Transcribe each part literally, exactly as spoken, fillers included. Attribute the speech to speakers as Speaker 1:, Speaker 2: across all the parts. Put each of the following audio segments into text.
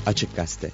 Speaker 1: Açık Gazete.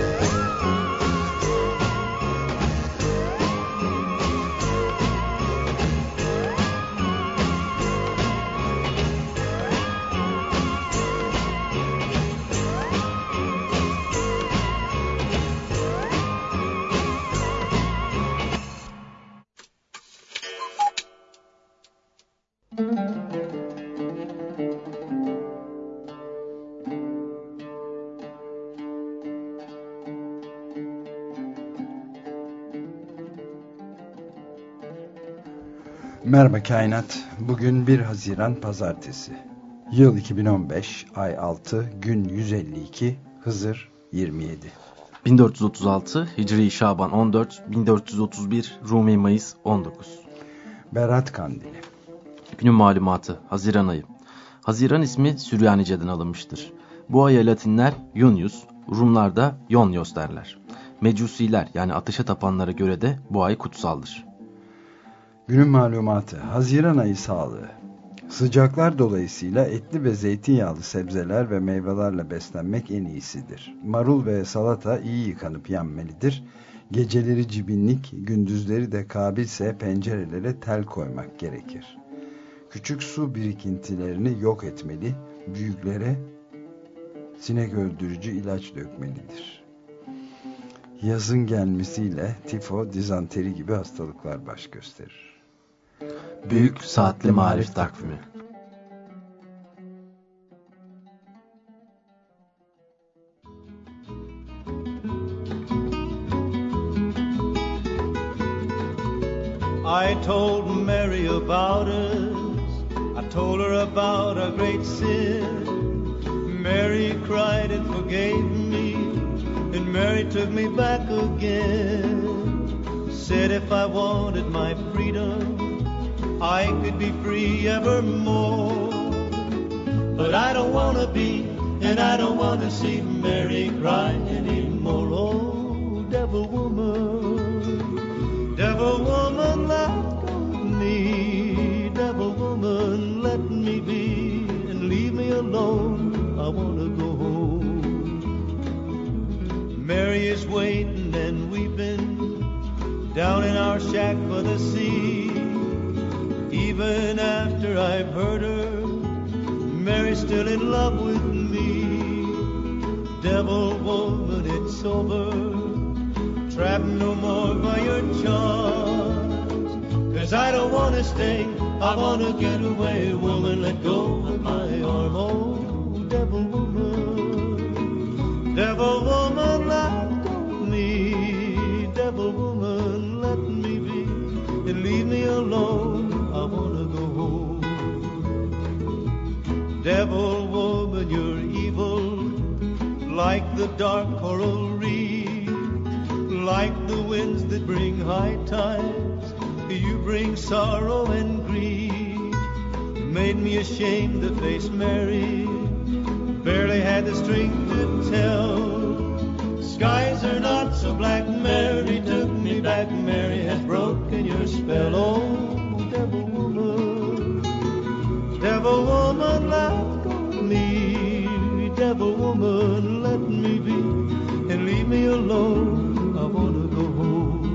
Speaker 2: Merhaba Kainat. Bugün bir Haziran Pazartesi. Yıl iki bin on beş, ay altı, gün yüz elli iki, Hızır yirmi yedi.
Speaker 3: bin dört yüz otuz altı, Hicri Şaban on dört, bin dört yüz otuz bir, Rumi Mayıs on dokuz.
Speaker 2: Berat Kandili.
Speaker 3: Günün malumatı, Haziran ayı. Haziran ismi Süryanice'den alınmıştır. Bu aya Latinler Junius, Rumlar da Ionios derler. Mecusiler yani ateşe tapanlara göre de bu ay kutsaldır.
Speaker 2: Günün malumatı, Haziran ayı sağlığı. Sıcaklar dolayısıyla etli ve zeytinyağlı sebzeler ve meyvelerle beslenmek en iyisidir. Marul ve salata iyi yıkanıp yenmelidir. Geceleri cibinlik, gündüzleri de kabilse pencerelere tel koymak gerekir. Küçük su birikintilerini yok etmeli, büyüklere sinek öldürücü ilaç dökmelidir. Yazın gelmesiyle tifo, dizanteri gibi hastalıklar baş gösterir.
Speaker 3: Büyük Saatli Marif Takvimi.
Speaker 4: I told Mary about us. I told her about our great sin. Mary cried and forgave me, and Mary took me back again. Said if I wanted my freedom, I could be free evermore. But I don't want to be, and I don't want to see Mary cry anymore. Oh, devil woman, devil woman, laugh on me. Devil woman, let me be, and leave me alone. I want to go home. Mary is waiting and weeping down in our shack by the sea. Even after I've hurt her, Mary's still in love with me. Devil woman, it's over. Trapped no more by your charms. Cause I don't wanna stay, I wanna get away. Woman, let go of my arm. Oh, devil woman, devil woman, let go of me. Devil woman, let me be, and leave me alone. I wanna go home. Devil woman, you're evil, like the dark coral reef, like the winds that bring high tides. You bring sorrow and grief. Made me ashamed to face Mary. Barely had the strength to tell. Skies are not so black. Mary took me back. Mary has broken your spell. Oh, devil woman, devil woman, let go of me. Devil woman, let me be, and leave me alone. I wanna go home.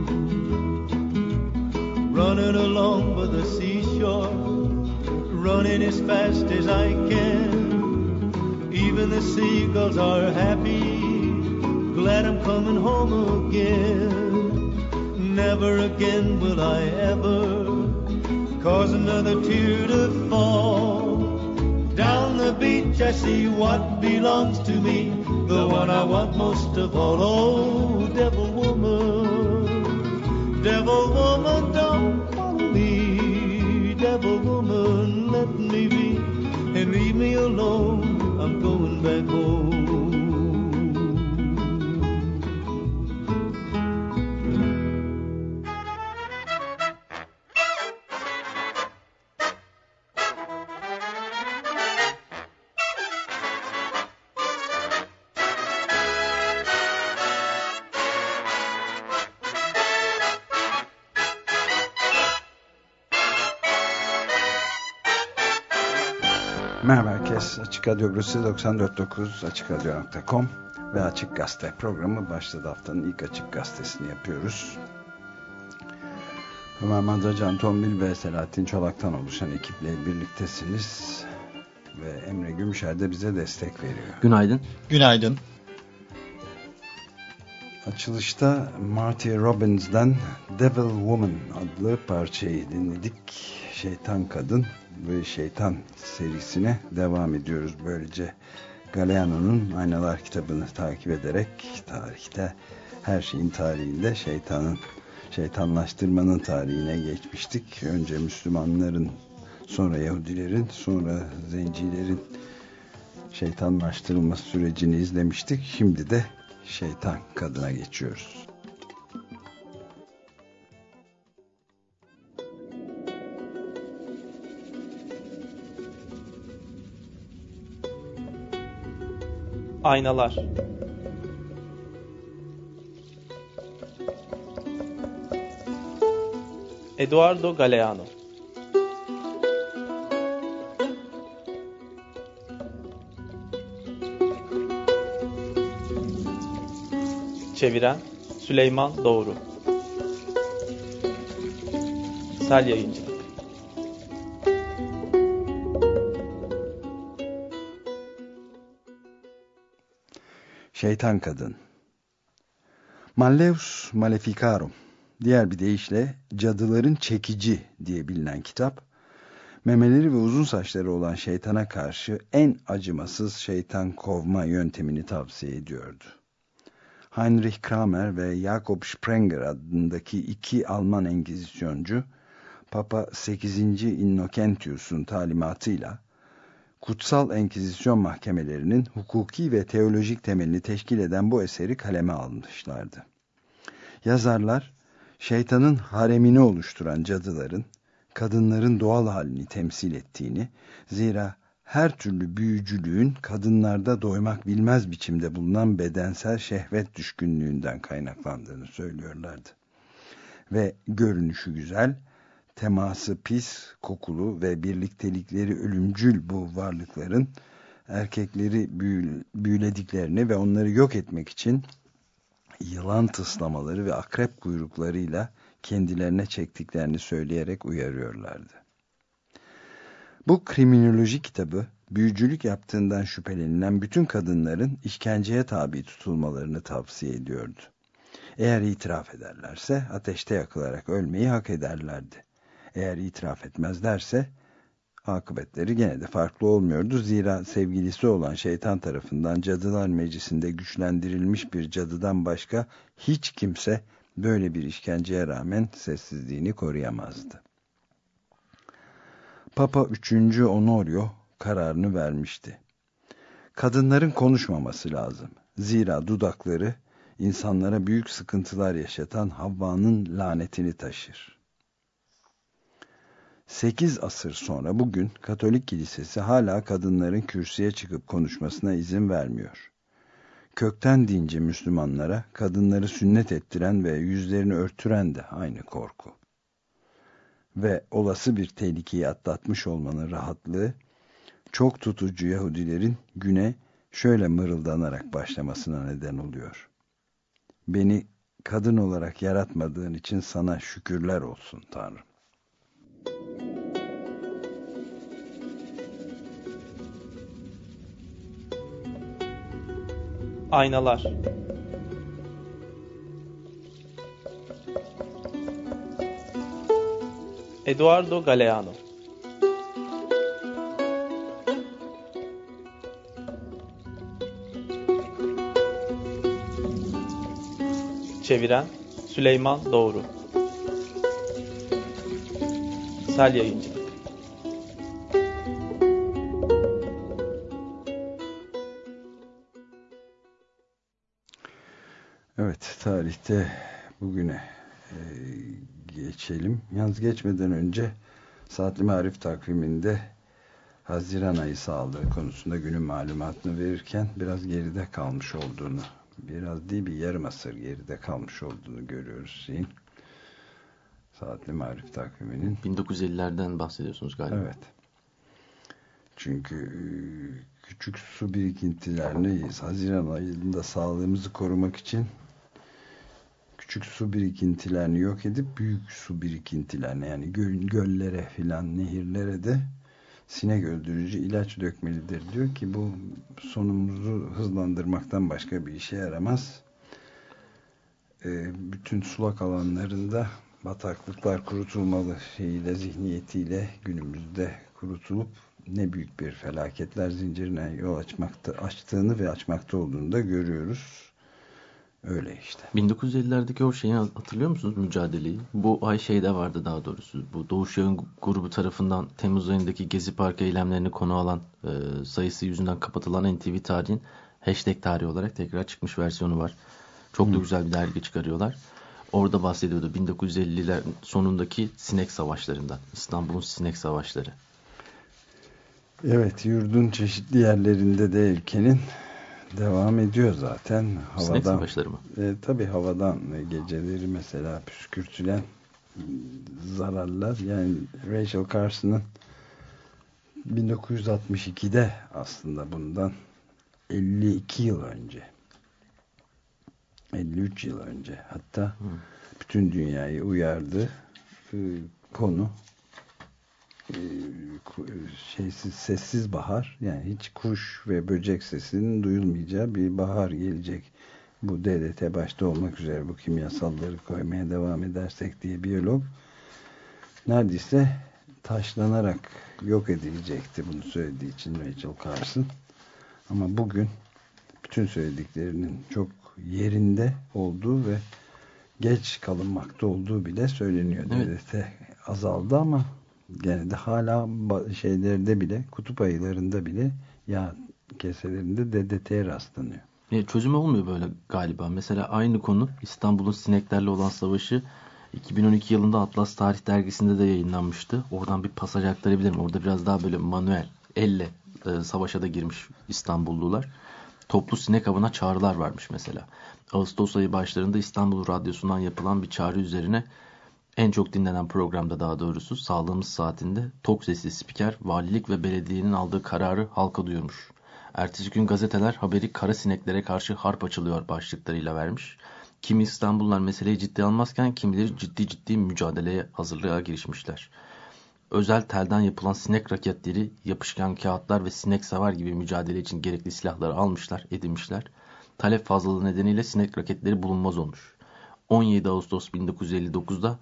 Speaker 4: Running along by the seashore, running as fast as I can. Even the seagulls are happy, glad I'm coming home again. Never again will I ever cause another tear to fall. Down the beach I see what belongs to me, the one I want most of all. Oh, devil woman, devil woman, don't follow me. Devil woman, let me be, and leave me alone. I'm going back home.
Speaker 2: Merhaba herkes. Açık Radyo burası doksan dört nokta dokuz açık radyo nokta com ve Açık Gazete programı başladı. Haftanın ilk Açık Gazetesini yapıyoruz. Ömer Madra, Can Tombil ve Selahattin Çolak'tan oluşan ekiple birliktesiniz. Ve Emre Gümüşer de bize destek veriyor.
Speaker 3: Günaydın.
Speaker 1: Günaydın.
Speaker 2: Açılışta Marty Robbins'den Devil Woman adlı parçayı dinledik. Şeytan Kadın ve Şeytan serisine devam ediyoruz. Böylece Galeano'nun Aynalar kitabını takip ederek tarihte, her şeyin tarihinde şeytanın, şeytanlaştırmanın tarihine geçmiştik. Önce Müslümanların, sonra Yahudilerin, sonra Zencilerin şeytanlaştırılması sürecini izlemiştik. Şimdi de Şeytan Kadına geçiyoruz.
Speaker 5: Aynalar. Eduardo Galeano. Çeviren Süleyman Doğru. Sel Yayıncı.
Speaker 2: Şeytan Kadın. Malleus Maleficarum, diğer bir deyişle Cadıların Çekici diye bilinen kitap, memeleri ve uzun saçları olan şeytana karşı en acımasız şeytan kovma yöntemini tavsiye ediyordu. Heinrich Kramer ve Jakob Sprenger adındaki iki Alman engizisyoncu, Papa sekizinci Innocentius'un talimatıyla Kutsal Enkizisyon mahkemelerinin hukuki ve teolojik temelini teşkil eden bu eseri kaleme almışlardı. Yazarlar, şeytanın haremini oluşturan cadıların, kadınların doğal halini temsil ettiğini, zira her türlü büyücülüğün kadınlarda doymak bilmez biçimde bulunan bedensel şehvet düşkünlüğünden kaynaklandığını söylüyorlardı. Ve görünüşü güzel, teması pis, kokulu ve birliktelikleri ölümcül bu varlıkların erkekleri büyülediklerini ve onları yok etmek için yılan tıslamaları ve akrep kuyruklarıyla kendilerine çektiklerini söyleyerek uyarıyorlardı. Bu kriminoloji kitabı, büyücülük yaptığından şüphelenilen bütün kadınların işkenceye tabi tutulmalarını tavsiye ediyordu. Eğer itiraf ederlerse ateşte yakılarak ölmeyi hak ederlerdi. Eğer itiraf etmezlerse akıbetleri gene de farklı olmuyordu. Zira sevgilisi olan şeytan tarafından Cadılar Meclisi'nde güçlendirilmiş bir cadıdan başka hiç kimse böyle bir işkenceye rağmen sessizliğini koruyamazdı. Papa üçüncü Honorio kararını vermişti. Kadınların konuşmaması lazım. Zira dudakları insanlara büyük sıkıntılar yaşatan Havva'nın lanetini taşır. Sekiz asır sonra bugün Katolik Kilisesi hala kadınların kürsüye çıkıp konuşmasına izin vermiyor. Kökten dinci Müslümanlara kadınları sünnet ettiren ve yüzlerini örtüren de aynı korku. Ve olası bir tehlikeyi atlatmış olmanın rahatlığı, çok tutucu Yahudilerin güne şöyle mırıldanarak başlamasına neden oluyor. Beni kadın olarak yaratmadığın için sana şükürler olsun Tanrım.
Speaker 5: Aynalar. Eduardo Galeano. Çeviren Süleyman Doğru. Sel Yayıncı.
Speaker 2: Evet, tarihte bugüne e, geçelim. Yalnız geçmeden önce Saatli Marif takviminde Haziran ayı sağlığı konusunda günün malumatını verirken biraz geride kalmış olduğunu, biraz değil bir yarım asır geride kalmış olduğunu görüyoruz şeyin. Saatli Marif takviminin.
Speaker 3: bin dokuz yüz ellilerden bahsediyorsunuz galiba.
Speaker 2: Evet. Çünkü küçük su birikintilerini Haziran ayında sağlığımızı korumak için küçük su birikintilerini yok edip büyük su birikintilerine, yani göl, göllere filan, nehirlere de sinek öldürücü ilaç dökmelidir diyor ki bu sonumuzu hızlandırmaktan başka bir işe yaramaz. E, bütün sulak alanlarında bataklıklar kurutulmalı şeyiyle, zihniyetiyle günümüzde kurutulup ne büyük bir felaketler zincirine yol açmakta, açtığını ve açmakta olduğunu da görüyoruz. Öyle işte.
Speaker 3: bin dokuz yüz ellilerdeki o şeyi hatırlıyor musunuz, mücadeleyi? Bu ay şeyde vardı daha doğrusu. Bu Doğuş Yayın grubu tarafından Temmuz ayındaki Gezi Parkı eylemlerini konu alan, e, sayısı yüzünden kapatılan N T V tarihin hashtag tarihi olarak tekrar çıkmış versiyonu var. Çok da güzel bir dergi çıkarıyorlar. Orada bahsediyordu bin dokuz yüz elliler sonundaki sinek savaşlarından. İstanbul'un sinek savaşları.
Speaker 2: Evet, yurdun çeşitli yerlerinde de ülkenin devam ediyor zaten. Havadan,
Speaker 3: sinek savaşları mı?
Speaker 2: E, tabii havadan geceleri mesela püskürtülen zararlar. Yani Rachel Carson'ın bin dokuz yüz altmış ikide aslında bundan elli iki yıl önce, elli üç yıl önce hatta hmm. bütün dünyayı uyardı e, konu e, şeysiz, sessiz bahar, yani hiç kuş ve böcek sesinin duyulmayacağı bir bahar gelecek. Bu D D T başta olmak üzere bu kimyasalları koymaya devam edersek diye biyolog neredeyse taşlanarak yok edilecekti bunu söylediği için Rachel Carson. Ama bugün bütün söylediklerinin çok yerinde olduğu ve geç kalınmakta olduğu bile söyleniyor. Evet. D D T azaldı ama gene de hala şeylerde bile, kutup ayılarında bile, yağ keselerinde D D T'ye rastlanıyor.
Speaker 3: E, çözümü olmuyor böyle galiba. Mesela aynı konu İstanbul'un sineklerle olan savaşı iki bin on iki yılında Atlas Tarih dergisinde de yayınlanmıştı. Oradan bir pasaj aktarabilirim. Orada biraz daha böyle manuel, elle e, savaşa da girmiş İstanbullular. Toplu sinek avına çağrılar varmış mesela. Ağustos ayı başlarında İstanbul Radyosu'ndan yapılan bir çağrı üzerine en çok dinlenen programda, daha doğrusu Sağlığımız Saati'nde tok sesli spiker valilik ve belediyenin aldığı kararı halka duyurmuş. Ertesi gün gazeteler haberi kara sineklere karşı harp açılıyor başlıklarıyla vermiş. Kimi İstanbullular meseleyi ciddiye almazken kimileri ciddi ciddi mücadeleye, hazırlığa girişmişler. Özel telden yapılan sinek raketleri, yapışkan kağıtlar ve sinek savar gibi mücadele için gerekli silahları almışlar, edinmişler. Talep fazlalığı nedeniyle sinek raketleri bulunmaz olmuş. on yedi Ağustos bin dokuz yüz elli dokuzda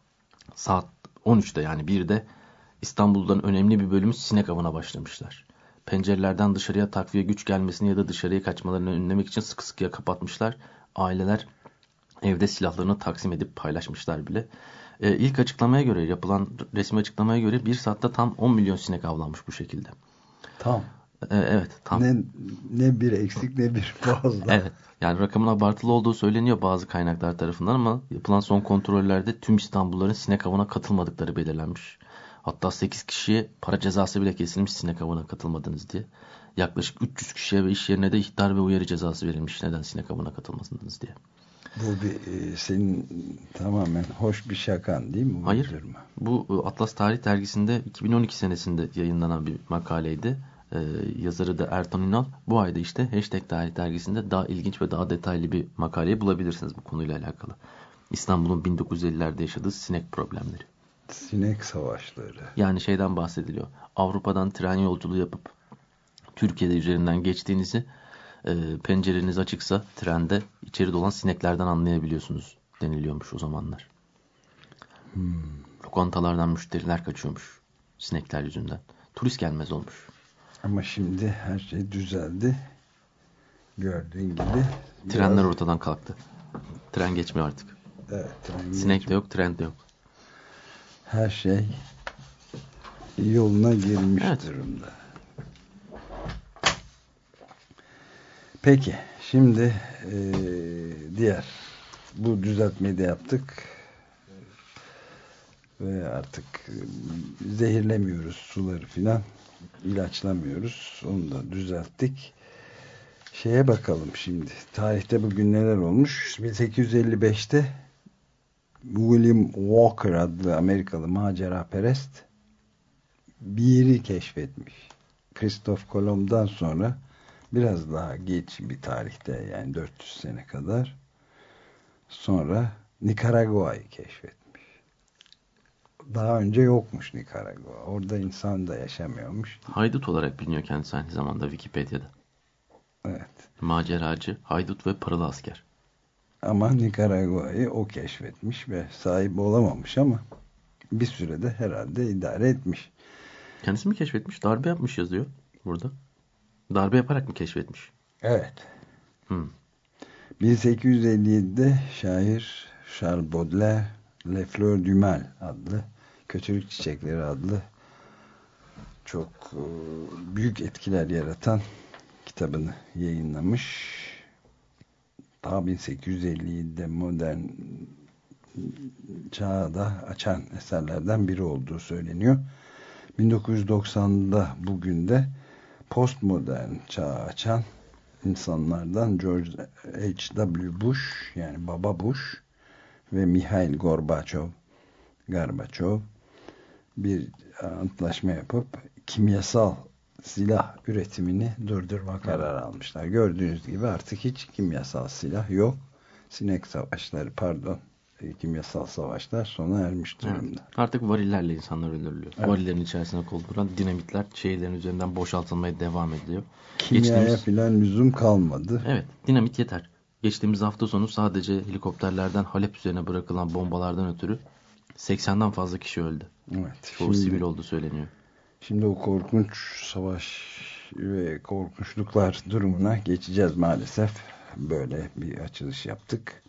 Speaker 3: saat on üçte, yani birde İstanbul'dan önemli bir bölümü sinek avına başlamışlar. Pencerelerden dışarıya takviye güç gelmesini ya da dışarıya kaçmalarını önlemek için sıkı sıkıya kapatmışlar. Aileler evde silahlarını taksim edip paylaşmışlar bile. Ee, ilk açıklamaya göre, yapılan resmi açıklamaya göre bir saatte tam on milyon sinek avlanmış bu şekilde.
Speaker 2: Tam.
Speaker 3: Ee, evet tam.
Speaker 2: Ne, ne bir eksik ne bir fazla.
Speaker 3: Evet. Yani rakamın abartılı olduğu söyleniyor bazı kaynaklar tarafından ama yapılan son kontrollerde tüm İstanbulluların sinek avına katılmadıkları belirlenmiş. Hatta sekiz kişiye para cezası bile kesilmiş sinek avına katılmadınız diye. Yaklaşık üç yüz kişiye ve iş yerine de ihtar ve uyarı cezası verilmiş neden sinek avına katılmadınız diye.
Speaker 2: Bu bir e, senin tamamen hoş bir şakan değil mi?
Speaker 3: Hayır. Bu Atlas Tarih dergisinde iki bin on iki senesinde yayınlanan bir makaleydi. Ee, yazarı da Ertan Ünal. Bu ayda işte Hashtag Tarih dergisinde daha ilginç ve daha detaylı bir makaleyi bulabilirsiniz bu konuyla alakalı. İstanbul'un bin dokuz yüz ellilerde yaşadığı sinek problemleri.
Speaker 2: Sinek savaşları.
Speaker 3: Yani şeyden bahsediliyor. Avrupa'dan tren yolculuğu yapıp Türkiye'de üzerinden geçtiğinizi, e, pencereniz açıksa trende içeri dolan sineklerden anlayabiliyorsunuz deniliyormuş o zamanlar. Hmm. Lokantalardan müşteriler kaçıyormuş sinekler yüzünden. Turist gelmez olmuş.
Speaker 2: Ama şimdi her şey düzeldi. Gördüğün gibi.
Speaker 3: Trenler biraz... ortadan kalktı. Tren geçmiyor artık.
Speaker 2: Evet, tren
Speaker 3: sinek
Speaker 2: geçmiyor.
Speaker 3: de yok, tren de yok.
Speaker 2: Her şey yoluna girmiş
Speaker 3: evet.
Speaker 2: durumda. Peki, şimdi e, diğer bu düzeltmeyi de yaptık ve artık zehirlemiyoruz suları filan, ilaçlamıyoruz, onu da düzelttik. Şeye bakalım şimdi, tarihte bugün neler olmuş. bin sekiz yüz elli beşte William Walker adlı Amerikalı maceraperest bir yeri keşfetmiş. Christoph Kolomb'dan sonra biraz daha geç bir tarihte, yani dört yüz sene kadar sonra Nikaragua'yı keşfetmiş. Daha önce yokmuş Nikaragua. Orada insan da yaşamıyormuş.
Speaker 3: Haydut olarak biliniyor kendisi aynı zamanda Wikipedia'da.
Speaker 2: Evet.
Speaker 3: Maceracı, haydut ve paralı asker.
Speaker 2: Ama Nikaragua'yı o keşfetmiş ve sahip olamamış ama bir sürede herhalde idare etmiş.
Speaker 3: Kendisi mi keşfetmiş? Darbe yapmış yazıyor burada. Darbe yaparak mı keşfetmiş?
Speaker 2: Evet.
Speaker 3: Hmm.
Speaker 2: bin sekiz yüz elli yedide şair Charles Baudelaire Les Fleurs du Mal adlı, Kötülük Çiçekleri adlı çok büyük etkiler yaratan kitabını yayınlamış. Daha bin sekiz yüz elli yedide modern çağı da açan eserlerden biri olduğu söyleniyor. bin dokuz yüz doksanda bugün de postmodern çağı açan insanlardan George H W Bush, yani Baba Bush ve Mikhail Gorbaçov Gorbaçov bir antlaşma yapıp kimyasal silah üretimini durdurma kararı almışlar. Gördüğünüz gibi artık hiç kimyasal silah yok. Sinek savaşları, pardon, kimyasal savaşlar sona ermiş durumda.
Speaker 3: Evet. Artık varillerle insanlar öldürülüyor. Evet. Varillerin içerisine konduran dinamitler şehirlerin üzerinden boşaltılmaya devam ediyor.
Speaker 2: Kimyaya
Speaker 3: Geçtiğimiz...
Speaker 2: filan lüzum kalmadı.
Speaker 3: Evet, dinamit yeter. Geçtiğimiz hafta sonu sadece helikopterlerden Halep üzerine bırakılan bombalardan ötürü seksenden fazla kişi öldü.
Speaker 2: Evet.
Speaker 3: Çoğu sivil olduğu söyleniyor.
Speaker 2: Şimdi o korkunç savaş ve korkunçluklar durumuna geçeceğiz maalesef. Böyle bir açılış yaptık.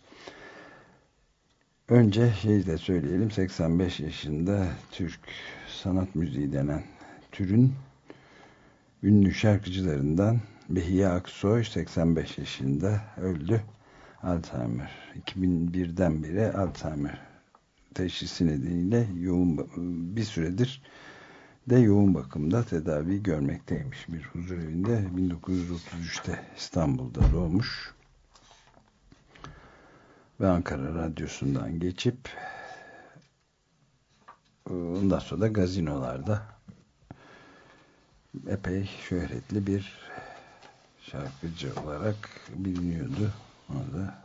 Speaker 2: Önce şey de söyleyelim, seksen beş yaşında Türk sanat müziği denen türün ünlü şarkıcılarından Behiye Aksoy seksen beş yaşında öldü. Alzheimer. iki bin birden beri Alzheimer teşhisi nedeniyle yoğun bir süredir de yoğun bakımda tedavi görmekteymiş bir huzurevinde. bin dokuz yüz otuz üçte İstanbul'da doğmuş ve Ankara Radyosu'ndan geçip ondan sonra da gazinolarda epey şöhretli bir şarkıcı olarak biliniyordu. Orada.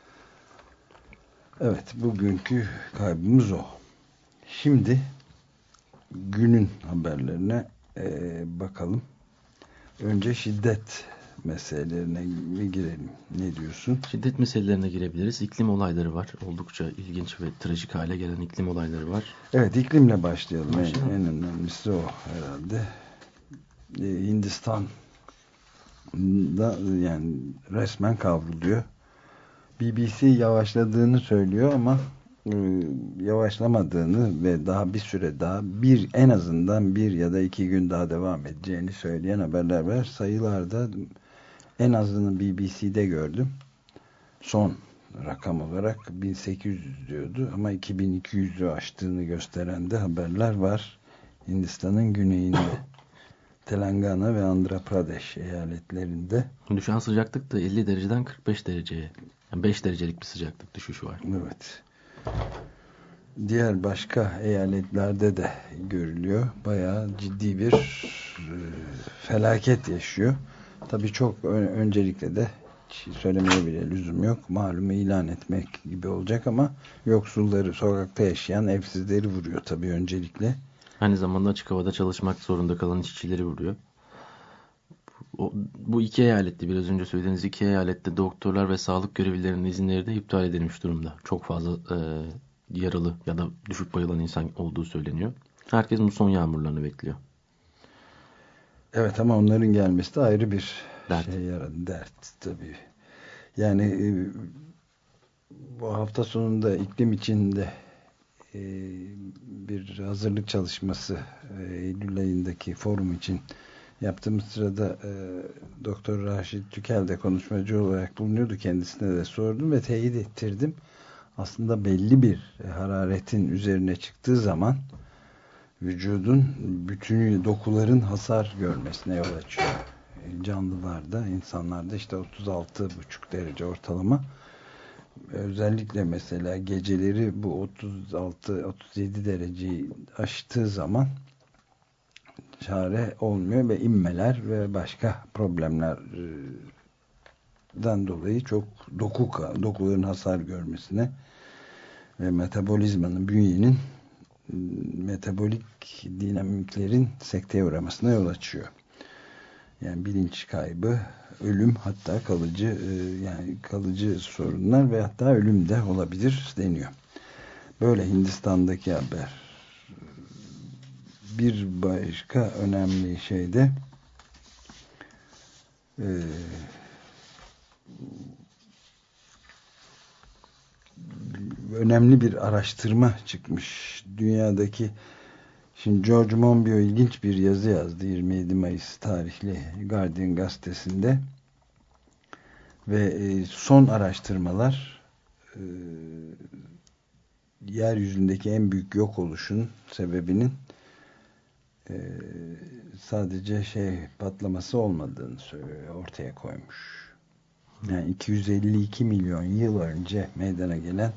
Speaker 2: Evet, bugünkü kaybımız o. Şimdi günün haberlerine e, bakalım. Önce şiddet meselelerine bir girelim. Ne diyorsun?
Speaker 3: Şiddet meselelerine girebiliriz. İklim olayları var. Oldukça ilginç ve trajik hale gelen iklim olayları var.
Speaker 2: Evet, iklimle başlayalım. En, en önemlisi o herhalde. E, Hindistan'da yani resmen kavruluyor. B B C yavaşladığını söylüyor ama yavaşlamadığını ve daha bir süre daha bir en azından bir ya da iki gün daha devam edeceğini söyleyen haberler var. Sayılarda en azını B B C'de gördüm. Son rakam olarak bin sekiz yüz diyordu ama iki bin iki yüzü aştığını gösteren de haberler var. Hindistan'ın güneyinde Telangana ve Andhra Pradesh eyaletlerinde.
Speaker 3: Düşen sıcaklık da elli dereceden kırk beş dereceye. Yani beş derecelik bir sıcaklık düşüşü var.
Speaker 2: Evet. Diğer başka eyaletlerde de görülüyor. Bayağı ciddi bir e, felaket yaşıyor. Tabii çok öncelikle de söylemeye bile lüzum yok. Malumu ilan etmek gibi olacak ama yoksulları, sokakta yaşayan evsizleri vuruyor tabii öncelikle.
Speaker 3: Aynı zamanda açık havada çalışmak zorunda kalan işçileri vuruyor. O, bu iki eyalette, biraz önce söylediğiniz iki eyalette doktorlar ve sağlık görevlilerinin izinleri de iptal edilmiş durumda. Çok fazla e, yaralı ya da düşük bayılan insan olduğu söyleniyor. Herkes bu son yağmurlarını bekliyor.
Speaker 2: Evet ama onların gelmesi de ayrı bir
Speaker 3: dert.
Speaker 2: şey yaradı. Dert tabii. Yani e, bu hafta sonunda iklim içinde e, bir hazırlık çalışması e, Eylül ayındaki forum için yaptığımız sırada e, Doktor Raşit Tükel de konuşmacı olarak bulunuyordu. Kendisine de sordum ve teyit ettirdim. Aslında belli bir hararetin üzerine çıktığı zaman vücudun bütünü, dokuların hasar görmesine yol açıyor. Canlılarda, insanlarda işte otuz altı buçuk derece ortalama. Özellikle mesela geceleri bu otuz altı otuz yedi dereceyi aştığı zaman çare olmuyor ve inmeler ve başka problemlerden dolayı çok doku, dokuların hasar görmesine ve metabolizmanın, bünyenin metabolik dinamiklerin sekteye uğramasına yol açıyor. Yani bilinç kaybı, ölüm, hatta kalıcı yani kalıcı sorunlar ve hatta ölüm de olabilir deniyor. Böyle Hindistan'daki haber. Bir başka önemli şey de e, önemli bir araştırma çıkmış. Dünyadaki, şimdi George Monbiot ilginç bir yazı yazdı yirmi yedi Mayıs tarihli Guardian gazetesinde ve e, son araştırmalar e, yeryüzündeki en büyük yok oluşun sebebinin e, sadece şey patlaması olmadığını söylüyor, ortaya koymuş. Yani iki yüz elli iki milyon yıl önce meydana gelen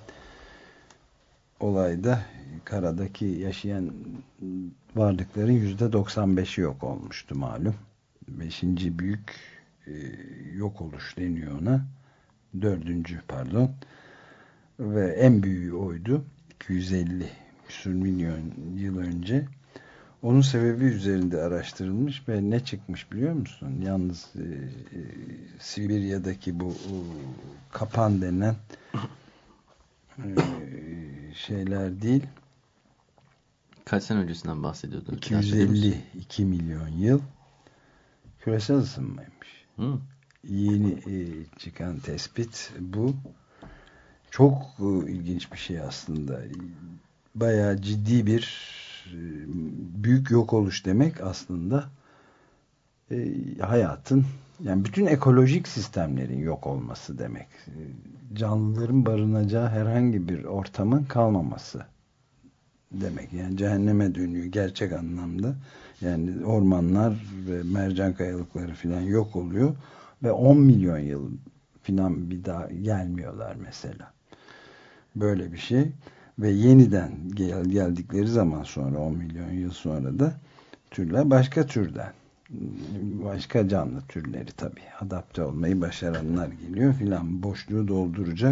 Speaker 2: olayda karadaki yaşayan varlıkların yüzde doksan beşi yok olmuştu malum. Beşinci büyük e, yok oluş deniyor ona. Dördüncü pardon. Ve en büyüğü oydu. iki yüz elli küsur milyon yıl önce. Onun sebebi üzerinde araştırılmış ve ne çıkmış biliyor musun? Yalnız e, e, Sibirya'daki bu e, kapan denen e, şeyler değil.
Speaker 3: Kaç sene öncesinden bahsediyordun?
Speaker 2: iki yüz elli iki milyon yıl küresel ısınmaymış.
Speaker 3: Hı.
Speaker 2: Yeni e, çıkan tespit bu. Çok e, ilginç bir şey aslında. Bayağı ciddi bir e, büyük yok oluş demek aslında e, hayatın, yani bütün ekolojik sistemlerin yok olması demek. E, canlıların barınacağı herhangi bir ortamın kalmaması demek. Yani cehenneme dönüyor gerçek anlamda. Yani ormanlar ve mercan kayalıkları filan yok oluyor ve on milyon yıl filan bir daha gelmiyorlar mesela. Böyle bir şey ve yeniden gel, geldikleri zaman sonra on milyon yıl sonra da türler başka türden, başka canlı türleri tabii adapte olmayı başaranlar geliyor filan, boşluğu dolduracak,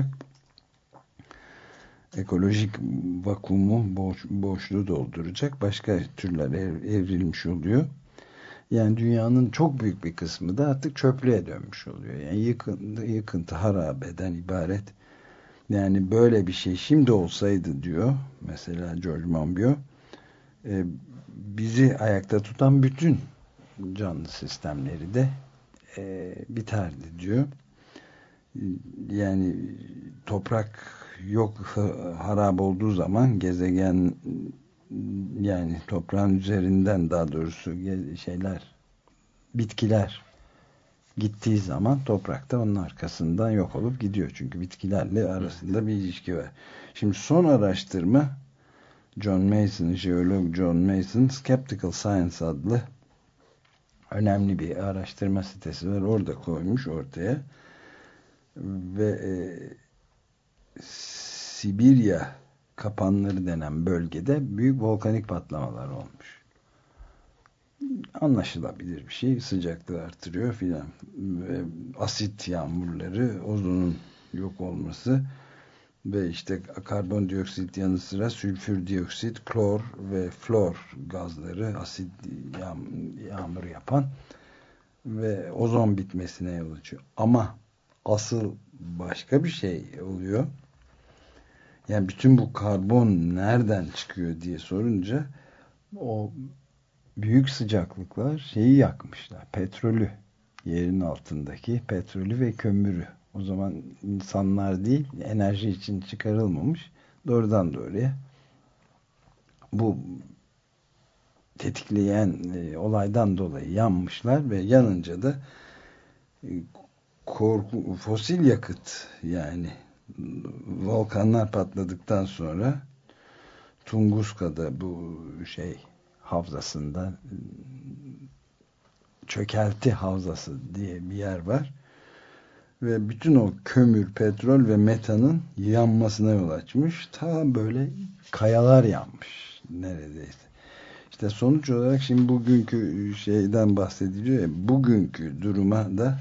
Speaker 2: ekolojik vakumu, boş, boşluğu dolduracak başka türler ev, evrilmiş oluyor. Yani dünyanın çok büyük bir kısmı da artık çöplüğe dönmüş oluyor. Yani yıkıntı, yıkıntı harabeden ibaret. Yani böyle bir şey şimdi olsaydı diyor mesela George Monbiot, e, bizi ayakta tutan bütün canlı sistemleri de e, biterdi diyor. Yani toprak yok, harap olduğu zaman gezegen, yani toprağın üzerinden daha doğrusu şeyler, bitkiler gittiği zaman toprakta onun arkasından yok olup gidiyor. Çünkü bitkilerle arasında bir ilişki var. Şimdi son araştırma John Mason, jeolog John Mason Skeptical Science adlı önemli bir araştırma sitesi var. Orada koymuş ortaya ve e, Sibirya kapanları denen bölgede büyük volkanik patlamalar olmuş. Anlaşılabilir bir şey. Sıcaklığı artırıyor filan. Asit yağmurları, ozonun yok olması ve işte karbondioksit yanı sıra sülfür dioksit, klor ve flor gazları asit yağmur yapan ve ozon bitmesine yol açıyor. Ama asıl başka bir şey oluyor. Yani bütün bu karbon nereden çıkıyor diye sorunca o büyük sıcaklıklar şeyi yakmışlar. Petrolü, yerin altındaki petrolü ve kömürü. O zaman insanlar değil, enerji için çıkarılmamış. Doğrudan doğruya bu tetikleyen e, olaydan dolayı yanmışlar ve yanınca da e, korku, fosil yakıt, yani volkanlar patladıktan sonra Tunguska'da bu şey havzasında, çökelti havzası diye bir yer var ve bütün o kömür, petrol ve metanın yanmasına yol açmış. Ta böyle kayalar yanmış neredeyse. İşte sonuç olarak şimdi bugünkü şeyden bahsediliyor ya, bugünkü duruma da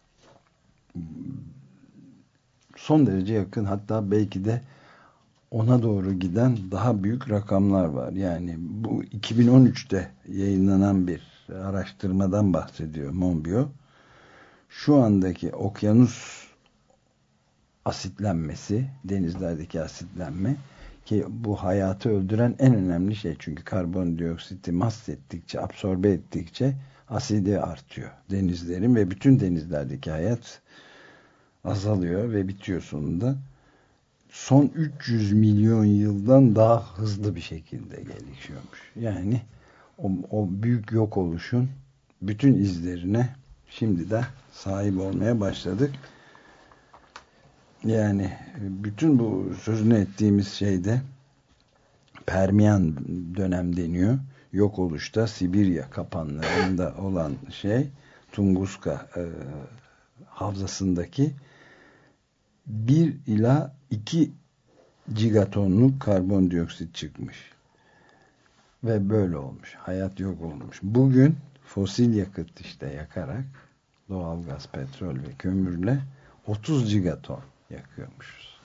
Speaker 2: son derece yakın, hatta belki de ona doğru giden daha büyük rakamlar var. Yani bu iki bin on üçte yayınlanan bir araştırmadan bahsediyor Monbiot. Şu andaki okyanus asitlenmesi, denizlerdeki asitlenme, ki bu hayatı öldüren en önemli şey, çünkü karbondioksiti mahsettikçe, absorbe ettikçe asidi artıyor denizlerin ve bütün denizlerdeki hayat azalıyor ve bitiyor sonunda. Son üç yüz milyon yıldan daha hızlı bir şekilde gelişiyormuş. Yani o, o büyük yok oluşun bütün izlerine şimdi de sahip olmaya başladık. Yani bütün bu sözünü ettiğimiz şeyde Permiyan dönem deniyor. Yok oluşta Sibirya kapanlarında olan şey, Tunguska e, havzasındaki bir ila iki gigatonluk karbondioksit çıkmış. Ve böyle olmuş. Hayat yok olmuş. Bugün fosil yakıt işte yakarak, doğalgaz, petrol ve kömürle otuz gigaton yakıyormuşuz.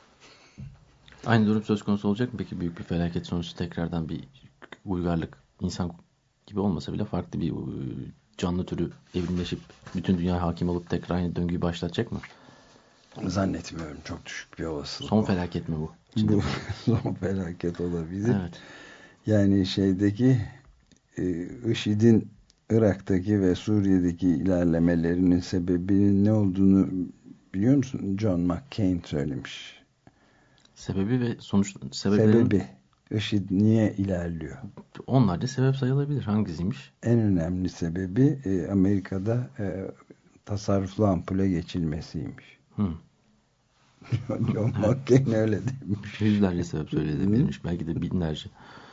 Speaker 3: Aynı durum söz konusu olacak mı peki? Büyük bir felaket sonucu tekrardan bir uygarlık, insan gibi olmasa bile farklı bir canlı türü evrimleşip bütün dünya hakim olup tekrar aynı döngüyü başlatacak mı?
Speaker 2: Zannetmiyorum. Çok düşük bir olasılık.
Speaker 3: Son felaket mi bu?
Speaker 2: Bu son felaket olabilir.
Speaker 3: Evet.
Speaker 2: Yani şeydeki IŞİD'in Irak'taki ve Suriye'deki ilerlemelerinin sebebinin ne olduğunu biliyor musun? John McCain söylemiş.
Speaker 3: Sebebi ve sonuç
Speaker 2: sebebi. IŞİD niye ilerliyor?
Speaker 3: Onlarca sebep sayılabilir. Hangisiymiş?
Speaker 2: En önemli sebebi e, Amerika'da e, tasarruflu ampule geçilmesiymiş.
Speaker 3: Hmm.
Speaker 2: John McCain öyle demiş.
Speaker 3: Yüzlerce sebep söyleyebilirmiş. Belki de binlerce.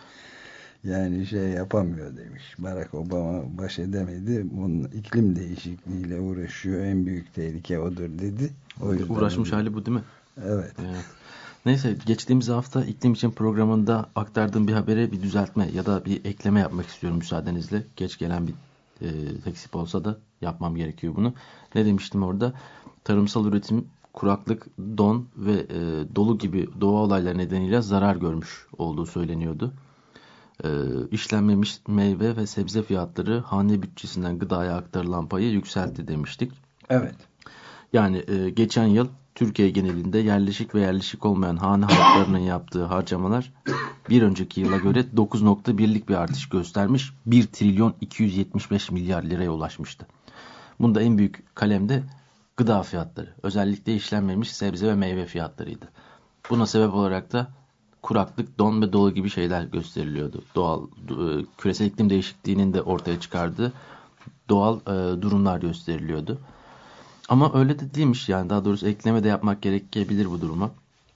Speaker 2: Yani şey yapamıyor demiş. Barack Obama baş edemedi. Bunun iklim değişikliğiyle uğraşıyor. En büyük tehlike odur dedi. O
Speaker 3: Uğraşmış
Speaker 2: onu...
Speaker 3: hali bu değil mi?
Speaker 2: Evet.
Speaker 3: Evet. Neyse, geçtiğimiz hafta iklim için programında aktardığım bir habere bir düzeltme ya da bir ekleme yapmak istiyorum müsaadenizle. Geç gelen bir e, teksip olsa da yapmam gerekiyor bunu. Ne demiştim orada? Tarımsal üretim, kuraklık, don ve e, dolu gibi doğa olayları nedeniyle zarar görmüş olduğu söyleniyordu. E, işlenmemiş meyve ve sebze fiyatları hane bütçesinden gıdaya aktarılan payı yükseltti demiştik.
Speaker 2: Evet.
Speaker 3: Yani e, geçen yıl Türkiye genelinde yerleşik ve yerleşik olmayan hane halklarının yaptığı harcamalar bir önceki yıla göre dokuz nokta birlik bir artış göstermiş. bir trilyon iki yüz yetmiş beş milyar liraya ulaşmıştı. Bunda en büyük kalemde gıda fiyatları, özellikle işlenmemiş sebze ve meyve fiyatlarıydı. Buna sebep olarak da kuraklık, don ve dolu gibi şeyler gösteriliyordu. Doğal, küresel iklim değişikliğinin de ortaya çıkardığı doğal e, durumlar gösteriliyordu. Ama öyle de değilmiş, yani daha doğrusu ekleme de yapmak gerekebilir bu duruma.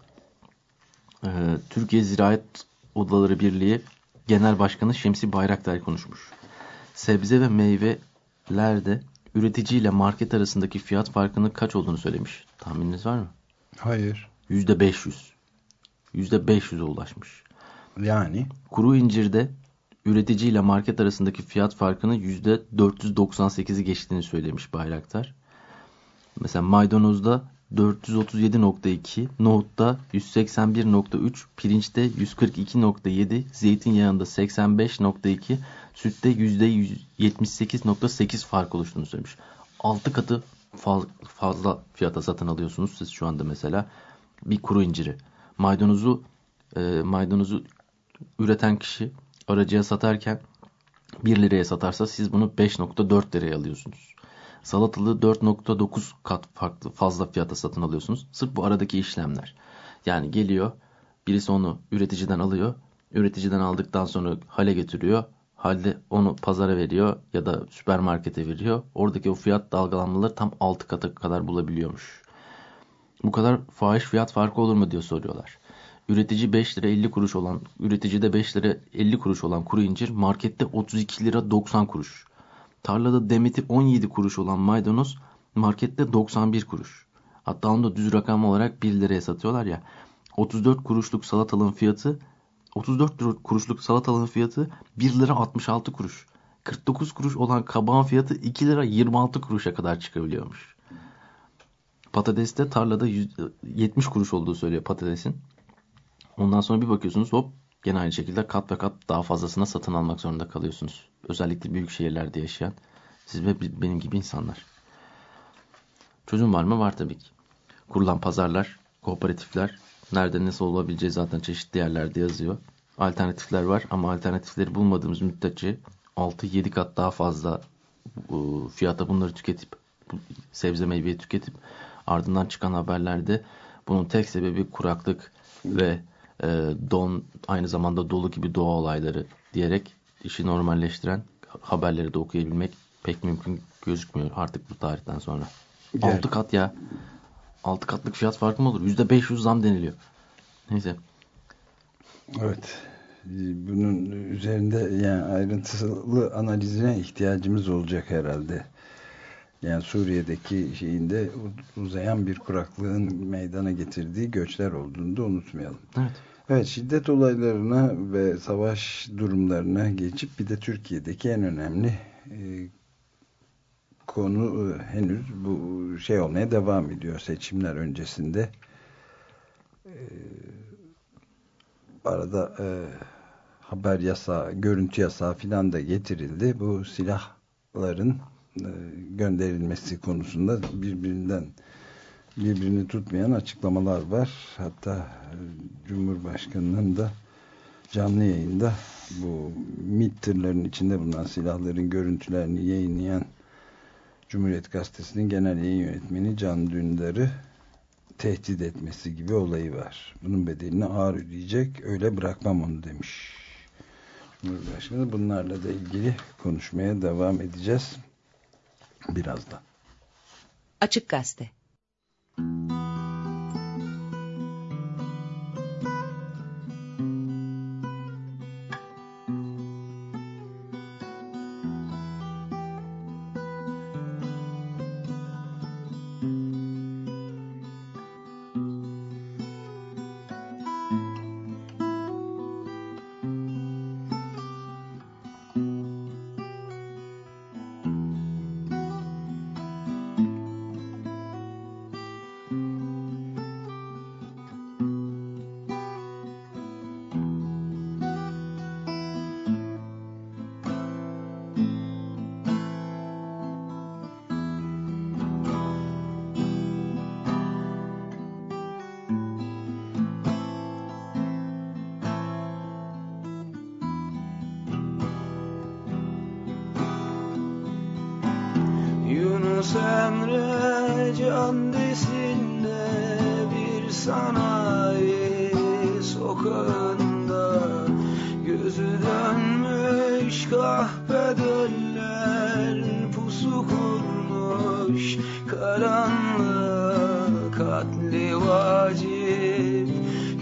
Speaker 3: Ee, Türkiye Ziraat Odaları Birliği Genel Başkanı Şemsi Bayraktar konuşmuş. Sebze ve meyvelerde üretici ile market arasındaki fiyat farkının kaç olduğunu söylemiş. Tahmininiz var mı?
Speaker 2: Hayır.
Speaker 3: yüzde beş yüz. yüzde beş yüze ulaşmış.
Speaker 2: Yani?
Speaker 3: Kuru incirde üretici ile market arasındaki fiyat farkının yüzde dört yüz doksan sekizi geçtiğini söylemiş Bayraktar. Mesela maydanozda dört yüz otuz yedi nokta iki, nohutta yüz seksen bir nokta üç, pirinçte yüz kırk iki nokta yedi, zeytinyağında seksen beş nokta iki, sütte yüzde yüz yetmiş sekiz nokta sekiz fark oluştuğunu söylemiş. altı katı fazla fiyata satın alıyorsunuz siz şu anda mesela bir kuru inciri. Maydanozu e, maydanozu üreten kişi aracıya satarken bir liraya satarsa siz bunu beş nokta dört liraya alıyorsunuz. Salatalığı dört nokta dokuz kat farklı fazla fiyata satın alıyorsunuz. Sırf bu aradaki işlemler. Yani geliyor, birisi onu üreticiden alıyor. Üreticiden aldıktan sonra hale getiriyor. Halde onu pazara veriyor ya da süpermarkete veriyor. Oradaki o fiyat dalgalanmaları tam altı kata kadar bulabiliyormuş. Bu kadar fahiş fiyat farkı olur mu diye soruyorlar. Üretici beş lira elli kuruş olan, üreticide beş lira elli kuruş olan kuru incir markette otuz iki lira doksan kuruş. Tarlada demeti on yedi kuruş olan maydanoz markette doksan bir kuruş. Hatta onu da düz rakam olarak bir liraya satıyorlar ya. otuz dört kuruşluk salatalığın fiyatı otuz dört kuruşluk salatalığın fiyatı bir lira altmış altı kuruş. kırk dokuz kuruş olan kabağın fiyatı iki lira yirmi altı kuruşa kadar çıkabiliyormuş. Patateste tarlada yetmiş kuruş olduğu söylüyor patatesin. Ondan sonra bir bakıyorsunuz hop gene aynı şekilde kat ve kat daha fazlasına satın almak zorunda kalıyorsunuz. Özellikle büyük şehirlerde yaşayan siz ve benim gibi insanlar. Çözüm var mı? Var tabii ki. Kurulan pazarlar, kooperatifler, nerede nasıl olabileceği zaten çeşitli yerlerde yazıyor. Alternatifler var ama alternatifleri bulmadığımız müddetçe altı yedi kat daha fazla fiyata bunları tüketip, sebze meyveyi tüketip ardından çıkan haberlerde bunun tek sebebi kuraklık ve e, don, aynı zamanda dolu gibi doğa olayları diyerek işi normalleştiren haberleri de okuyabilmek pek mümkün gözükmüyor artık bu tarihten sonra. Evet. altı kat ya. altı katlık fiyat farkı mı olur? yüzde beş yüz zam deniliyor. Neyse.
Speaker 2: Evet. Bunun üzerinde yani ayrıntılı analizine ihtiyacımız olacak herhalde. Yani Suriye'deki şeyinde uzayan bir kuraklığın meydana getirdiği göçler olduğunu da unutmayalım.
Speaker 3: Evet.
Speaker 2: Evet, şiddet olaylarına ve savaş durumlarına geçip bir de Türkiye'deki en önemli e, konu e, henüz bu şey olmaya devam ediyor seçimler öncesinde. E, arada e, haber yasağı, görüntü yasağı filan da getirildi. Bu silahların e, gönderilmesi konusunda birbirinden birbirini tutmayan açıklamalar var. Hatta e, Cumhurbaşkanı'nın da canlı yayında bu MİT tırların içinde bulunan silahların görüntülerini yayınlayan Cumhuriyet Gazetesi'nin genel yayın yönetmeni Can Dündar'ı tehdit etmesi gibi olayı var. Bunun bedelini ağır ödeyecek, öyle bırakmam onu demiş Cumhurbaşkanı. Bunlarla da ilgili konuşmaya devam edeceğiz birazdan.
Speaker 1: Açık Gazete.
Speaker 6: Yunus Emre Caddesi'nde bir sanayi sokağında gözü dönmüş kahpedeller pusu kurmuş karanlık katli vacip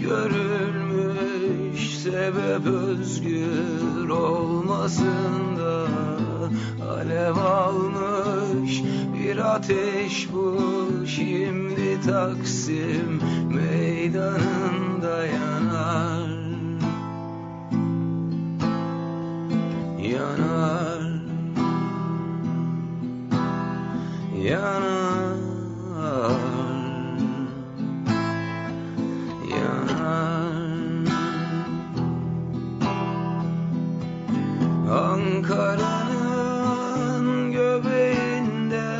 Speaker 6: görülmüş sebep özgür olmasında alev almış bir ateş bu şimdi Taksim meydanında yanar yanar yanar yanar Ankara'nın göbeğinde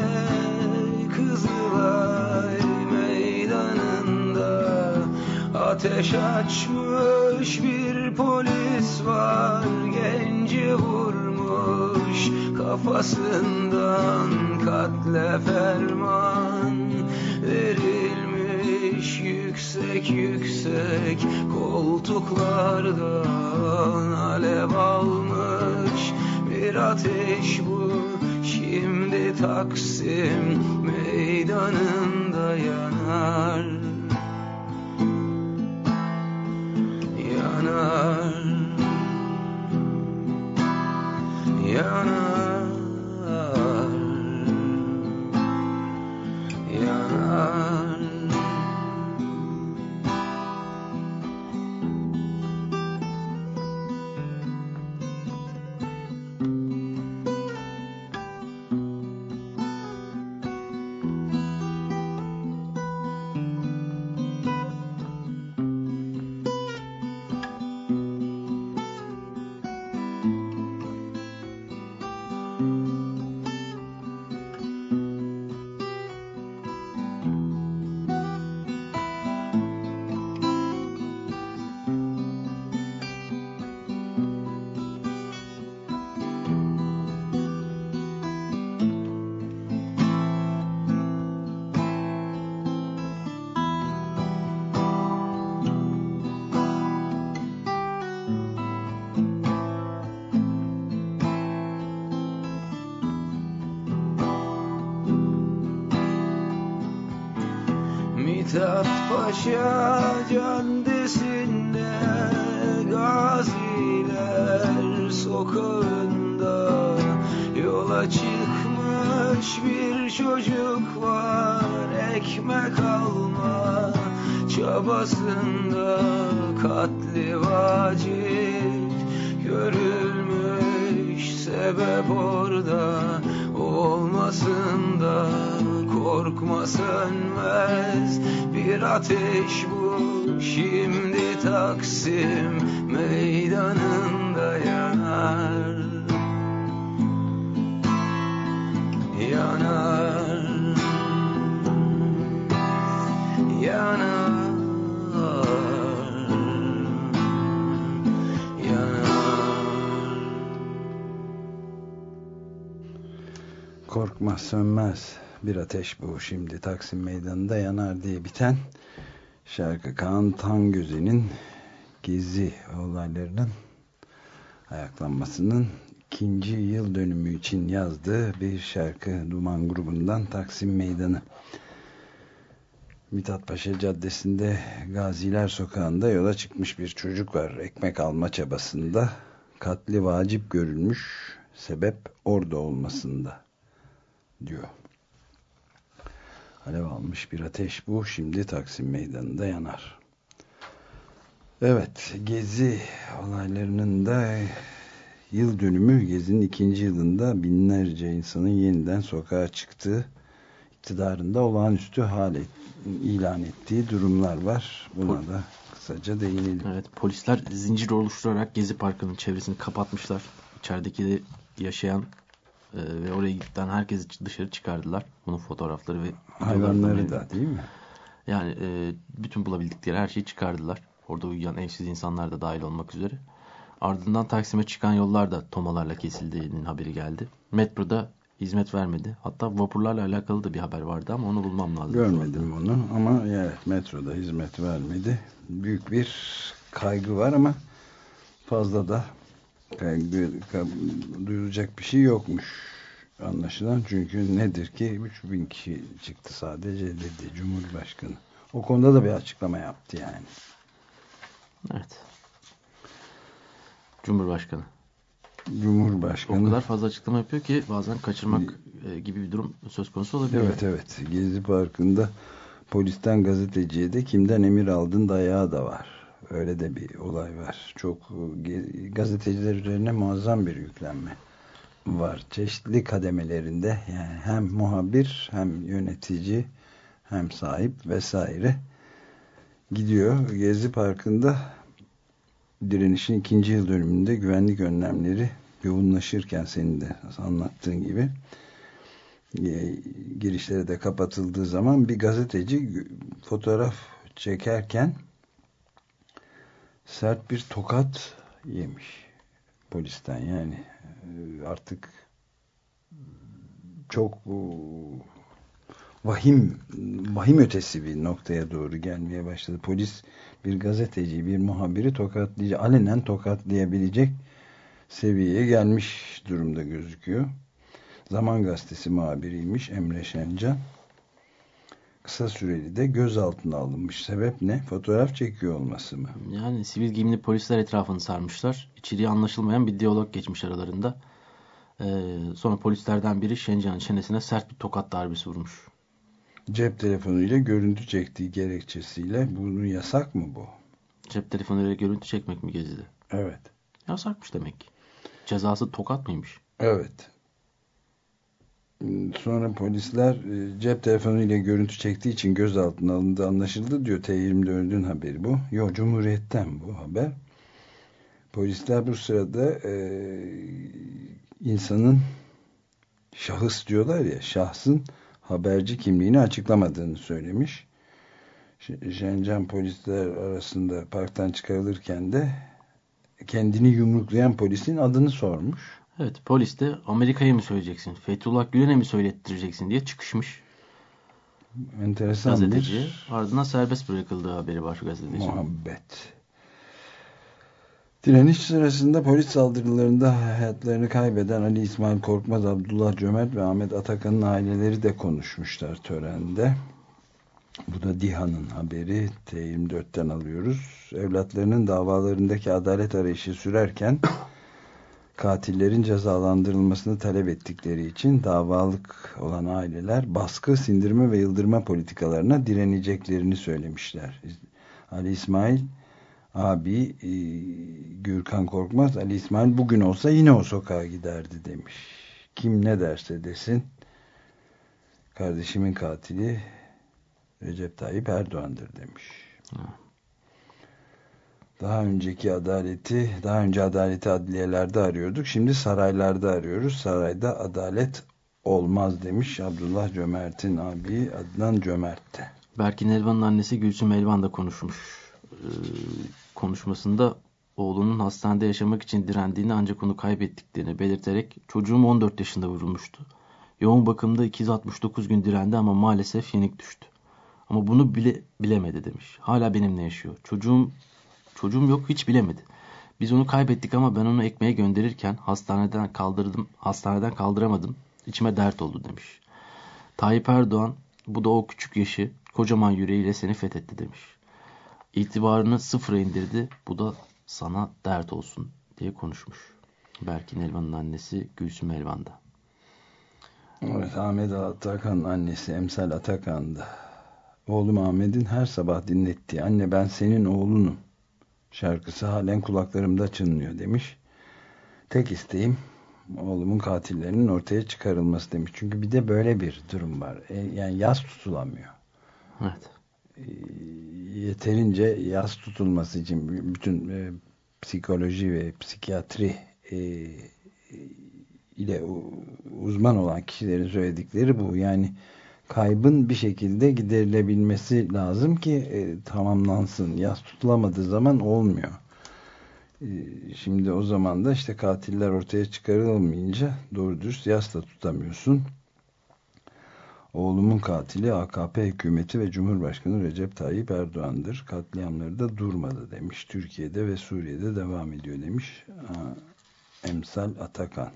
Speaker 6: Kızılay meydanında ateş açmış bir polis var, genci vurmuş kafasından, katle ferman verilmiş yüksek yüksek koltuklardan alev almış bir ateş bu şimdi Taksim meydanında yanar yanar yanar yanar Mithat Paşa caddesinde Gaziler sokağında yola çıkmış bir çocuk var, ekmek alma çabasında. Katli vacip görülmüş, sebep orada olmasın da. Korkma sönmez bir ateş bu, şimdi Taksim meydanında yanar. Yanar, yanar, yanar.
Speaker 2: Korkma sönmez bir ateş bu, şimdi Taksim meydanında yanar diye biten şarkı Kaan Tangöze'nin Gezi olaylarının ayaklanmasının ikinci yıl dönümü için yazdığı bir şarkı. Duman grubundan Taksim Meydanı. Mithat Paşa Caddesi'nde Gaziler Sokağı'nda yola çıkmış bir çocuk var, ekmek alma çabasında. Katli vacip görülmüş, sebep orada olmasında diyor. Alev almış bir ateş bu, şimdi Taksim Meydanı'nda yanar. Evet, Gezi olaylarının da yıl dönümü, Gezi'nin ikinci yılında binlerce insanın yeniden sokağa çıktığı, iktidarında olağanüstü hale ilan ettiği durumlar var. Buna Pol- da kısaca değinelim.
Speaker 3: Evet, polisler zincir oluşturarak Gezi Parkı'nın çevresini kapatmışlar. İçerideki yaşayan e, ve oraya giden herkesi dışarı çıkardılar. Bunun fotoğrafları ve
Speaker 2: hayvanları da değil mi?
Speaker 3: Yani e, bütün bulabildikleri her şeyi çıkardılar. Orada uyuyan evsiz insanlar da dahil olmak üzere. Ardından Taksim'e çıkan yollar da tomalarla kesildiğinin haberi geldi. Metroda hizmet vermedi. Hatta vapurlarla alakalı da bir haber vardı ama onu bulmam lazım.
Speaker 2: Görmedim onu ama evet, metroda hizmet vermedi. Büyük bir kaygı var ama fazla da kaygı, duyulacak bir şey yokmuş anlaşılan. Çünkü nedir ki üç bin kişi çıktı sadece dedi Cumhurbaşkanı. O konuda da bir açıklama yaptı yani.
Speaker 3: Evet. Cumhurbaşkanı.
Speaker 2: Cumhurbaşkanı.
Speaker 3: O kadar fazla açıklama yapıyor ki bazen kaçırmak gibi bir durum söz konusu olabilir.
Speaker 2: Evet evet. Gezi Parkı'nda polisten gazeteciye de kimden emir aldın dayağı da var. Öyle de bir olay var. Çok gazeteciler üzerine muazzam bir yüklenme var. Çeşitli kademelerinde yani hem muhabir hem yönetici hem sahip vesaire gidiyor. Gezi Parkı'nda direnişin ikinci yıl dönümünde güvenlik önlemleri yoğunlaşırken senin de anlattığın gibi girişleri de kapatıldığı zaman bir gazeteci fotoğraf çekerken sert bir tokat yemiş polisten. Yani artık çok vahim vahim ötesi bir noktaya doğru gelmeye başladı. Polis bir gazeteci, bir muhabiri tokatlayacak, alenen tokatlayabilecek seviyeye gelmiş durumda gözüküyor. Zaman Gazetesi muhabiriymiş Emre Şencan. Kısa süreli de gözaltına alınmış. Sebep ne? Fotoğraf çekiyor olması mı?
Speaker 3: Yani sivil giyimli polisler etrafını sarmışlar. İçeriği anlaşılmayan bir diyalog geçmiş aralarında. Ee, sonra polislerden biri Şencan'ın çenesine sert bir tokat darbesi vurmuş.
Speaker 2: Cep telefonuyla görüntü çektiği gerekçesiyle. Bunun yasak mı bu?
Speaker 3: Cep telefonuyla görüntü çekmek mi Gezi'de?
Speaker 2: Evet.
Speaker 3: Yasakmış demek ki. Cezası tokat mıymış?
Speaker 2: Evet. Sonra polisler cep telefonuyla görüntü çektiği için gözaltına alındı anlaşıldı diyor. T yirmi dördün haberi bu. Yok, Cumhuriyet'ten bu haber. Polisler bu sırada e, insanın şahıs diyorlar ya, şahsın haberci kimliğini açıklamadığını söylemiş. Şencan polisler arasında parktan çıkarılırken de kendini yumruklayan polisin adını sormuş.
Speaker 3: Evet, polis de Amerika'ya mı söyleyeceksin, Fethullah Gülen'e mi söylettireceksin diye çıkışmış.
Speaker 2: Enteresan
Speaker 3: gazeteciye.
Speaker 2: bir...
Speaker 3: Ardından serbest bırakıldığı haberi var gazeteci.
Speaker 2: Muhabbet. Direniş sırasında polis saldırılarında hayatlarını kaybeden Ali İsmail Korkmaz, Abdullah Cömert ve Ahmet Atakan'ın aileleri de konuşmuşlar törende. Bu da DİHA'nın haberi. T yirmi dörtten alıyoruz. Evlatlarının davalarındaki adalet arayışı sürerken katillerin cezalandırılmasını talep ettikleri için davalık olan aileler baskı, sindirme ve yıldırma politikalarına direneceklerini söylemişler. Ali İsmail abi e, Gürkan Korkmaz, Ali İsmail bugün olsa yine o sokağa giderdi demiş. Kim ne derse desin kardeşimin katili Recep Tayyip Erdoğan'dır demiş. Hı. Daha önceki adaleti, daha önce adaleti adliyelerde arıyorduk. Şimdi saraylarda arıyoruz. Sarayda adalet olmaz demiş Abdullah Cömert'in abi Adnan Cömert'te.
Speaker 3: Berkin Elvan'ın annesi Gülsüm Elvan da konuşmuş. Ee, konuşmasında oğlunun hastanede yaşamak için direndiğini ancak onu kaybettiklerini belirterek çocuğum on dört yaşında vurulmuştu. Yoğun bakımda iki yüz altmış dokuz gün direndi ama maalesef yenik düştü. Ama bunu bile bilemedi demiş. Hala benimle yaşıyor. Çocuğum çocuğum yok hiç bilemedi. Biz onu kaybettik ama ben onu ekmeğe gönderirken hastaneden kaldırdım, hastaneden kaldıramadım. İçime dert oldu demiş. Tayyip Erdoğan bu da o küçük yaşı kocaman yüreğiyle seni fethetti demiş. İtibarını sıfıra indirdi. Bu da sana dert olsun diye konuşmuş. Berkin Elvan'ın annesi Gülsüm Elvan'da.
Speaker 2: Evet, Ahmet Atakan'ın annesi Emsal Atakan'da. Oğlum Ahmet'in her sabah dinlettiği "Anne ben senin oğlunum" şarkısı halen kulaklarımda çınlıyor demiş. Tek isteğim oğlumun katillerinin ortaya çıkarılması demiş. Çünkü bir de böyle bir durum var. E, yani yas tutulamıyor.
Speaker 3: Evet.
Speaker 2: E, yeterince yas tutulması için bütün e, psikoloji ve psikiyatri e, ile uzman olan kişilerin söyledikleri bu. Yani kaybın bir şekilde giderilebilmesi lazım ki e, tamamlansın. Yas tutulamadığı zaman olmuyor. E, şimdi o zaman da işte katiller ortaya çıkarılmayınca doğru dürüst yas da tutamıyorsun. Oğlumun katili A K P hükümeti ve Cumhurbaşkanı Recep Tayyip Erdoğan'dır. Katliamları da durmadı demiş. Türkiye'de ve Suriye'de devam ediyor demiş. Ha, Emsal Atakan.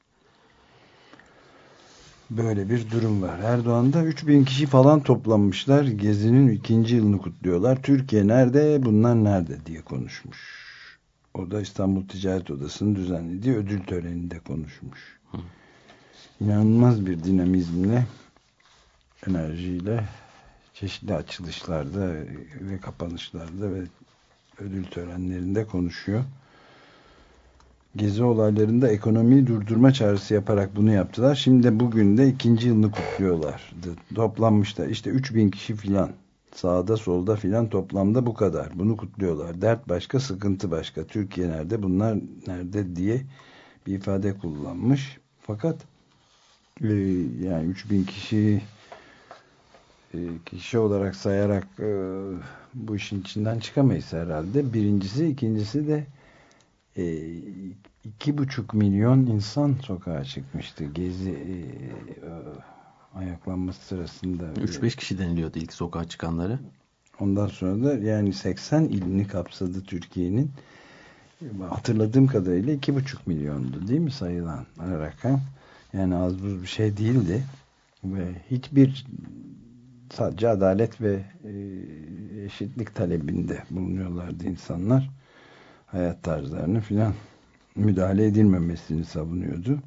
Speaker 2: Böyle bir durum var. Erdoğan'da üç bin kişi falan toplanmışlar. Gezi'nin ikinci yılını kutluyorlar. Türkiye nerede, bunlar nerede diye konuşmuş. O da İstanbul Ticaret Odası'nın düzenlediği ödül töreninde konuşmuş. Hı. İnanılmaz bir dinamizmle, enerjiyle çeşitli açılışlarda ve kapanışlarda ve ödül törenlerinde konuşuyor. Gezi olaylarında ekonomiyi durdurma çağrısı yaparak bunu yaptılar. Şimdi de bugün de ikinci yılını kutluyorlar. Toplanmışlar. İşte üç bin kişi filan. Sağda solda filan toplamda bu kadar. Bunu kutluyorlar. Dert başka, sıkıntı başka. Türkiye nerede, bunlar nerede diye bir ifade kullanmış. Fakat e, yani üç bin kişi e, kişi olarak sayarak e, bu işin içinden çıkamayız herhalde. Birincisi, ikincisi de E, iki buçuk milyon insan sokağa çıkmıştı Gezi e, e, ayaklanması sırasında.
Speaker 3: üç beş kişi deniliyordu ilk sokağa çıkanları.
Speaker 2: Ondan sonra da yani seksen ilini kapsadı Türkiye'nin. Hatırladığım kadarıyla iki buçuk milyondu değil mi sayılan rakam? Yani az buz bir şey değildi. Ve hiçbir, sadece adalet ve e, eşitlik talebinde bulunuyorlardı insanlar. Hayat tarzlarını filan müdahale edilmemesini savunuyordu.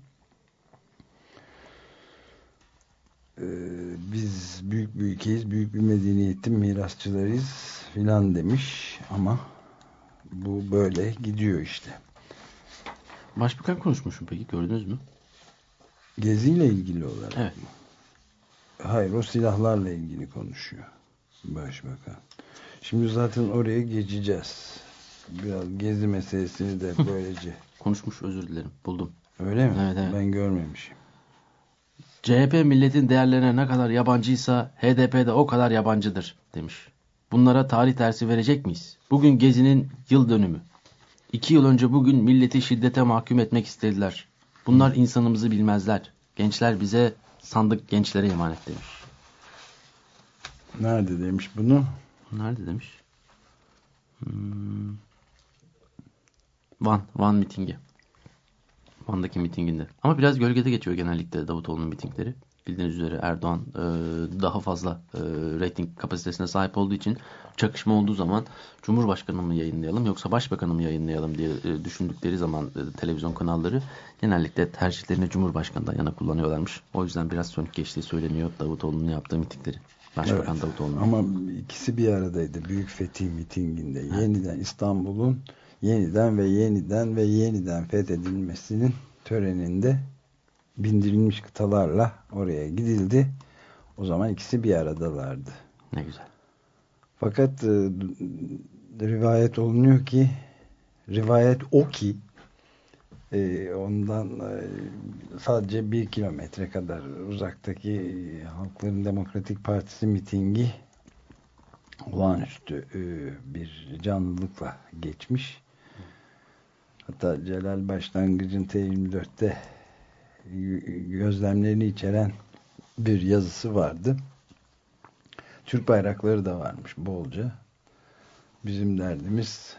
Speaker 2: Ee, biz büyük bir ülkeyiz, büyük bir medeniyetin mirasçılarıyız filan demiş ama bu böyle gidiyor işte.
Speaker 3: Başbakan konuşmuş mu peki, gördünüz mü?
Speaker 2: Geziyle ilgili olarak.
Speaker 3: Evet.
Speaker 2: Hayır, o silahlarla ilgili konuşuyor Başbakan. Şimdi zaten oraya geçeceğiz. Biraz Gezi meselesini de böylece
Speaker 3: konuşmuş, özür dilerim, buldum.
Speaker 2: Öyle mi?
Speaker 3: Evet, evet.
Speaker 2: Ben görmemişim.
Speaker 3: C H P milletin değerlerine ne kadar yabancıysa H D P de o kadar yabancıdır demiş. Bunlara tarih dersi verecek miyiz? Bugün Gezi'nin yıl dönümü. İki yıl önce bugün milleti şiddete mahkum etmek istediler. Bunlar insanımızı bilmezler. Gençler bize, sandık gençlere emanet demiş.
Speaker 2: Nerede demiş bunu?
Speaker 3: Nerede demiş? Hmm. Van, Van mitingi. Van'daki mitinginde. Ama biraz gölgede geçiyor genellikle Davutoğlu'nun mitingleri. Bildiğiniz üzere Erdoğan e, daha fazla e, reyting kapasitesine sahip olduğu için çakışma olduğu zaman Cumhurbaşkanı mı yayınlayalım yoksa Başbakanı mı yayınlayalım diye e, düşündükleri zaman e, televizyon kanalları genellikle tercihlerini Cumhurbaşkanı'ndan yana kullanıyorlarmış. O yüzden biraz sönük geçtiği söyleniyor Davutoğlu'nun yaptığı mitingleri. Başbakan
Speaker 2: Evet,
Speaker 3: Davutoğlu'nun.
Speaker 2: ama ikisi bir aradaydı Büyük Fetih mitinginde. Evet. Yeniden İstanbul'un yeniden ve yeniden ve yeniden fethedilmesinin töreninde bindirilmiş kıtalarla oraya gidildi. O zaman ikisi bir aradalardı.
Speaker 3: Ne güzel.
Speaker 2: Fakat e, rivayet olunuyor ki rivayet o ki e, ondan e, sadece bir kilometre kadar uzaktaki e, Halkların Demokratik Partisi mitingi olağanüstü e, bir canlılıkla geçmiş. Hatta Celal Başlangıç'ın T yirmi dörtte gözlemlerini içeren bir yazısı vardı. Türk bayrakları da varmış bolca. Bizim derdimiz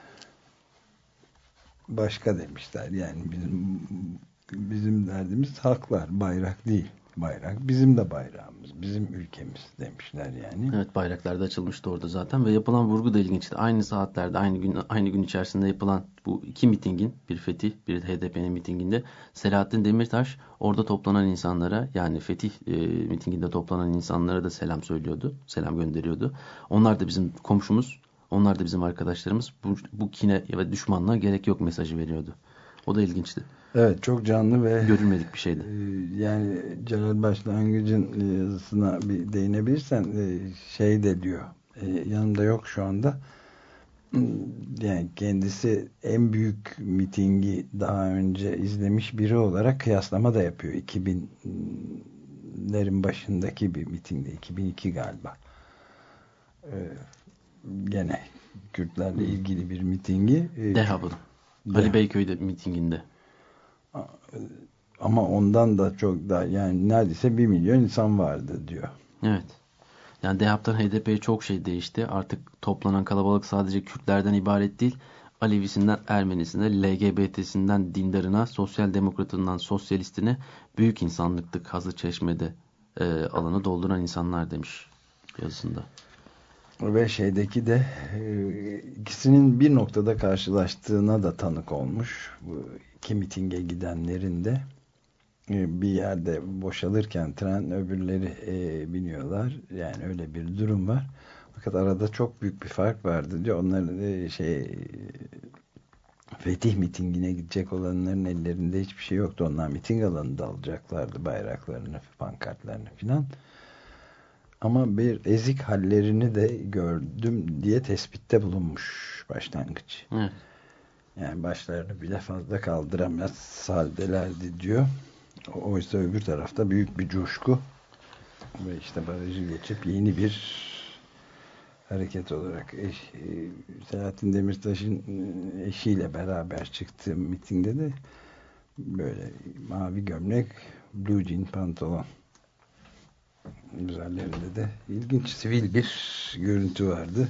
Speaker 2: başka demişler. Yani bizim bizim derdimiz haklar, bayrak değil. Bayrak bizim de bayrağımız, bizim ülkemiz demişler yani.
Speaker 3: Evet, bayraklar da açılmıştı orada zaten ve yapılan vurgu da ilginçti. Aynı saatlerde, aynı gün aynı gün içerisinde yapılan bu iki mitingin, bir Fetih, bir H D P'nin mitinginde Selahattin Demirtaş orada toplanan insanlara, yani Fetih e, mitinginde toplanan insanlara da selam söylüyordu, selam gönderiyordu. Onlar da bizim komşumuz, onlar da bizim arkadaşlarımız. Bu, bu kine ve düşmanlığa gerek yok mesajı veriyordu. O da ilginçti.
Speaker 2: Evet, çok canlı ve
Speaker 3: görülmedik bir şeydi.
Speaker 2: Yani Celal Başlangıç'ın yazısına bir değinebilirsen şey de diyor. Yanımda yok şu anda. Yani kendisi en büyük mitingi daha önce izlemiş biri olarak kıyaslama da yapıyor. iki binlerin başındaki bir mitingde. iki bin iki galiba. Gene Kürtlerle ilgili bir mitingi.
Speaker 3: Dehab'ın. Ali Beyköy'de mitinginde.
Speaker 2: Ama ondan da çok daha, yani neredeyse bir milyon insan vardı diyor.
Speaker 3: Evet. Yani DEHAP'tan H D P'ye çok şey değişti. Artık toplanan kalabalık sadece Kürtlerden ibaret değil. Alevisinden Ermenisine, L G B T'sinden dindarına, sosyal demokratından sosyalistine büyük insanlıktık Hazırçeşme'de e, alanı dolduran insanlar demiş yazısında.
Speaker 2: Ve şeydeki de e, ikisinin bir noktada karşılaştığına da tanık olmuş. Bu iki mitinge gidenlerin de e, bir yerde boşalırken tren öbürleri e, biniyorlar. Yani öyle bir durum var. Fakat arada çok büyük bir fark vardı diyor. Onların e, şey Fetih mitingine gidecek olanların ellerinde hiçbir şey yoktu. Onlar miting alanında alacaklardı bayraklarını, pankartlarını filan. Ama bir ezik hallerini de gördüm diye tespitte bulunmuş Başlangıç.
Speaker 3: Evet.
Speaker 2: Yani başlarını bile fazla kaldıramaz haldelerdi diyor. Oysa öbür tarafta büyük bir coşku ve işte barajı geçip yeni bir hareket olarak eş, Selahattin Demirtaş'ın eşiyle beraber çıktığı mitingde de böyle mavi gömlek, blue jean pantolon, üzerlerinde de ilginç sivil bir görüntü vardı.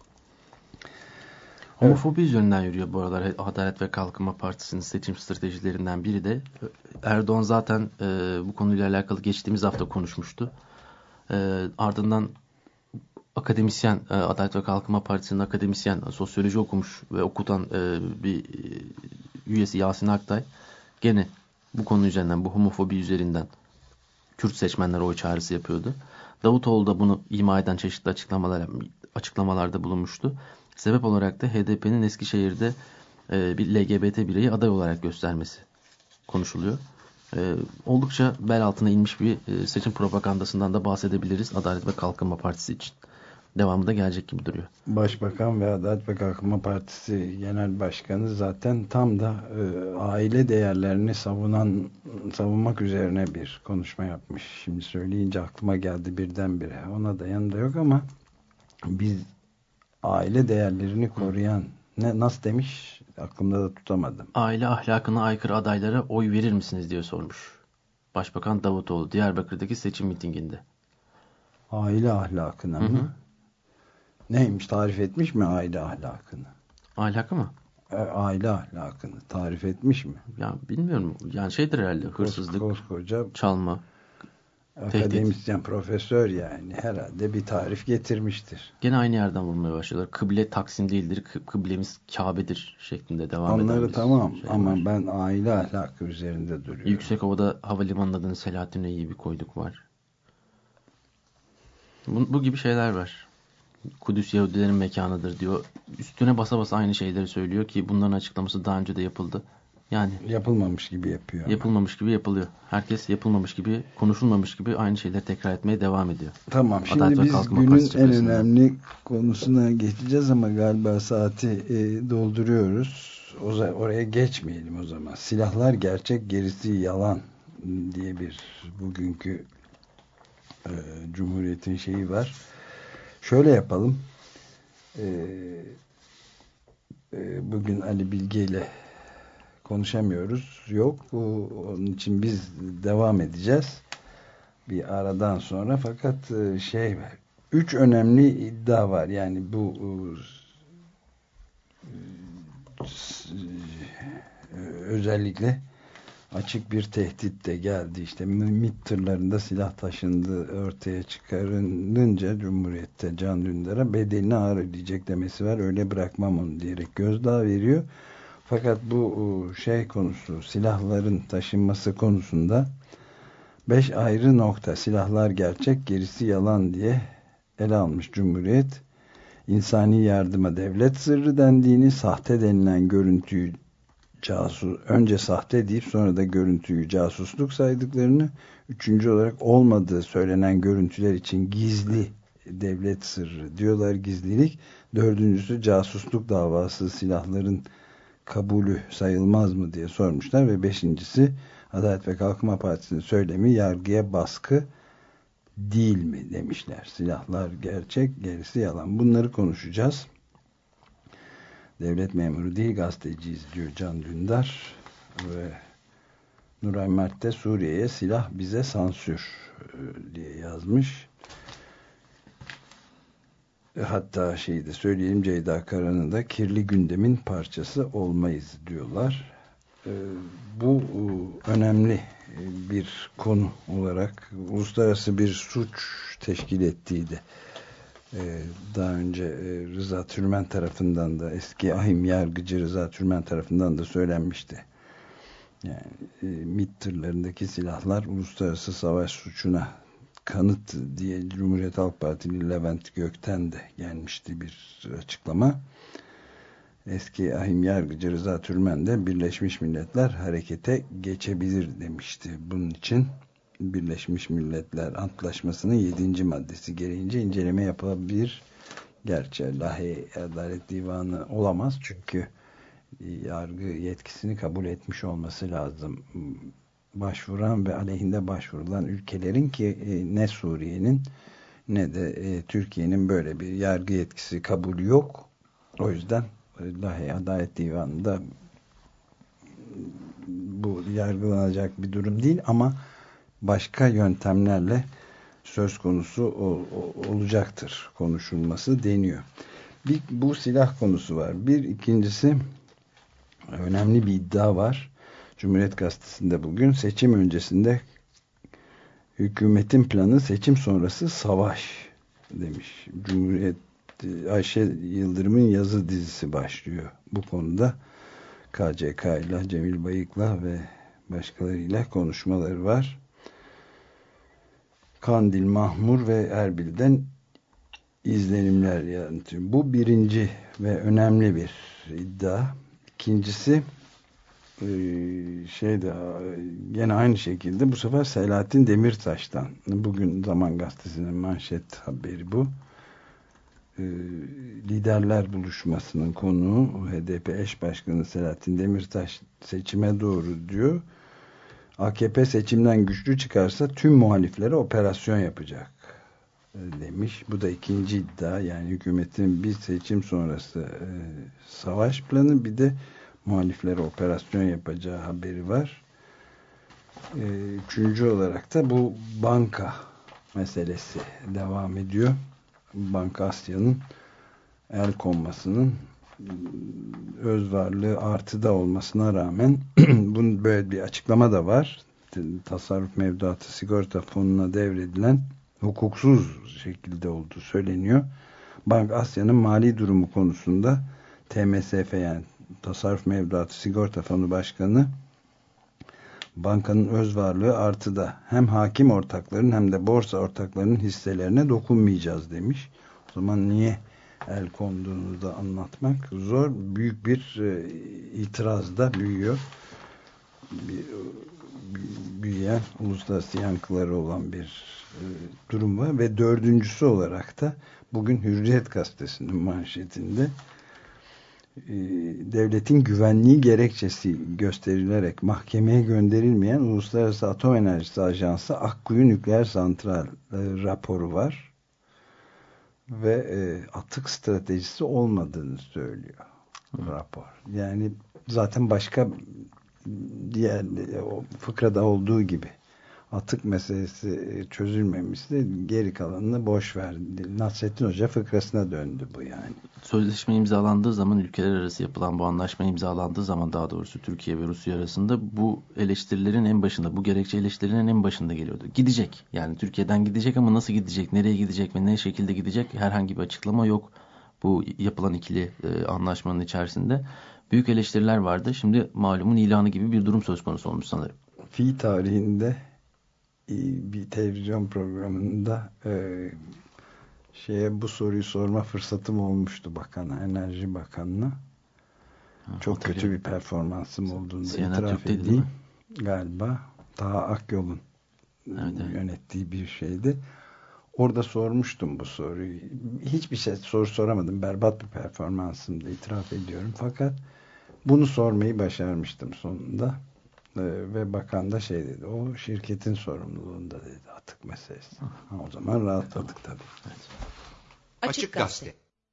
Speaker 3: Homofobi evet. üzerinden yürüyor bu aralar Adalet ve Kalkınma Partisi'nin seçim stratejilerinden biri de. Erdoğan zaten e, bu konuyla alakalı geçtiğimiz hafta konuşmuştu. E, ardından akademisyen, e, Adalet ve Kalkınma Partisi'nin akademisyen, sosyoloji okumuş ve okutan e, bir e, üyesi Yasin Aktay gene bu konu üzerinden, bu homofobi üzerinden Kürt seçmenlere oy çağrısı yapıyordu. Davutoğlu da bunu ima eden çeşitli açıklamalar, açıklamalarda bulunmuştu. Sebep olarak da H D P'nin Eskişehir'de e, bir L G B T bireyi aday olarak göstermesi konuşuluyor. E, oldukça bel altına inmiş bir e, seçim propagandasından da bahsedebiliriz Adalet ve Kalkınma Partisi için. Devamı da gelecek gibi duruyor.
Speaker 2: Başbakan ve Adalet ve Kalkınma Partisi Genel Başkanı zaten tam da e, aile değerlerini savunan savunmak üzerine bir konuşma yapmış. Şimdi söyleyince aklıma geldi birdenbire. Ona da yanında yok ama biz aile değerlerini koruyan, ne nasıl demiş? Aklımda da tutamadım.
Speaker 3: Aile ahlakına aykırı adaylara oy verir misiniz diye sormuş Başbakan Davutoğlu Diyarbakır'daki seçim mitinginde.
Speaker 2: Aile ahlakına mı? Hı hı. Neymiş? Tarif etmiş mi aile ahlakını?
Speaker 3: Ahlakı mı?
Speaker 2: E, aile ahlakını tarif etmiş mi?
Speaker 3: Ya bilmiyorum. Yani şeydir herhalde. Hırsızlık,
Speaker 2: koskoca
Speaker 3: çalma.
Speaker 2: Akademisyen, profesör yani herhalde bir tarif getirmiştir.
Speaker 3: Gene aynı yerden vurmaya başlıyorlar. Kıble Taksim değildir, kıblemiz Kabe'dir şeklinde devam eden.
Speaker 2: Onları tamam
Speaker 3: şey
Speaker 2: ama
Speaker 3: var.
Speaker 2: ben aile ahlakı üzerinde duruyorum.
Speaker 3: Yüksekova'da havalimanının adını Selahattin Eyyubi koyduk var. Bu, bu gibi şeyler var. Kudüs Yahudilerin mekanıdır diyor. Üstüne basa basa aynı şeyleri söylüyor ki bunların açıklaması daha önce de yapıldı. Yani
Speaker 2: yapılmamış gibi yapıyor.
Speaker 3: Yapılmamış gibi yapılıyor. Herkes yapılmamış gibi, konuşulmamış gibi aynı şeyleri tekrar etmeye devam ediyor.
Speaker 2: Tamam.
Speaker 3: Adalet
Speaker 2: şimdi biz günün
Speaker 3: Partisi
Speaker 2: en önemli konusuna geçeceğiz ama galiba saati e, dolduruyoruz. O zaman oraya geçmeyelim o zaman. Silahlar gerçek, gerisi yalan diye bir bugünkü e, Cumhuriyet'in şeyi var. Şöyle yapalım. E, e, bugün Ali Bilge ile konuşamıyoruz. Yok. Bu, onun için biz devam edeceğiz. Bir aradan sonra. Fakat şey var. Üç önemli iddia var. Yani bu özellikle açık bir tehdit de geldi. İşte MİT tırlarında silah taşındığı ortaya çıkarılınca Cumhuriyet'te Can Dündar'a bedelini ağır ödeyecek demesi var. Öyle bırakmam onu diyerek gözdağı veriyor. Fakat bu şey konusu, silahların taşınması konusunda beş ayrı nokta, silahlar gerçek, gerisi yalan diye ele almış Cumhuriyet. İnsani yardıma devlet sırrı dendiğini, sahte denilen görüntüyü casus, önce sahte deyip sonra da görüntüyü casusluk saydıklarını, üçüncü olarak olmadığı söylenen görüntüler için gizli devlet sırrı diyorlar, gizlilik. Dördüncüsü casusluk davası, silahların kabulü sayılmaz mı diye sormuşlar ve beşincisi Adalet ve Kalkınma Partisi'nin söylemi yargıya baskı değil mi demişler. Silahlar gerçek, gerisi yalan. Bunları konuşacağız. Devlet memuru değil, gazeteciyiz diyor Can Dündar ve Nuray Mert de Suriye'ye silah bize sansür diye yazmış. Hatta şeyi de söyleyelim, Ceyda Karan'ın da kirli gündemin parçası olmayız diyorlar. Bu önemli bir konu olarak uluslararası bir suç teşkil ettiği de daha önce Rıza Türmen tarafından da, eski ahim yargıcı Rıza Türmen tarafından da söylenmişti. Yani MİT tırlarındaki silahlar uluslararası savaş suçuna kanıt diye Cumhuriyet Halk Partili Levent Gökten de gelmişti bir açıklama. Eski ahim yargıcı Rıza Türmen de Birleşmiş Milletler harekete geçebilir demişti. Bunun için Birleşmiş Milletler Antlaşması'nın yedinci maddesi gereğince inceleme yapılabilir. Gerçi Lahey Adalet Divanı olamaz çünkü yargı yetkisini kabul etmiş olması lazım. Başvuran ve aleyhinde başvurulan ülkelerin ki ne Suriye'nin ne de Türkiye'nin böyle bir yargı yetkisi kabulü yok. O yüzden Lahey Adalet Divanı'nda bu yargılanacak bir durum değil ama başka yöntemlerle söz konusu olacaktır konuşulması deniyor. Bir, bu silah konusu var. Bir ikincisi önemli bir iddia var. Cumhuriyet Gazetesi'nde bugün seçim öncesinde hükümetin planı seçim sonrası savaş demiş. Cumhuriyet Ayşe Yıldırım'ın yazı dizisi başlıyor bu konuda. K C K ile Cemil Bayık'la ve başkalarıyla konuşmaları var. Kandil, Mahmur ve Erbil'den izlenimler yaratıyor. Bu birinci ve önemli bir iddia. İkincisi şeyde yine aynı şekilde bu sefer Selahattin Demirtaş'tan. Bugün Zaman Gazetesi'nin manşet haberi bu. Liderler buluşmasının konuğu H D P eş başkanı Selahattin Demirtaş seçime doğru diyor. A K P seçimden güçlü çıkarsa tüm muhaliflere operasyon yapacak demiş. Bu da ikinci iddia. Yani hükümetin bir seçim sonrası e, savaş planı, bir de muhaliflere operasyon yapacağı haberi var. E, üçüncü olarak da bu banka meselesi devam ediyor. Banka Asya'nın el konmasının öz varlığı artıda olmasına rağmen bunun böyle bir açıklama da var. tasarruf mevduatı sigorta fonuna devredilen hukuksuz şekilde olduğu söyleniyor. Bank Asya'nın mali durumu konusunda T M S F yani Tasarruf Mevduatı Sigorta Fonu Başkanı bankanın öz varlığı artıda hem hakim ortakların hem de borsa ortaklarının hisselerine dokunmayacağız demiş. O zaman niye el konduğunu da anlatmak zor. Büyük bir e, itiraz da büyüyor. Bir, büyüyen uluslararası yankıları olan bir e, durum var ve dördüncüsü olarak da bugün Hürriyet Gazetesi'nin manşetinde e, devletin güvenliği gerekçesi gösterilerek mahkemeye gönderilmeyen Uluslararası Atom Enerjisi Ajansı Akkuyu Nükleer Santral e, raporu var ve e, atık stratejisi olmadığını söylüyor Hı. rapor. Yani zaten başka diğer o fıkrada olduğu gibi atık meselesi çözülmemişse geri kalanını boş ver. Nasrettin Hoca fıkrasına döndü bu yani.
Speaker 3: Sözleşme imzalandığı zaman, ülkeler arası yapılan bu anlaşma imzalandığı zaman, daha doğrusu Türkiye ve Rusya arasında, bu eleştirilerin en başında, bu gerekçe eleştirilerin en başında geliyordu. Gidecek. Yani Türkiye'den gidecek ama nasıl gidecek, nereye gidecek ve ne şekilde gidecek herhangi bir açıklama yok. Bu yapılan ikili e, anlaşmanın içerisinde büyük eleştiriler vardı. Şimdi malumun ilanı gibi bir durum söz konusu olmuş sanırım.
Speaker 2: Fi tarihinde bir televizyon programında e, şeye bu soruyu sorma fırsatım olmuştu bakana, Enerji Bakanı'na. Ha, çok kötü bir performansım olduğunu da itiraf edeyim. Galiba Taha Akyol'un evet, evet. yönettiği bir şeydi. Orada sormuştum bu soruyu. Hiçbir şey soru soramadım. Berbat bir performansımdı, itiraf ediyorum. Fakat bunu sormayı başarmıştım sonunda. Ee, ve bakan da şey dedi, o şirketin sorumluluğunda dedi, atık meselesi. Ha, o zaman rahatladık tabii. Evet.
Speaker 1: Açık Gazete.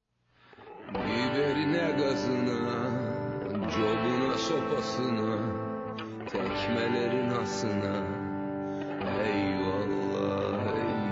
Speaker 6: Biberine gazına, cobuna sopasına, tekmelerin asına, eyvallah eyvallah.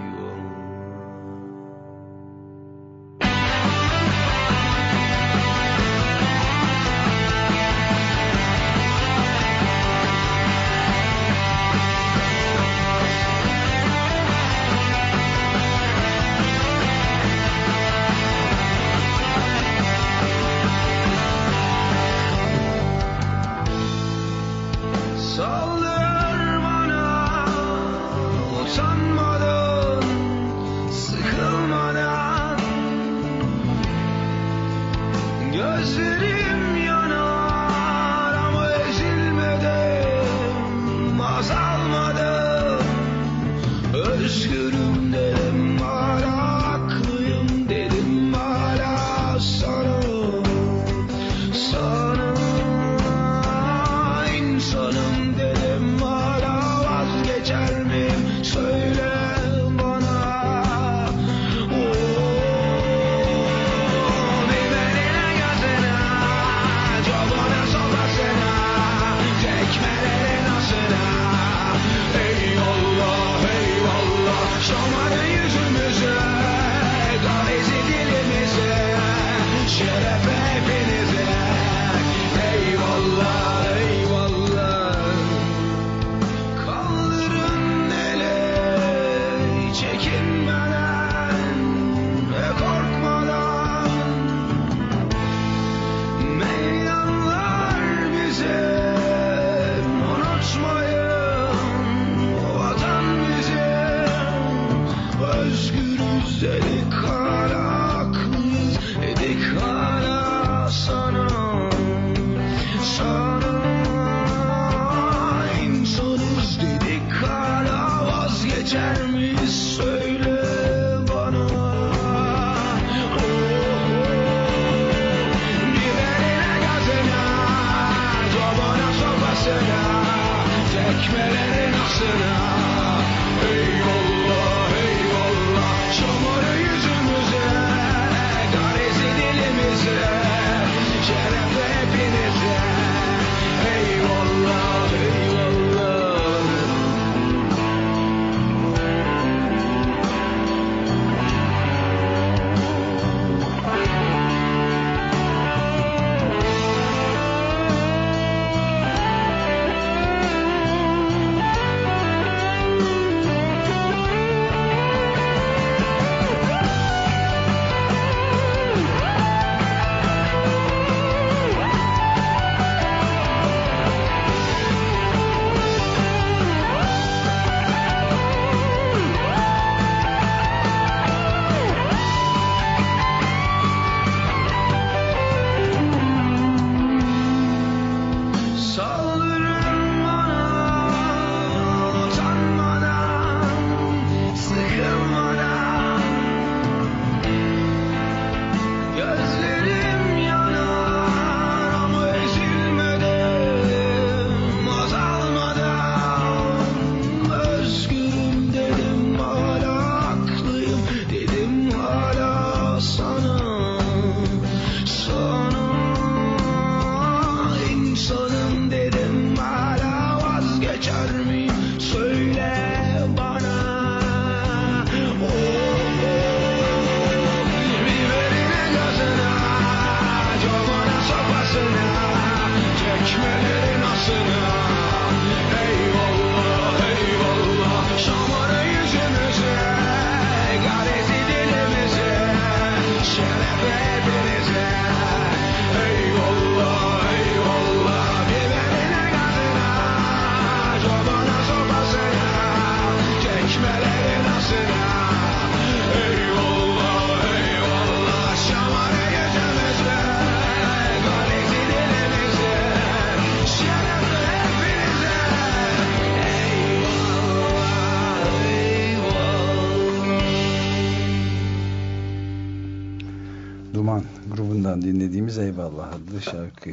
Speaker 2: grubundan dinlediğimiz Eyvallah adlı şarkı.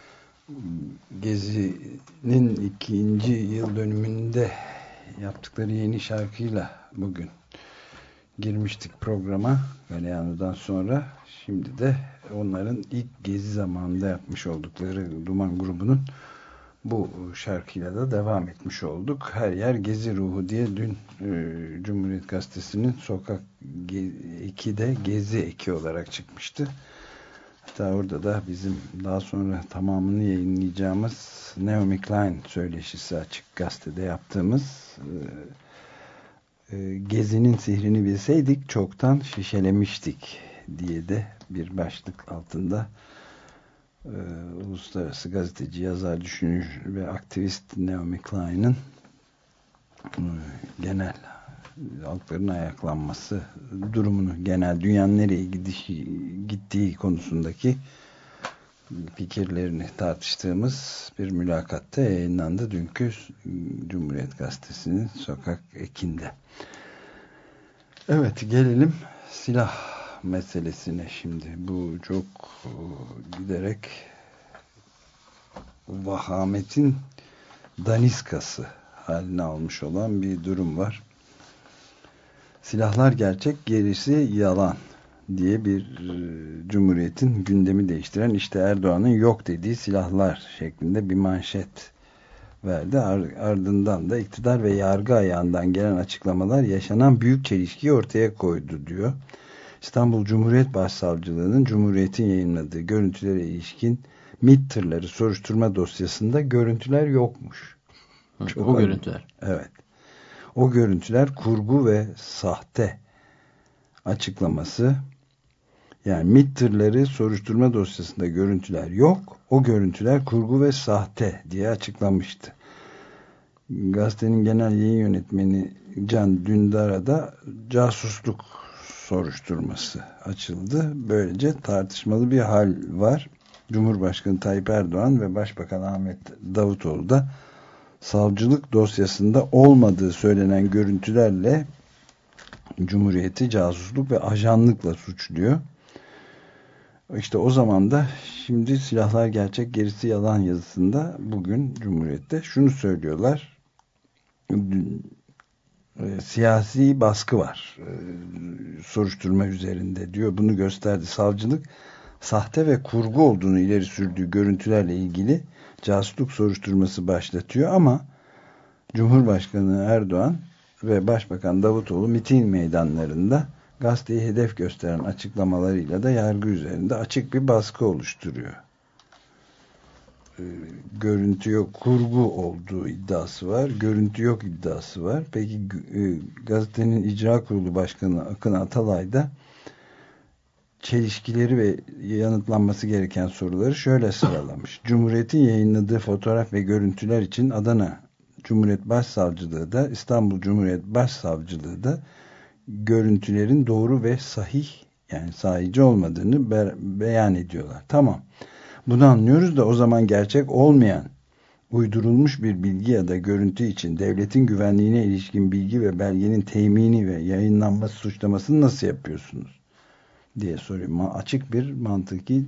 Speaker 2: Gezi'nin ikinci yıl dönümünde yaptıkları yeni şarkıyla bugün girmiştik programa Galeano'dan sonra. Şimdi de onların ilk Gezi zamanında yapmış oldukları Duman grubunun bu şarkıyla da devam etmiş olduk. Her yer Gezi ruhu diye dün e, Cumhuriyet Gazetesi'nin Sokak iki'de Gezi eki olarak çıkmıştı. Hatta orada da bizim daha sonra tamamını yayınlayacağımız Naomi Klein söyleşisi Açık Gazete'de yaptığımız e, e, Gezi'nin sihrini bilseydik çoktan şişelemiştik diye de bir başlık altında e, uluslararası gazeteci, yazar, düşünür ve aktivist Naomi Klein'in e, genel halkların ayaklanması durumunu, genel dünyanın nereye gidişi, gittiği konusundaki fikirlerini tartıştığımız bir mülakatta yayınlandı dünkü Cumhuriyet Gazetesi'nin Sokak ekinde. Evet, gelelim silah meselesine şimdi. Bu çok giderek vahametin daniskası haline almış olan bir durum var. Silahlar gerçek, gerisi yalan diye bir e, Cumhuriyet'in gündemi değiştiren, işte Erdoğan'ın yok dediği silahlar şeklinde bir manşet verdi. Ardından da iktidar ve yargı ayağından gelen açıklamalar yaşanan büyük çelişkiyi ortaya koydu diyor. İstanbul Cumhuriyet Başsavcılığı'nın Cumhuriyet'in yayınladığı görüntülere ilişkin MİT tırları soruşturma dosyasında görüntüler yokmuş.
Speaker 3: Hı, o görüntüler.
Speaker 2: Evet. O görüntüler kurgu ve sahte açıklaması. Yani MİT tırları soruşturma dosyasında görüntüler yok. O görüntüler kurgu ve sahte diye açıklamıştı. Gazetenin genel yayın yönetmeni Can Dündar'a da casusluk soruşturması açıldı. Böylece tartışmalı bir hal var. Cumhurbaşkanı Tayyip Erdoğan ve Başbakan Ahmet Davutoğlu da savcılık dosyasında olmadığı söylenen görüntülerle Cumhuriyeti casusluk ve ajanlıkla suçluyor. İşte o zaman da şimdi silahlar gerçek, gerisi yalan yazısında bugün Cumhuriyet'te şunu söylüyorlar. Siyasi baskı var soruşturma üzerinde diyor. Bunu gösterdi savcılık. Sahte ve kurgu olduğunu ileri sürdüğü görüntülerle ilgili casusluk soruşturması başlatıyor ama Cumhurbaşkanı Erdoğan ve Başbakan Davutoğlu miting meydanlarında gazeteyi hedef gösteren açıklamalarıyla da yargı üzerinde açık bir baskı oluşturuyor. Ee, görüntü yok, kurgu olduğu iddiası var. Görüntü yok iddiası var. Peki e, gazetenin icra kurulu başkanı Akın Atalay da çelişkileri ve yanıtlanması gereken soruları şöyle sıralamış. Cumhuriyet'in yayınladığı fotoğraf ve görüntüler için Adana Cumhuriyet Başsavcılığı da İstanbul Cumhuriyet Başsavcılığı da görüntülerin doğru ve sahih, yani sahici olmadığını be beyan ediyorlar. Tamam. Bunu anlıyoruz da o zaman gerçek olmayan, uydurulmuş bir bilgi ya da görüntü için devletin güvenliğine ilişkin bilgi ve belgenin temini ve yayınlanması suçlamasını nasıl yapıyorsunuz diye soruyorum. Açık bir mantıki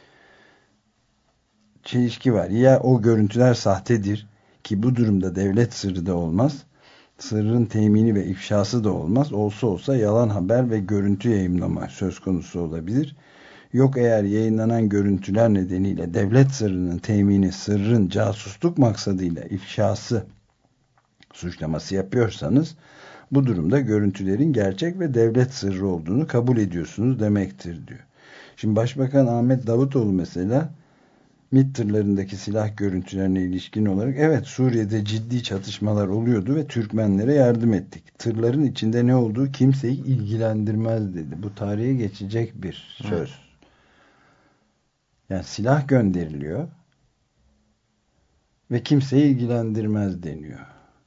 Speaker 2: çelişki var. Ya o görüntüler sahtedir ki bu durumda devlet sırrı da olmaz. Sırrın temini ve ifşası da olmaz. Olsa olsa yalan haber ve görüntü yayımlama söz konusu olabilir. Yok, eğer yayınlanan görüntüler nedeniyle devlet sırrının temini, sırrın casusluk maksadıyla ifşası suçlaması yapıyorsanız bu durumda görüntülerin gerçek ve devlet sırrı olduğunu kabul ediyorsunuz demektir diyor. Şimdi Başbakan Ahmet Davutoğlu mesela MİT tırlarındaki silah görüntülerine ilişkin olarak evet, Suriye'de ciddi çatışmalar oluyordu ve Türkmenlere yardım ettik. Tırların içinde ne olduğu kimseyi ilgilendirmez dedi. Bu tarihe geçecek bir söz. Hı. Yani silah gönderiliyor ve kimseyi ilgilendirmez deniyor.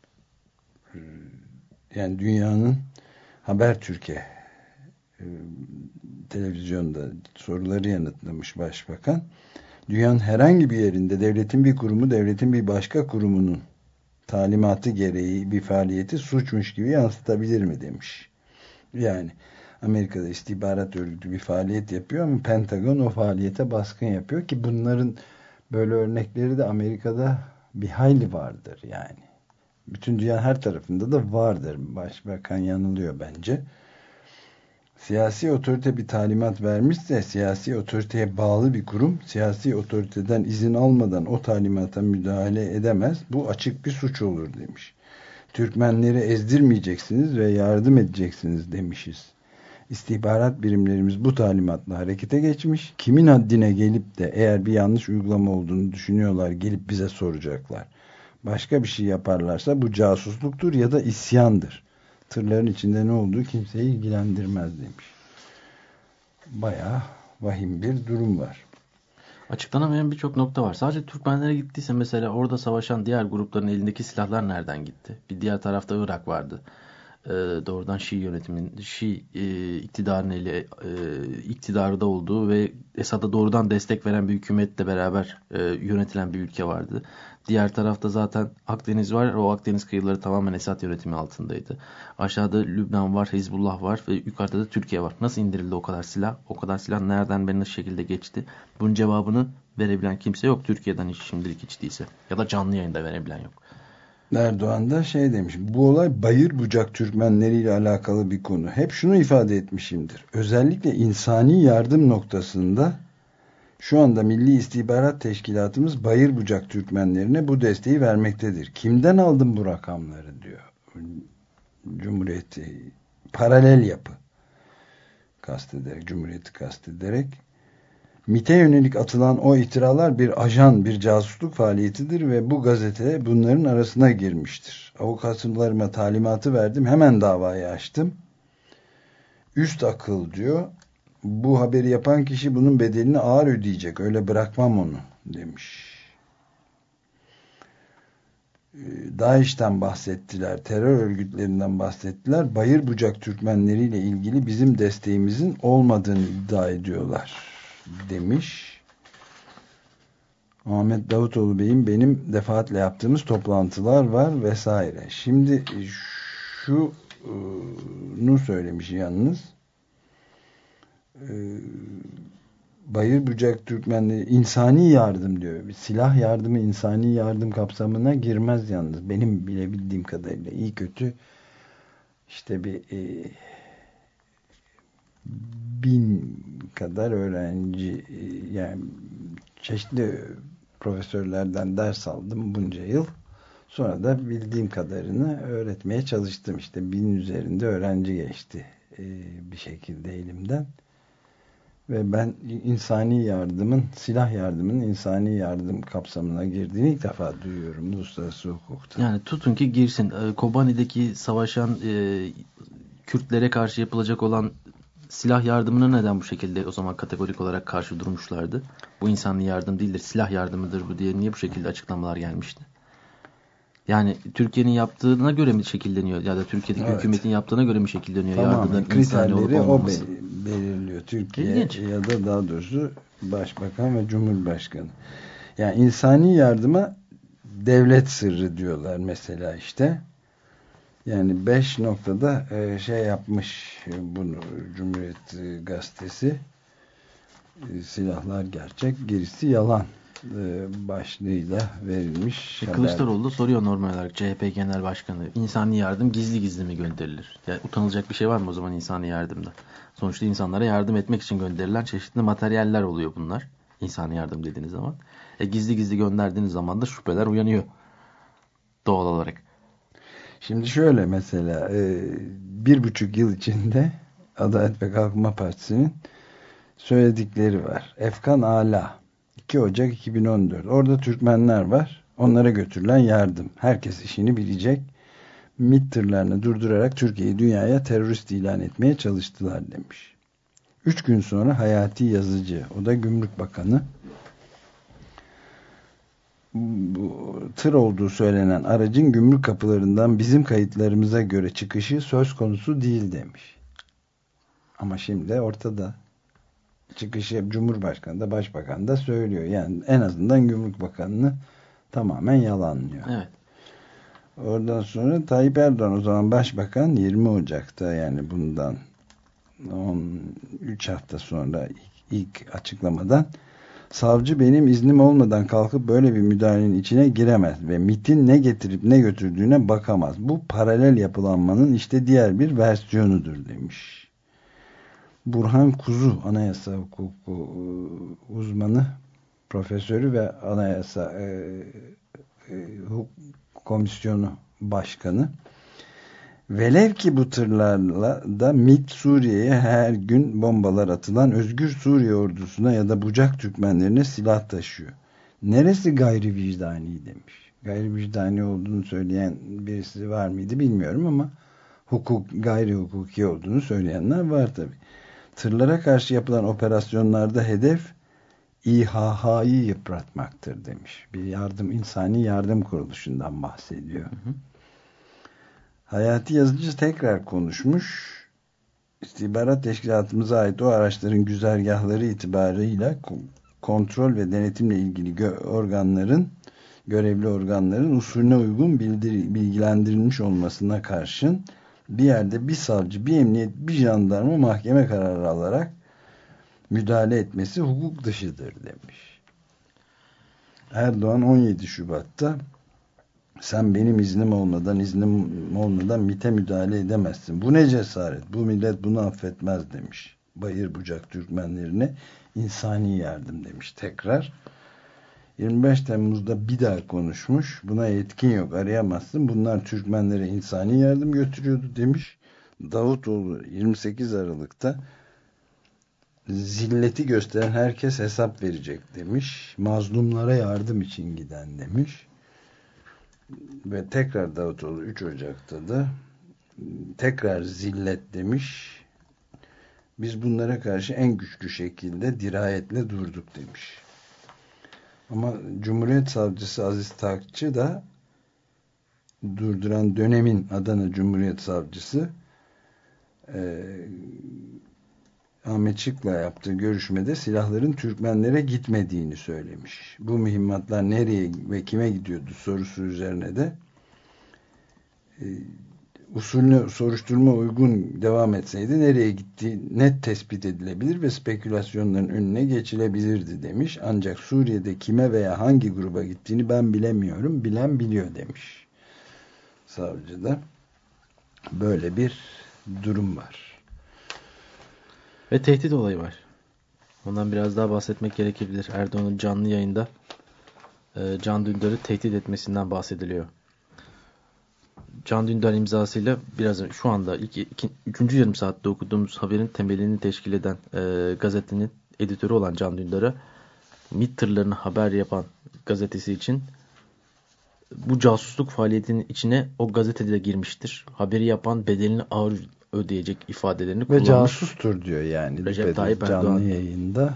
Speaker 2: Yani dünyanın Habertürk'e e, televizyonda soruları yanıtlamış başbakan. Dünyanın herhangi bir yerinde devletin bir kurumu, devletin bir başka kurumunun talimatı gereği bir faaliyeti suçmuş gibi yansıtabilir mi demiş. Yani Amerika'da istihbarat örgütü bir faaliyet yapıyor ama Pentagon o faaliyete baskın yapıyor ki bunların böyle örnekleri de Amerika'da bir hayli vardır yani. Bütün dünya her tarafında da vardır. Başbakan yanılıyor bence. Siyasi otorite bir talimat vermişse siyasi otoriteye bağlı bir kurum siyasi otoriteden izin almadan o talimata müdahale edemez. Bu açık bir suç olur demiş. Türkmenleri ezdirmeyeceksiniz ve yardım edeceksiniz demişiz. İstihbarat birimlerimiz bu talimatla harekete geçmiş. Kimin haddine gelip de eğer bir yanlış uygulama olduğunu düşünüyorlar gelip bize soracaklar. Başka bir şey yaparlarsa bu casusluktur ya da isyandır. Tırların içinde ne olduğu kimseyi ilgilendirmez demiş. Bayağı vahim bir durum var.
Speaker 3: Açıklanamayan birçok nokta var. Sadece Türkmenlere gittiyse mesela orada savaşan diğer grupların elindeki silahlar nereden gitti? Bir diğer tarafta Irak vardı. Ee, doğrudan Şii yönetimin, Şii e, iktidarın eli e, iktidarda olduğu ve Esad'a doğrudan destek veren bir hükümetle beraber e, yönetilen bir ülke vardı. Diğer tarafta zaten Akdeniz var. O Akdeniz kıyıları tamamen Esad yönetimi altındaydı. Aşağıda Lübnan var, Hizbullah var ve yukarıda da Türkiye var. Nasıl indirildi o kadar silah? O kadar silah nereden ve nasıl şekilde geçti? Bunun cevabını verebilen kimse yok. Türkiye'den hiç şimdilik hiç değilse. Ya da canlı yayında verebilen yok.
Speaker 2: Erdoğan da şey demiş. Bu olay bayır bucak Türkmenleriyle alakalı bir konu. Hep şunu ifade etmişimdir. Özellikle insani yardım noktasında şu anda Milli İstihbarat Teşkilatımız bayır bucak Türkmenlerine bu desteği vermektedir. Kimden aldın bu rakamları diyor. Cumhuriyeti paralel yapı kastederek, Cumhuriyeti kastederek MİT'e yönelik atılan o itiralar bir ajan, bir casusluk faaliyetidir ve bu gazete bunların arasına girmiştir. Avukatlarıma talimatı verdim, hemen davayı açtım. Üst akıl diyor. Bu haberi yapan kişi bunun bedelini ağır ödeyecek. Öyle bırakmam onu demiş. DAEŞ'ten bahsettiler. Terör örgütlerinden bahsettiler. Bayır bucak Türkmenleriyle ilgili bizim desteğimizin olmadığını iddia ediyorlar demiş. Ahmet Davutoğlu Bey'in benim defaatle yaptığımız toplantılar var vesaire. Şimdi şunu söylemiş yalnız. Bayır bucak Türkmenleri insani yardım diyor. Silah yardımı insani yardım kapsamına girmez yalnız. Benim bile bildiğim kadarıyla iyi kötü işte bir e, bin kadar öğrenci e, yani çeşitli profesörlerden ders aldım bunca yıl. Sonra da bildiğim kadarını öğretmeye çalıştım. İşte bin üzerinde öğrenci geçti e, bir şekilde elimden. Ve ben insani yardımın, silah yardımının insani yardım kapsamına girdiğini ilk defa duyuyorum uluslararası hukukta.
Speaker 3: Yani tutun ki girsin. Kobani'deki savaşan e, Kürtlere karşı yapılacak olan silah yardımına neden bu şekilde o zaman kategorik olarak karşı durmuşlardı? Bu insani yardım değildir, silah yardımıdır bu diye niye bu şekilde açıklamalar gelmişti? Yani Türkiye'nin yaptığına göre mi şekilleniyor ya da Türkiye'deki evet. hükümetin yaptığına göre mi şekilleniyor?
Speaker 2: Tamamen kriterleri o belirliyor. Türkiye İlginç. Ya da daha doğrusu Başbakan ve Cumhurbaşkanı. Yani insani yardıma devlet sırrı diyorlar mesela işte. Yani beş noktada şey yapmış bunu Cumhuriyet Gazetesi, silahlar gerçek, gerisi yalan başlığıyla verilmiş.
Speaker 3: Kılıçdaroğlu da soruyor normal olarak C H P Genel Başkanı, insani yardım gizli gizli mi gönderilir? Yani utanılacak bir şey var mı o zaman insani yardımda? Sonuçta insanlara yardım etmek için gönderilen çeşitli materyaller oluyor bunlar. İnsani yardım dediğiniz zaman. E, gizli gizli gönderdiğiniz zaman da şüpheler uyanıyor. Doğal olarak.
Speaker 2: Şimdi şöyle mesela bir buçuk yıl içinde Adalet ve Kalkınma Partisi'nin söyledikleri var. Efkan Ala iki Ocak iki bin on dört. Orada Türkmenler var. Onlara götürülen yardım. Herkes işini bilecek. MİT tırlarını durdurarak Türkiye'yi dünyaya terörist ilan etmeye çalıştılar demiş. Üç gün sonra Hayati Yazıcı, o da Gümrük Bakanı, bu tır olduğu söylenen aracın gümrük kapılarından bizim kayıtlarımıza göre çıkışı söz konusu değil demiş. Ama şimdi ortada. Çıkışı Cumhurbaşkanı da Başbakan da söylüyor. Yani en azından Gümrük Bakanı'nı tamamen yalanlıyor.
Speaker 3: Evet.
Speaker 2: Oradan sonra Tayyip Erdoğan o zaman Başbakan yirmi Ocak'ta yani bundan üç hafta sonra ilk, ilk açıklamadan savcı benim iznim olmadan kalkıp böyle bir müdahalenin içine giremez ve MİT'in ne getirip ne götürdüğüne bakamaz. Bu paralel yapılanmanın işte diğer bir versiyonudur demiş. Burhan Kuzu, anayasa hukuku uzmanı, profesörü ve anayasa e, e, komisyonu başkanı. Velev ki bu tırlarla da MİT Suriye'ye her gün bombalar atılan Özgür Suriye ordusuna ya da Bucak Türkmenlerine silah taşıyor. Neresi gayri vicdani demiş. Gayri vicdani olduğunu söyleyen birisi var mıydı bilmiyorum ama hukuk, gayri hukuki olduğunu söyleyenler var tabii. Tırlara karşı yapılan operasyonlarda hedef İ H H'yı yıpratmaktır demiş. Bir yardım, insani yardım kuruluşundan bahsediyor. Hı hı. Hayati Yazıcı tekrar konuşmuş. İstihbarat teşkilatımıza ait o araçların güzergahları itibarıyla kontrol ve denetimle ilgili gö organların, görevli organların usulüne uygun bildir bilgilendirilmiş olmasına karşın bir yerde bir savcı, bir emniyet, bir jandarma mahkeme kararı alarak müdahale etmesi hukuk dışıdır demiş. Erdoğan on yedi Şubat'ta sen benim iznim olmadan iznim olmadan MİT'e müdahale edemezsin. Bu ne cesaret? Bu millet bunu affetmez demiş. Bayır Bucak Türkmenlerine insani yardım demiş tekrar. yirmi beş Temmuz'da bir daha konuşmuş. Buna yetkin yok, arayamazsın. Bunlar Türkmenlere insani yardım götürüyordu demiş. Davutoğlu yirmi sekiz Aralık'ta zilleti gösteren herkes hesap verecek demiş. Mazlumlara yardım için giden demiş. Ve tekrar Davutoğlu üç Ocak'ta da tekrar zillet demiş. Biz bunlara karşı en güçlü şekilde dirayetle durduk demiş. Ama Cumhuriyet Savcısı Aziz Takçı da durduran dönemin Adana Cumhuriyet Savcısı e, Ahmet Şık'la yaptığı görüşmede silahların Türkmenlere gitmediğini söylemiş. Bu mühimmatlar nereye ve kime gidiyordu sorusu üzerine de e, usulüne soruşturma uygun devam etseydi nereye gittiği net tespit edilebilir ve spekülasyonların önüne geçilebilirdi demiş. Ancak Suriye'de kime veya hangi gruba gittiğini ben bilemiyorum. Bilen biliyor demiş. Savcı da böyle bir durum var.
Speaker 3: Ve tehdit olayı var. Ondan biraz daha bahsetmek gerekebilir. Erdoğan'ın canlı yayında e, Can Dündar'ı tehdit etmesinden bahsediliyor. Can Dündar imzasıyla biraz şu anda ilk, iki, üçüncü yarım saatte okuduğumuz haberin temelini teşkil eden e, gazetenin editörü olan Can Dündar'a MİT tırlarını haber yapan gazetesi için bu casusluk faaliyetinin içine o gazetede de girmiştir. Haberi yapan bedelini ağır ödeyecek ifadelerini kullanmış.
Speaker 2: Ve casustur diyor yani.
Speaker 3: Recep Tayyip Erdoğan.
Speaker 2: Canlı yayında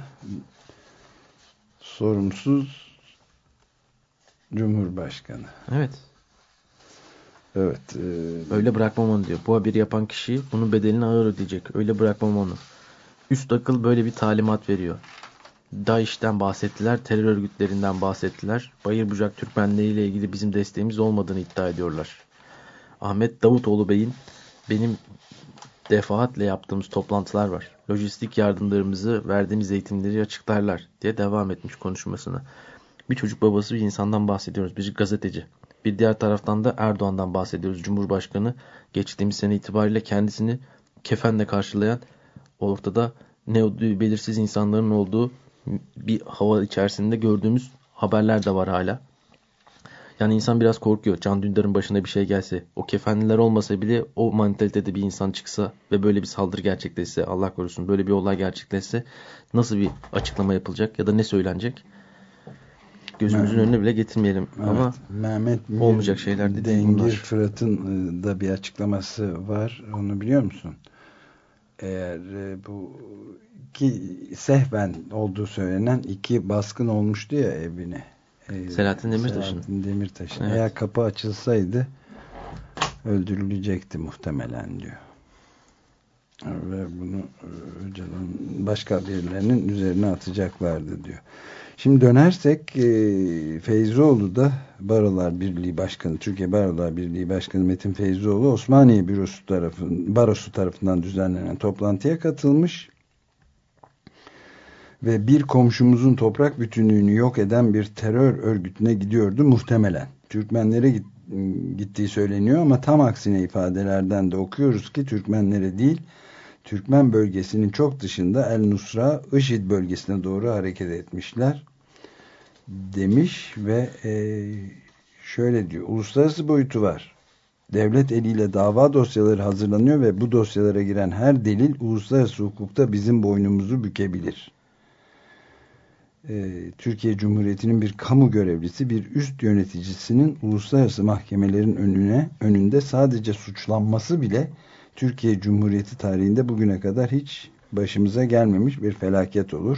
Speaker 2: sorumsuz Cumhurbaşkanı.
Speaker 3: Evet.
Speaker 2: Evet. E,
Speaker 3: Öyle bırakmam onu diyor. Bu haberi yapan kişi bunun bedelini ağır ödeyecek. Öyle bırakmam onu. Üst akıl böyle bir talimat veriyor. DAEŞ'ten bahsettiler. Terör örgütlerinden bahsettiler. Bayır Bucak Türkmenleri ile ilgili bizim desteğimiz olmadığını iddia ediyorlar. Ahmet Davutoğlu Bey'in benim defaatle yaptığımız toplantılar var. Lojistik yardımlarımızı, verdiğimiz eğitimleri açıklarlar diye devam etmiş konuşmasını. Bir çocuk babası bir insandan bahsediyoruz. Bir gazeteci. Bir diğer taraftan da Erdoğan'dan bahsediyoruz. Cumhurbaşkanı geçtiğimiz sene itibariyle kendisini kefenle karşılayan, ortada ne olduğu belirsiz insanların olduğu bir hava içerisinde gördüğümüz haberler de var hala. Yani insan biraz korkuyor. Can Dündar'ın başına bir şey gelse, o kefenliler olmasa bile o mantalitede bir insan çıksa ve böyle bir saldırı gerçekleşse, Allah korusun böyle bir olay gerçekleşse nasıl bir açıklama yapılacak ya da ne söylenecek? Gözümüzün Mehmet, önüne bile getirmeyelim. Evet, ama
Speaker 2: Mehmet
Speaker 3: olmayacak şeyler de değil
Speaker 2: bunlar.
Speaker 3: Dengir
Speaker 2: Fırat'ın da bir açıklaması var. Onu biliyor musun? Eğer bu ki sehven olduğu söylenen iki baskın olmuştu ya evine.
Speaker 3: Selahattin Demirtaş'ın.
Speaker 2: Selahattin Demirtaş'ın.
Speaker 3: Evet.
Speaker 2: Eğer kapı açılsaydı öldürülecekti muhtemelen diyor. Ve bunu Öcalan başka birilerinin üzerine atacaklardı diyor. Şimdi dönersek e, Feyzoğlu da Barolar Birliği Başkanı, Türkiye Barolar Birliği Başkanı Metin Feyzoğlu Osmaniye Bürosu tarafın, Barosu tarafından düzenlenen toplantıya katılmış ve bir komşumuzun toprak bütünlüğünü yok eden bir terör örgütüne gidiyordu muhtemelen. Türkmenlere git, gittiği söyleniyor ama tam aksine ifadelerden de okuyoruz ki Türkmenlere değil, Türkmen bölgesinin çok dışında El Nusra, IŞİD bölgesine doğru hareket etmişler demiş ve e, şöyle diyor. Uluslararası boyutu var. Devlet eliyle dava dosyaları hazırlanıyor ve bu dosyalara giren her delil uluslararası hukukta bizim boynumuzu bükebilir. E, Türkiye Cumhuriyeti'nin bir kamu görevlisi, bir üst yöneticisinin uluslararası mahkemelerin önüne önünde sadece suçlanması bile Türkiye Cumhuriyeti tarihinde bugüne kadar hiç başımıza gelmemiş bir felaket olur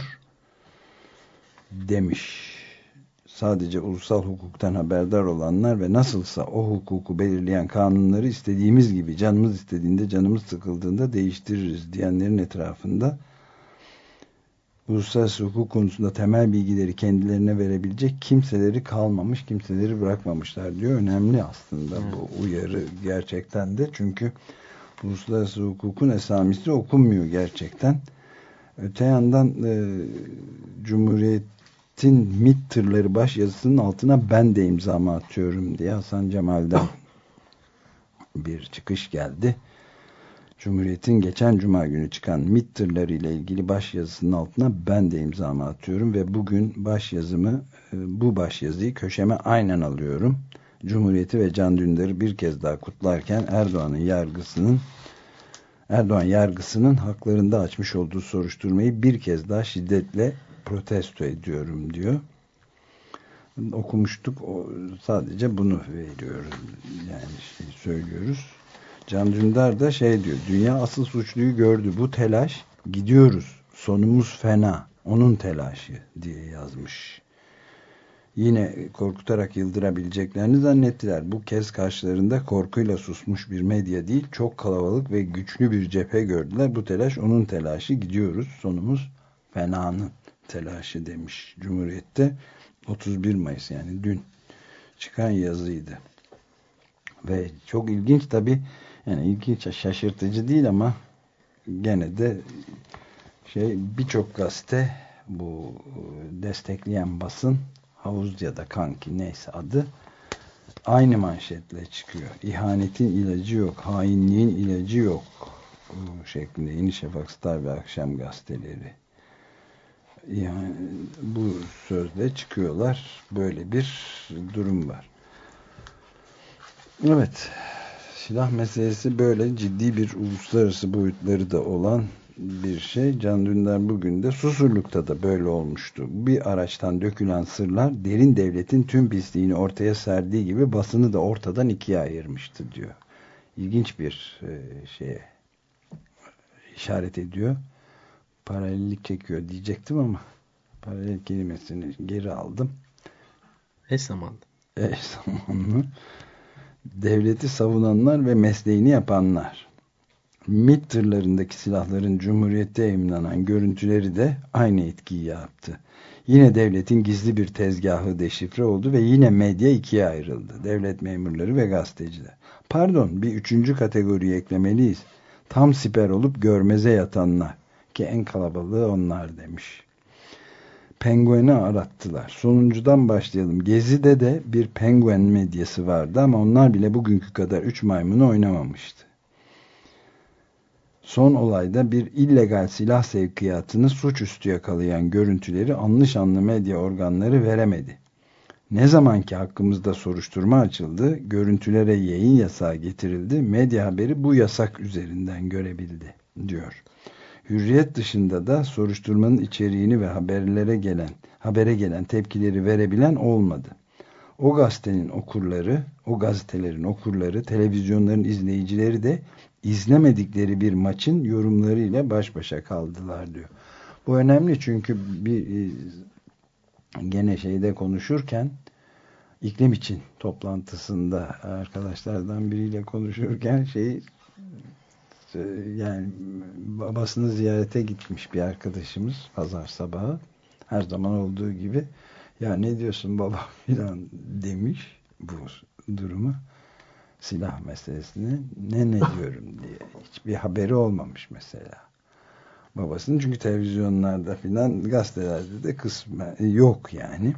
Speaker 2: demiş. Sadece ulusal hukuktan haberdar olanlar ve nasılsa o hukuku belirleyen kanunları istediğimiz gibi canımız istediğinde, canımız sıkıldığında değiştiririz diyenlerin etrafında uluslararası hukuk konusunda temel bilgileri kendilerine verebilecek kimseleri kalmamış, kimseleri bırakmamışlar diyor. Önemli aslında bu uyarı gerçekten de, çünkü uluslararası hukukun esamisi okunmuyor gerçekten. Öte yandan e, Cumhuriyet'in MİT tırları başyazısının altına ben de imzamı atıyorum diye Hasan Cemal'den bir çıkış geldi. Cumhuriyet'in geçen cuma günü çıkan MİT tırları ile ilgili başyazısının altına ben de imzamı atıyorum ve bugün başyazımı, e, bu başyazıyı köşeme aynen alıyorum. Cumhuriyeti ve Can Dündar'ı bir kez daha kutlarken Erdoğan'ın yargısının Erdoğan yargısının haklarında açmış olduğu soruşturmayı bir kez daha şiddetle protesto ediyorum diyor. Okumuştuk. O, sadece bunu veriyoruz. Yani şey söylüyoruz. Can Dündar da şey diyor. Dünya asıl suçluyu gördü. Bu telaş, gidiyoruz. Sonumuz fena. Onun telaşı diye yazmış. Yine korkutarak yıldırabileceklerini zannettiler. Bu kez karşılarında korkuyla susmuş bir medya değil, çok kalabalık ve güçlü bir cephe gördüler. Bu telaş onun telaşı, gidiyoruz. Sonumuz fenanın telaşı demiş Cumhuriyet'te. otuz bir Mayıs, yani dün çıkan yazıydı. Ve çok ilginç tabii, yani ilginç, şaşırtıcı değil ama gene de şey, birçok gazete bu destekleyen basın, Havuz ya da Kanki neyse adı, aynı manşetle çıkıyor. İhanetin ilacı yok, hainliğin ilacı yok şeklinde Yeni Şafak, Star ve Akşam gazeteleri. Yani bu sözle çıkıyorlar. Böyle bir durum var. Evet. Silah meselesi böyle ciddi bir uluslararası boyutları da olan bir şey. Can Dündar bugün de Susurluk'ta da böyle olmuştu. Bir araçtan dökülen sırlar derin devletin tüm pisliğini ortaya serdiği gibi basını da ortadan ikiye ayırmıştı diyor. İlginç bir e, şeye işaret ediyor. Paralellik çekiyor diyecektim ama paralel kelimesini geri aldım.
Speaker 3: Eş zamanlı.
Speaker 2: Eş zamanlı. Devleti savunanlar ve mesleğini yapanlar. MİT tırlarındaki silahların Cumhuriyet'te yayımlanan görüntüleri de aynı etkiyi yaptı. Yine devletin gizli bir tezgahı deşifre oldu ve yine medya ikiye ayrıldı. Devlet memurları ve gazeteciler. Pardon, bir üçüncü kategoriyi eklemeliyiz. Tam siper olup görmeze yatanlar. Ki en kalabalığı onlar demiş. Penguen'i arattılar. Sonuncudan başlayalım. Gezi'de de bir penguen medyası vardı ama onlar bile bugünkü kadar üç maymunu oynamamıştı. Son olayda bir illegal silah sevkiyatını suçüstü yakalayan görüntüleri anlı şanlı medya organları veremedi. Ne zamanki hakkımızda soruşturma açıldı, görüntülere yayın yasağı getirildi, medya haberi bu yasak üzerinden görebildi, diyor. Hürriyet dışında da soruşturmanın içeriğini ve haberlere gelen, habere gelen tepkileri verebilen olmadı. O gazetenin okurları, o gazetelerin okurları, televizyonların izleyicileri de izlemedikleri bir maçın yorumlarıyla baş başa kaldılar, diyor. Bu önemli çünkü bir gene şeyde konuşurken, iklim için toplantısında arkadaşlardan biriyle konuşurken şeyi Yani babasını ziyarete gitmiş bir arkadaşımız pazar sabahı. Her zaman olduğu gibi. Ya ne diyorsun baba filan demiş bu durumu. Silah meselesini. Ne ne diyorum diye. Hiçbir haberi olmamış mesela. Babasının, çünkü televizyonlarda filan, gazetelerde de kısmen yok yani.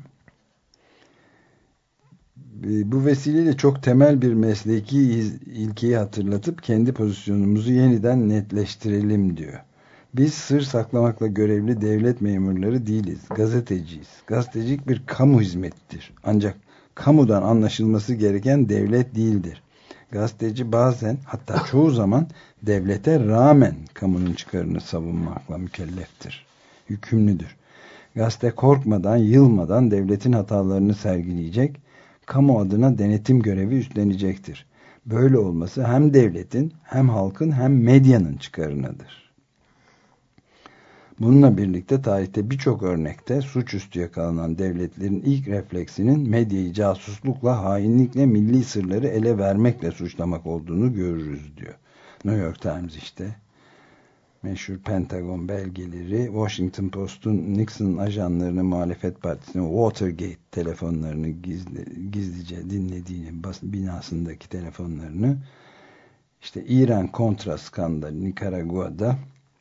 Speaker 2: Bu vesileyle çok temel bir mesleki ilkeyi hatırlatıp kendi pozisyonumuzu yeniden netleştirelim diyor. Biz sır saklamakla görevli devlet memurları değiliz. Gazeteciyiz. Gazetecilik bir kamu hizmetidir. Ancak kamudan anlaşılması gereken devlet değildir. Gazeteci bazen, hatta çoğu zaman devlete rağmen kamunun çıkarını savunmakla mükelleftir. Yükümlüdür. Gazete korkmadan, yılmadan devletin hatalarını sergileyecek, kamu adına denetim görevi üstlenecektir. Böyle olması hem devletin, hem halkın, hem medyanın çıkarınadır. Bununla birlikte tarihte birçok örnekte suçüstü yakalanan devletlerin ilk refleksinin medyayı casuslukla, hainlikle, milli sırları ele vermekle suçlamak olduğunu görürüz diyor. New York Times işte. Meşhur Pentagon belgeleri, Washington Post'un Nixon ajanlarını, muhalefet partisinin Watergate telefonlarını gizli, gizlice dinlediğini, bas, binasındaki telefonlarını, işte İran kontra skandalı Nikaragua'da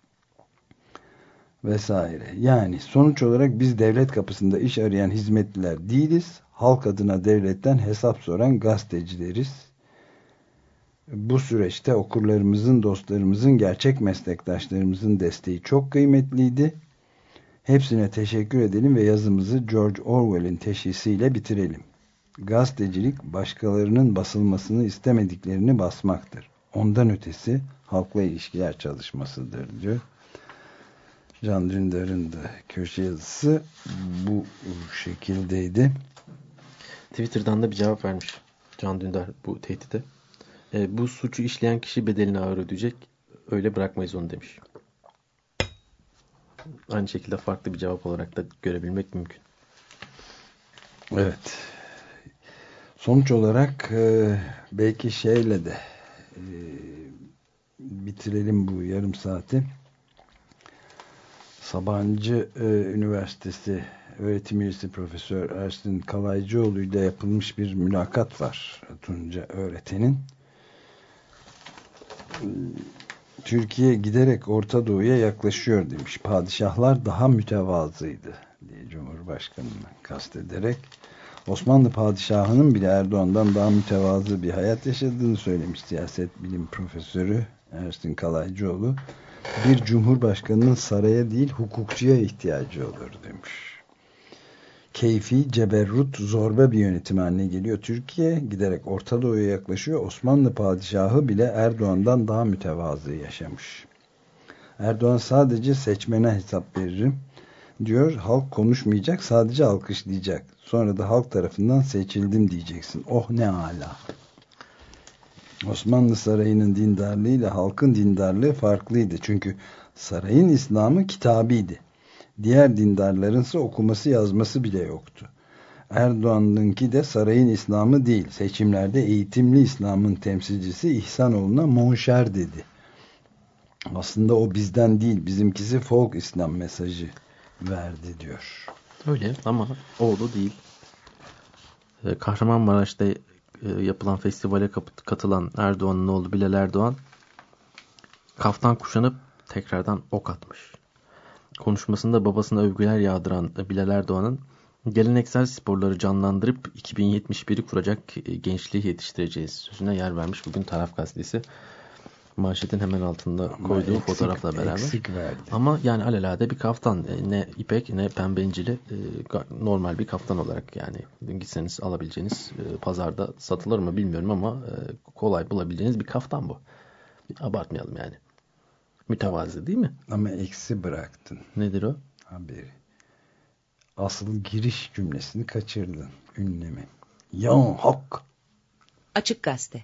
Speaker 2: vesaire. Yani sonuç olarak biz devlet kapısında iş arayan hizmetliler değiliz. Halk adına devletten hesap soran gazetecileriz. Bu süreçte okurlarımızın, dostlarımızın, gerçek meslektaşlarımızın desteği çok kıymetliydi. Hepsine teşekkür edelim ve yazımızı George Orwell'in teşhisiyle bitirelim. Gazetecilik, başkalarının basılmasını istemediklerini basmaktır. Ondan ötesi halkla ilişkiler çalışmasıdır diyor. Can Dündar'ın da köşe yazısı bu şekildeydi.
Speaker 3: Twitter'dan da bir cevap vermiş Can Dündar bu tehdide. E, bu suçu işleyen kişi bedelini ağır ödeyecek. Öyle bırakmayız onu demiş. Aynı şekilde farklı bir cevap olarak da görebilmek mümkün.
Speaker 2: Evet. Sonuç olarak e, belki şeyle de e, bitirelim bu yarım saati. Sabancı e, Üniversitesi öğretim üyesi Profesör Ersin Kalaycıoğlu ile yapılmış bir mülakat var. Tunca öğretenin. Türkiye giderek Orta Doğu'ya yaklaşıyor demiş. Padişahlar daha mütevazıydı diye Cumhurbaşkanı'nı kastederek. Osmanlı padişahının bile Erdoğan'dan daha mütevazı bir hayat yaşadığını söylemiş siyaset bilim profesörü Ersin Kalaycıoğlu. Bir cumhurbaşkanının saraya değil hukukçuya ihtiyacı olur demiş. Keyfi, ceberrut, zorba bir yönetim haline geliyor Türkiye. Giderek Orta Doğu'ya yaklaşıyor. Osmanlı padişahı bile Erdoğan'dan daha mütevazı yaşamış. Erdoğan sadece seçmene hesap veririm diyor. Halk konuşmayacak, sadece alkışlayacak. Sonra da halk tarafından seçildim diyeceksin. Oh ne âlâ. Osmanlı sarayının dindarlığıyla halkın dindarlığı farklıydı. Çünkü sarayın İslam'ı kitabiydi. Diğer dindarlarınsa okuması yazması bile yoktu. Erdoğan'ınki de sarayın İslam'ı değil, seçimlerde eğitimli İslam'ın temsilcisi İhsanoğlu'na monşer dedi. Aslında o bizden değil, bizimkisi folk İslam mesajı verdi diyor.
Speaker 3: Öyle ama oğlu değil. Kahramanmaraş'ta yapılan festivale katılan Erdoğan'ın oğlu Bilal Erdoğan kaftan kuşanıp tekrardan ok atmış. Konuşmasında babasına övgüler yağdıran Bilal Erdoğan'ın geleneksel sporları canlandırıp iki bin yetmiş biri kuracak gençliği yetiştireceğiz sözüne yer vermiş. Bugün Taraf Gazetesi manşetin hemen altında
Speaker 2: ama
Speaker 3: koyduğu
Speaker 2: eksik,
Speaker 3: fotoğrafla beraber.
Speaker 2: Verdi.
Speaker 3: Ama yani alelade bir kaftan. Ne ipek ne pembe incili, normal bir kaftan olarak yani gitseniz alabileceğiniz, pazarda satılır mı bilmiyorum ama kolay bulabileceğiniz bir kaftan bu. Abartmayalım yani. Mütevazı değil mi?
Speaker 2: Ama eksi bıraktın.
Speaker 3: Nedir o?
Speaker 2: Haberi. Asıl giriş cümlesini kaçırdın. Ünlemi. Yan hak.
Speaker 1: Açık Gazete.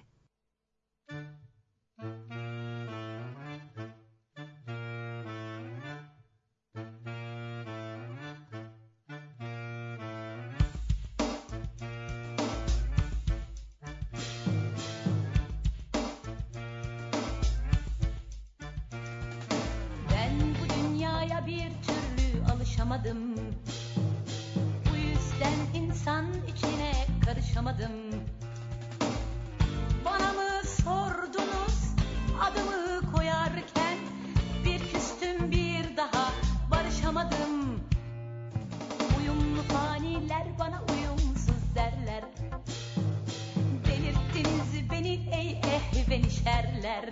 Speaker 7: deşerler.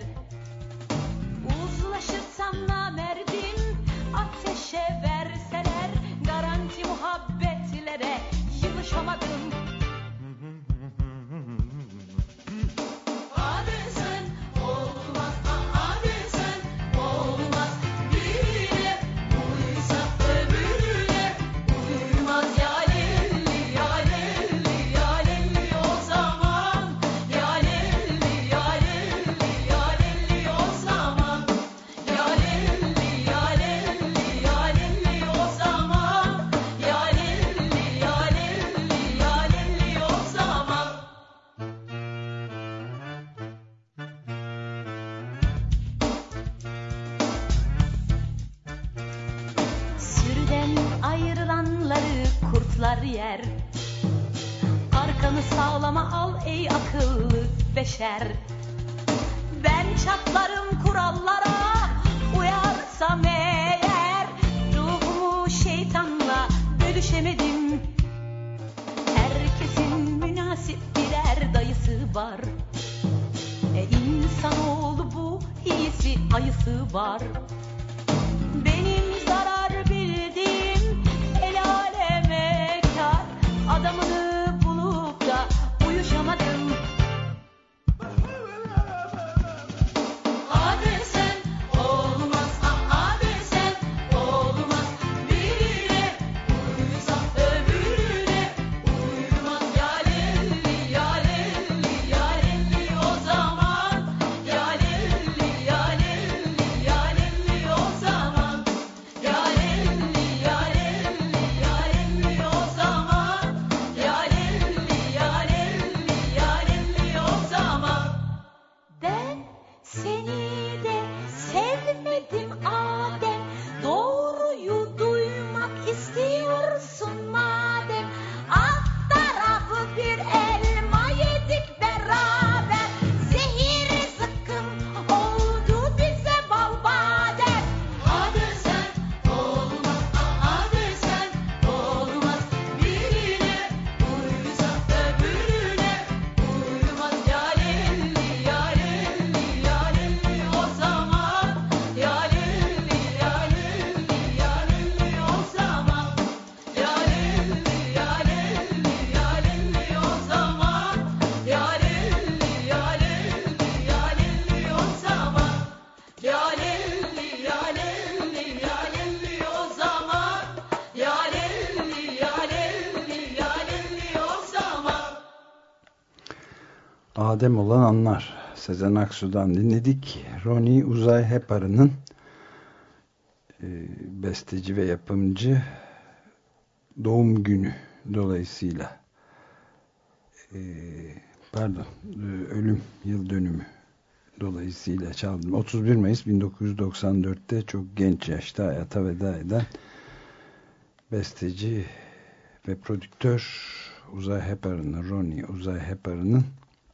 Speaker 7: Uzlaşırsam namerdim, ateşe verseler, garanti muhabbetlere yılışamadım. Yer. Arkanı sağlama al ey akıllı beşer. Ben çatlarım kurallara, uyarsam eğer, ruhumu şeytanla bölüşemedim. Herkesin münasip birer dayısı var. E insanoğlu bu, iyisi ayısı var. Benim zarar bildiğim el aleme kar, adamını bulup da uyuşamadım. Abi sen olmaz, abi sen olmaz, birine uyusa öbürüne uymaz. Ya lelli ya lelli ya lelli o zaman, ya lelli ya lelli ya lelli o zaman, ya lelli ya lelli ya lelli o zaman, ya lelli ya lelli ya lelli o zaman. Ben seni de sevmedim Adem, doğruyu duymak istiyorsun madem. Alt tarafı bir elma yedik beraber, zehir zıkkım oldu bize bal badem. Hadi sen olmaz, hadi sen olmaz, birine uysa öbürüne uymaz. Ya lelli ya lelli ya lelli o zaman, ya lelli ya lelli ya lelli o zaman, ya lelli ya lelli ya lelli o zaman, ya lelli ya lelli ya lelli o zaman, ya lelli ya lelli ya lelli o zaman, ya lelli ya lelli ya lelli o zaman.
Speaker 2: Adem olan anlar. Sezen Aksu'dan dinledik. Ronnie Uzay Hepar'ın e, besteci ve yapımcı doğum günü dolayısıyla e, pardon e, ölüm yıl dönümü dolayısıyla çaldım. otuz bir Mayıs bin dokuz yüz doksan dörtte çok genç yaşta hayata veda eden besteci ve prodüktör Uzay Hepar'ın, Ronnie Uzay Hepar'ın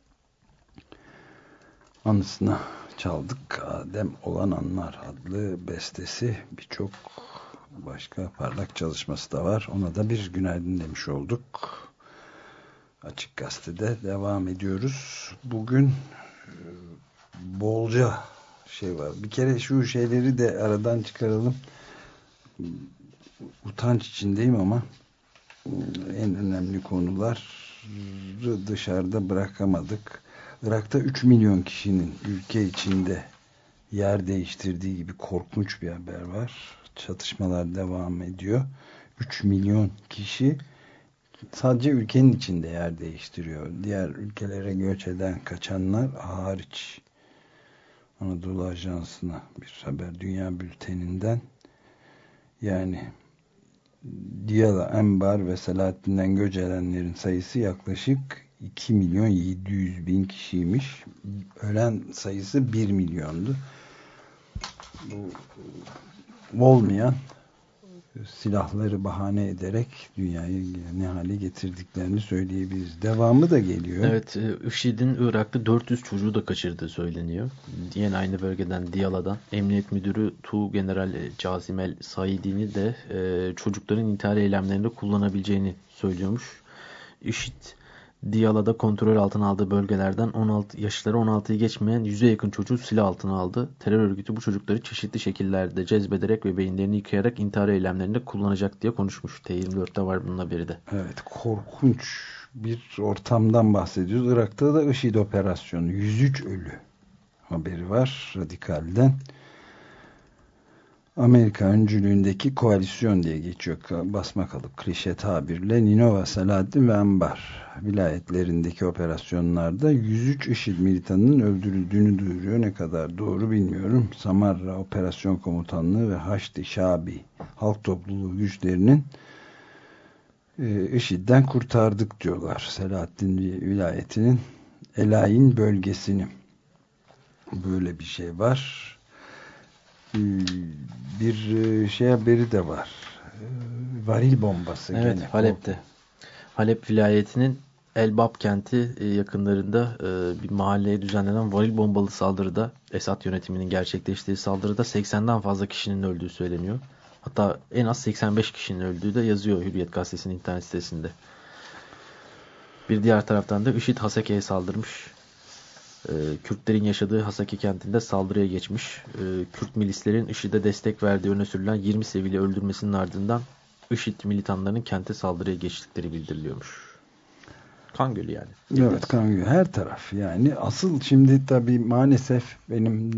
Speaker 2: anısına çaldık. Adem olan anlar adlı bestesi, birçok başka parlak çalışması da var. Ona da bir günaydın demiş olduk. Açık Gazete'de devam ediyoruz. Bugün bolca şey var. Bir kere şu şeyleri de aradan çıkaralım. Utanç içindeyim ama en önemli konuları dışarıda bırakamadık. Irak'ta üç milyon kişinin ülke içinde yer değiştirdiği gibi korkunç bir haber var. Çatışmalar devam ediyor. üç milyon kişi sadece ülkenin içinde yer değiştiriyor. Diğer ülkelere göç eden kaçanlar hariç. Anadolu Ajansı'na bir haber, Dünya Bülteni'nden. Yani Diyala, Enbar ve Selahattin'den göç edenlerin sayısı yaklaşık iki milyon yedi yüz bin kişiymiş. Ölen sayısı bir milyondu. Bu olmayan silahları bahane ederek dünyayı ne hale getirdiklerini söyleyebiliriz. Devamı da geliyor.
Speaker 3: Evet, IŞİD'in Irak'ta dört yüz çocuğu da kaçırdığı söyleniyor. Yine aynı bölgeden, Diyala'dan. Emniyet Müdürü Tuğgeneral Casimel Saidini de e, çocukların intihar eylemlerinde kullanabileceğini söylüyormuş. IŞİD Diyala'da kontrol altına aldığı bölgelerden on altı yaşları on altıyı geçmeyen yüze yakın çocuğu silah altına aldı. Terör örgütü bu çocukları çeşitli şekillerde cezbederek ve beyinlerini yıkayarak intihar eylemlerinde kullanacak diye konuşmuş. T yirmi dörtte var bunun haberi de.
Speaker 2: Evet, korkunç bir ortamdan bahsediyoruz. Irak'ta da IŞİD operasyonu, yüz üç ölü haberi var Radikal'den. Amerika öncülüğündeki koalisyon diye geçiyor basma kalıp klişe tabirle. Ninova, Selahattin ve Anbar vilayetlerindeki operasyonlarda yüz üç IŞİD militanının öldürüldüğünü duyuruyor. Ne kadar doğru bilmiyorum. Samarra Operasyon Komutanlığı ve Haçlı Şabi Halk Topluluğu güçlerinin e, IŞİD'den kurtardık diyorlar. Selahattin vilayetinin Elayin bölgesini. Böyle bir şey var. Bir şey haberi de var. Varil bombası.
Speaker 3: Evet,
Speaker 2: gene.
Speaker 3: Halep'te. Halep vilayetinin Elbap kenti yakınlarında bir mahalleye düzenlenen varil bombalı saldırıda, Esad yönetiminin gerçekleştiği saldırıda seksenden fazla kişinin öldüğü söyleniyor. Hatta en az seksen beş kişinin öldüğü de yazıyor Hürriyet Gazetesi'nin internet sitesinde. Bir diğer taraftan da IŞİD Hasake'ye saldırmış. Kürtlerin yaşadığı Hasaki kentinde saldırıya geçmiş. Kürt milislerin IŞİD'e destek verdiği öne sürülen yirmi sivili öldürmesinin ardından IŞİD militanlarının kente saldırıya geçtikleri bildiriliyormuş. Kan gölü yani.
Speaker 2: Evet, kan gölü. Her taraf yani. Asıl şimdi tabii maalesef benim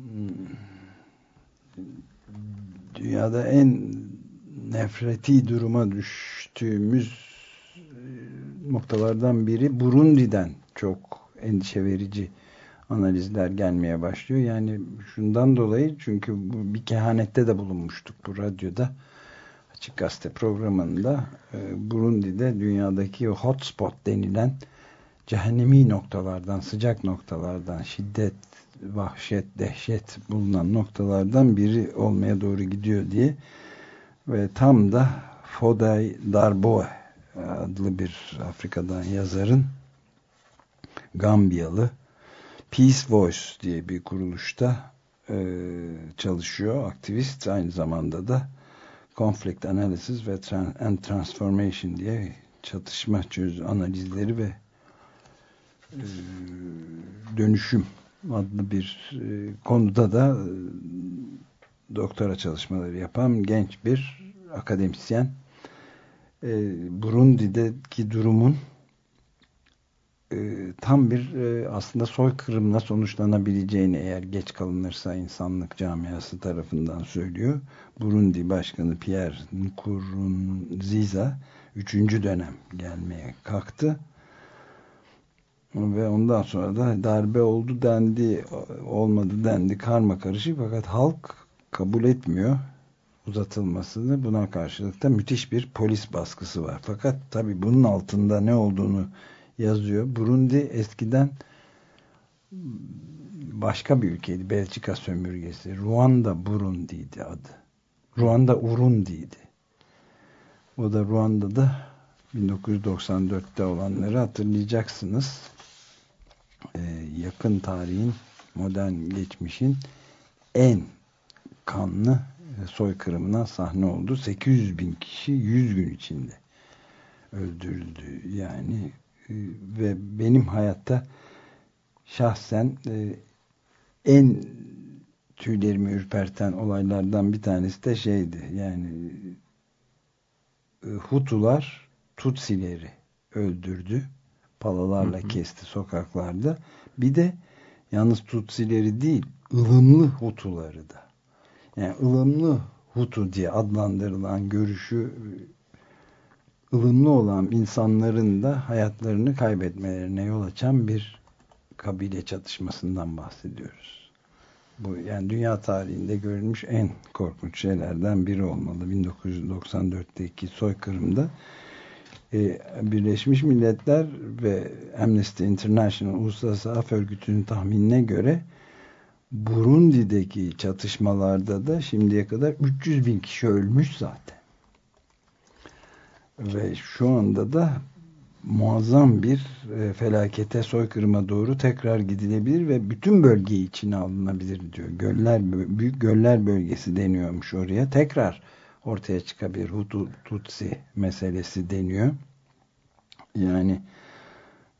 Speaker 2: dünyada en nefreti duruma düştüğümüz noktalardan biri Burundi'den çok endişe verici analizler gelmeye başlıyor. Yani şundan dolayı, çünkü bu, bir kehanette de bulunmuştuk bu radyoda. Açık Gazete programında e, Burundi'de dünyadaki hotspot denilen cehennemi noktalardan, sıcak noktalardan, şiddet, vahşet, dehşet bulunan noktalardan biri olmaya doğru gidiyor diye ve tam da Foday Darboe adlı bir Afrika'dan yazarın, Gambiyalı, Peace Voice diye bir kuruluşta e, çalışıyor. Aktivist, aynı zamanda da Conflict Analysis ve Trans and Transformation diye çatışma çöz analizleri ve e, dönüşüm adlı bir e, konuda da e, doktora çalışmaları yapan genç bir akademisyen. E, Burundi'deki durumun e, tam bir e, aslında soykırımla sonuçlanabileceğini, eğer geç kalınırsa, insanlık camiası tarafından söylüyor. Burundi Başkanı Pierre Nkurunziza üçüncü dönem gelmeye kalktı. Ve ondan sonra da darbe oldu dendi, olmadı dendi, karma karışık, fakat halk kabul etmiyor uzatılmasını. Buna karşılık da müthiş bir polis baskısı var. Fakat tabii bunun altında ne olduğunu yazıyor. Burundi eskiden başka bir ülkeydi. Belçika sömürgesi. Ruanda Burundi'ydi adı. Ruanda Urundi'ydi. O da Ruanda'da bin dokuz yüz doksan dörtte olanları hatırlayacaksınız. Ee, yakın tarihin, modern geçmişin en kanlı soykırımına sahne oldu. sekiz yüz bin kişi yüz gün içinde öldürüldü. Yani ve benim hayatta şahsen e, en tüylerimi ürperten olaylardan bir tanesi de şeydi. Yani e, Hutular Tutsileri öldürdü. Palalarla hı hı. kesti sokaklarda. Bir de yalnız Tutsileri değil, ılımlı Hutuları da. Yani ılımlı Hutu diye adlandırılan görüşü ılımlı olan insanların da hayatlarını kaybetmelerine yol açan bir kabile çatışmasından bahsediyoruz. Bu yani dünya tarihinde görülmüş en korkunç şeylerden biri olmalı. bin dokuz yüz doksan dörtteki soykırımda e, Birleşmiş Milletler ve Amnesty International Uluslararası Af Örgütü'nün tahminine göre Burundi'deki çatışmalarda da şimdiye kadar üç yüz bin kişi ölmüş zaten. Ve şu anda da muazzam bir e, felakete, soykırıma doğru tekrar gidilebilir ve bütün bölge içine alınabilir diyor. Göller, büyük göller bölgesi deniyormuş oraya. Tekrar ortaya çıkabilir. Hutu Tutsi meselesi deniyor. Yani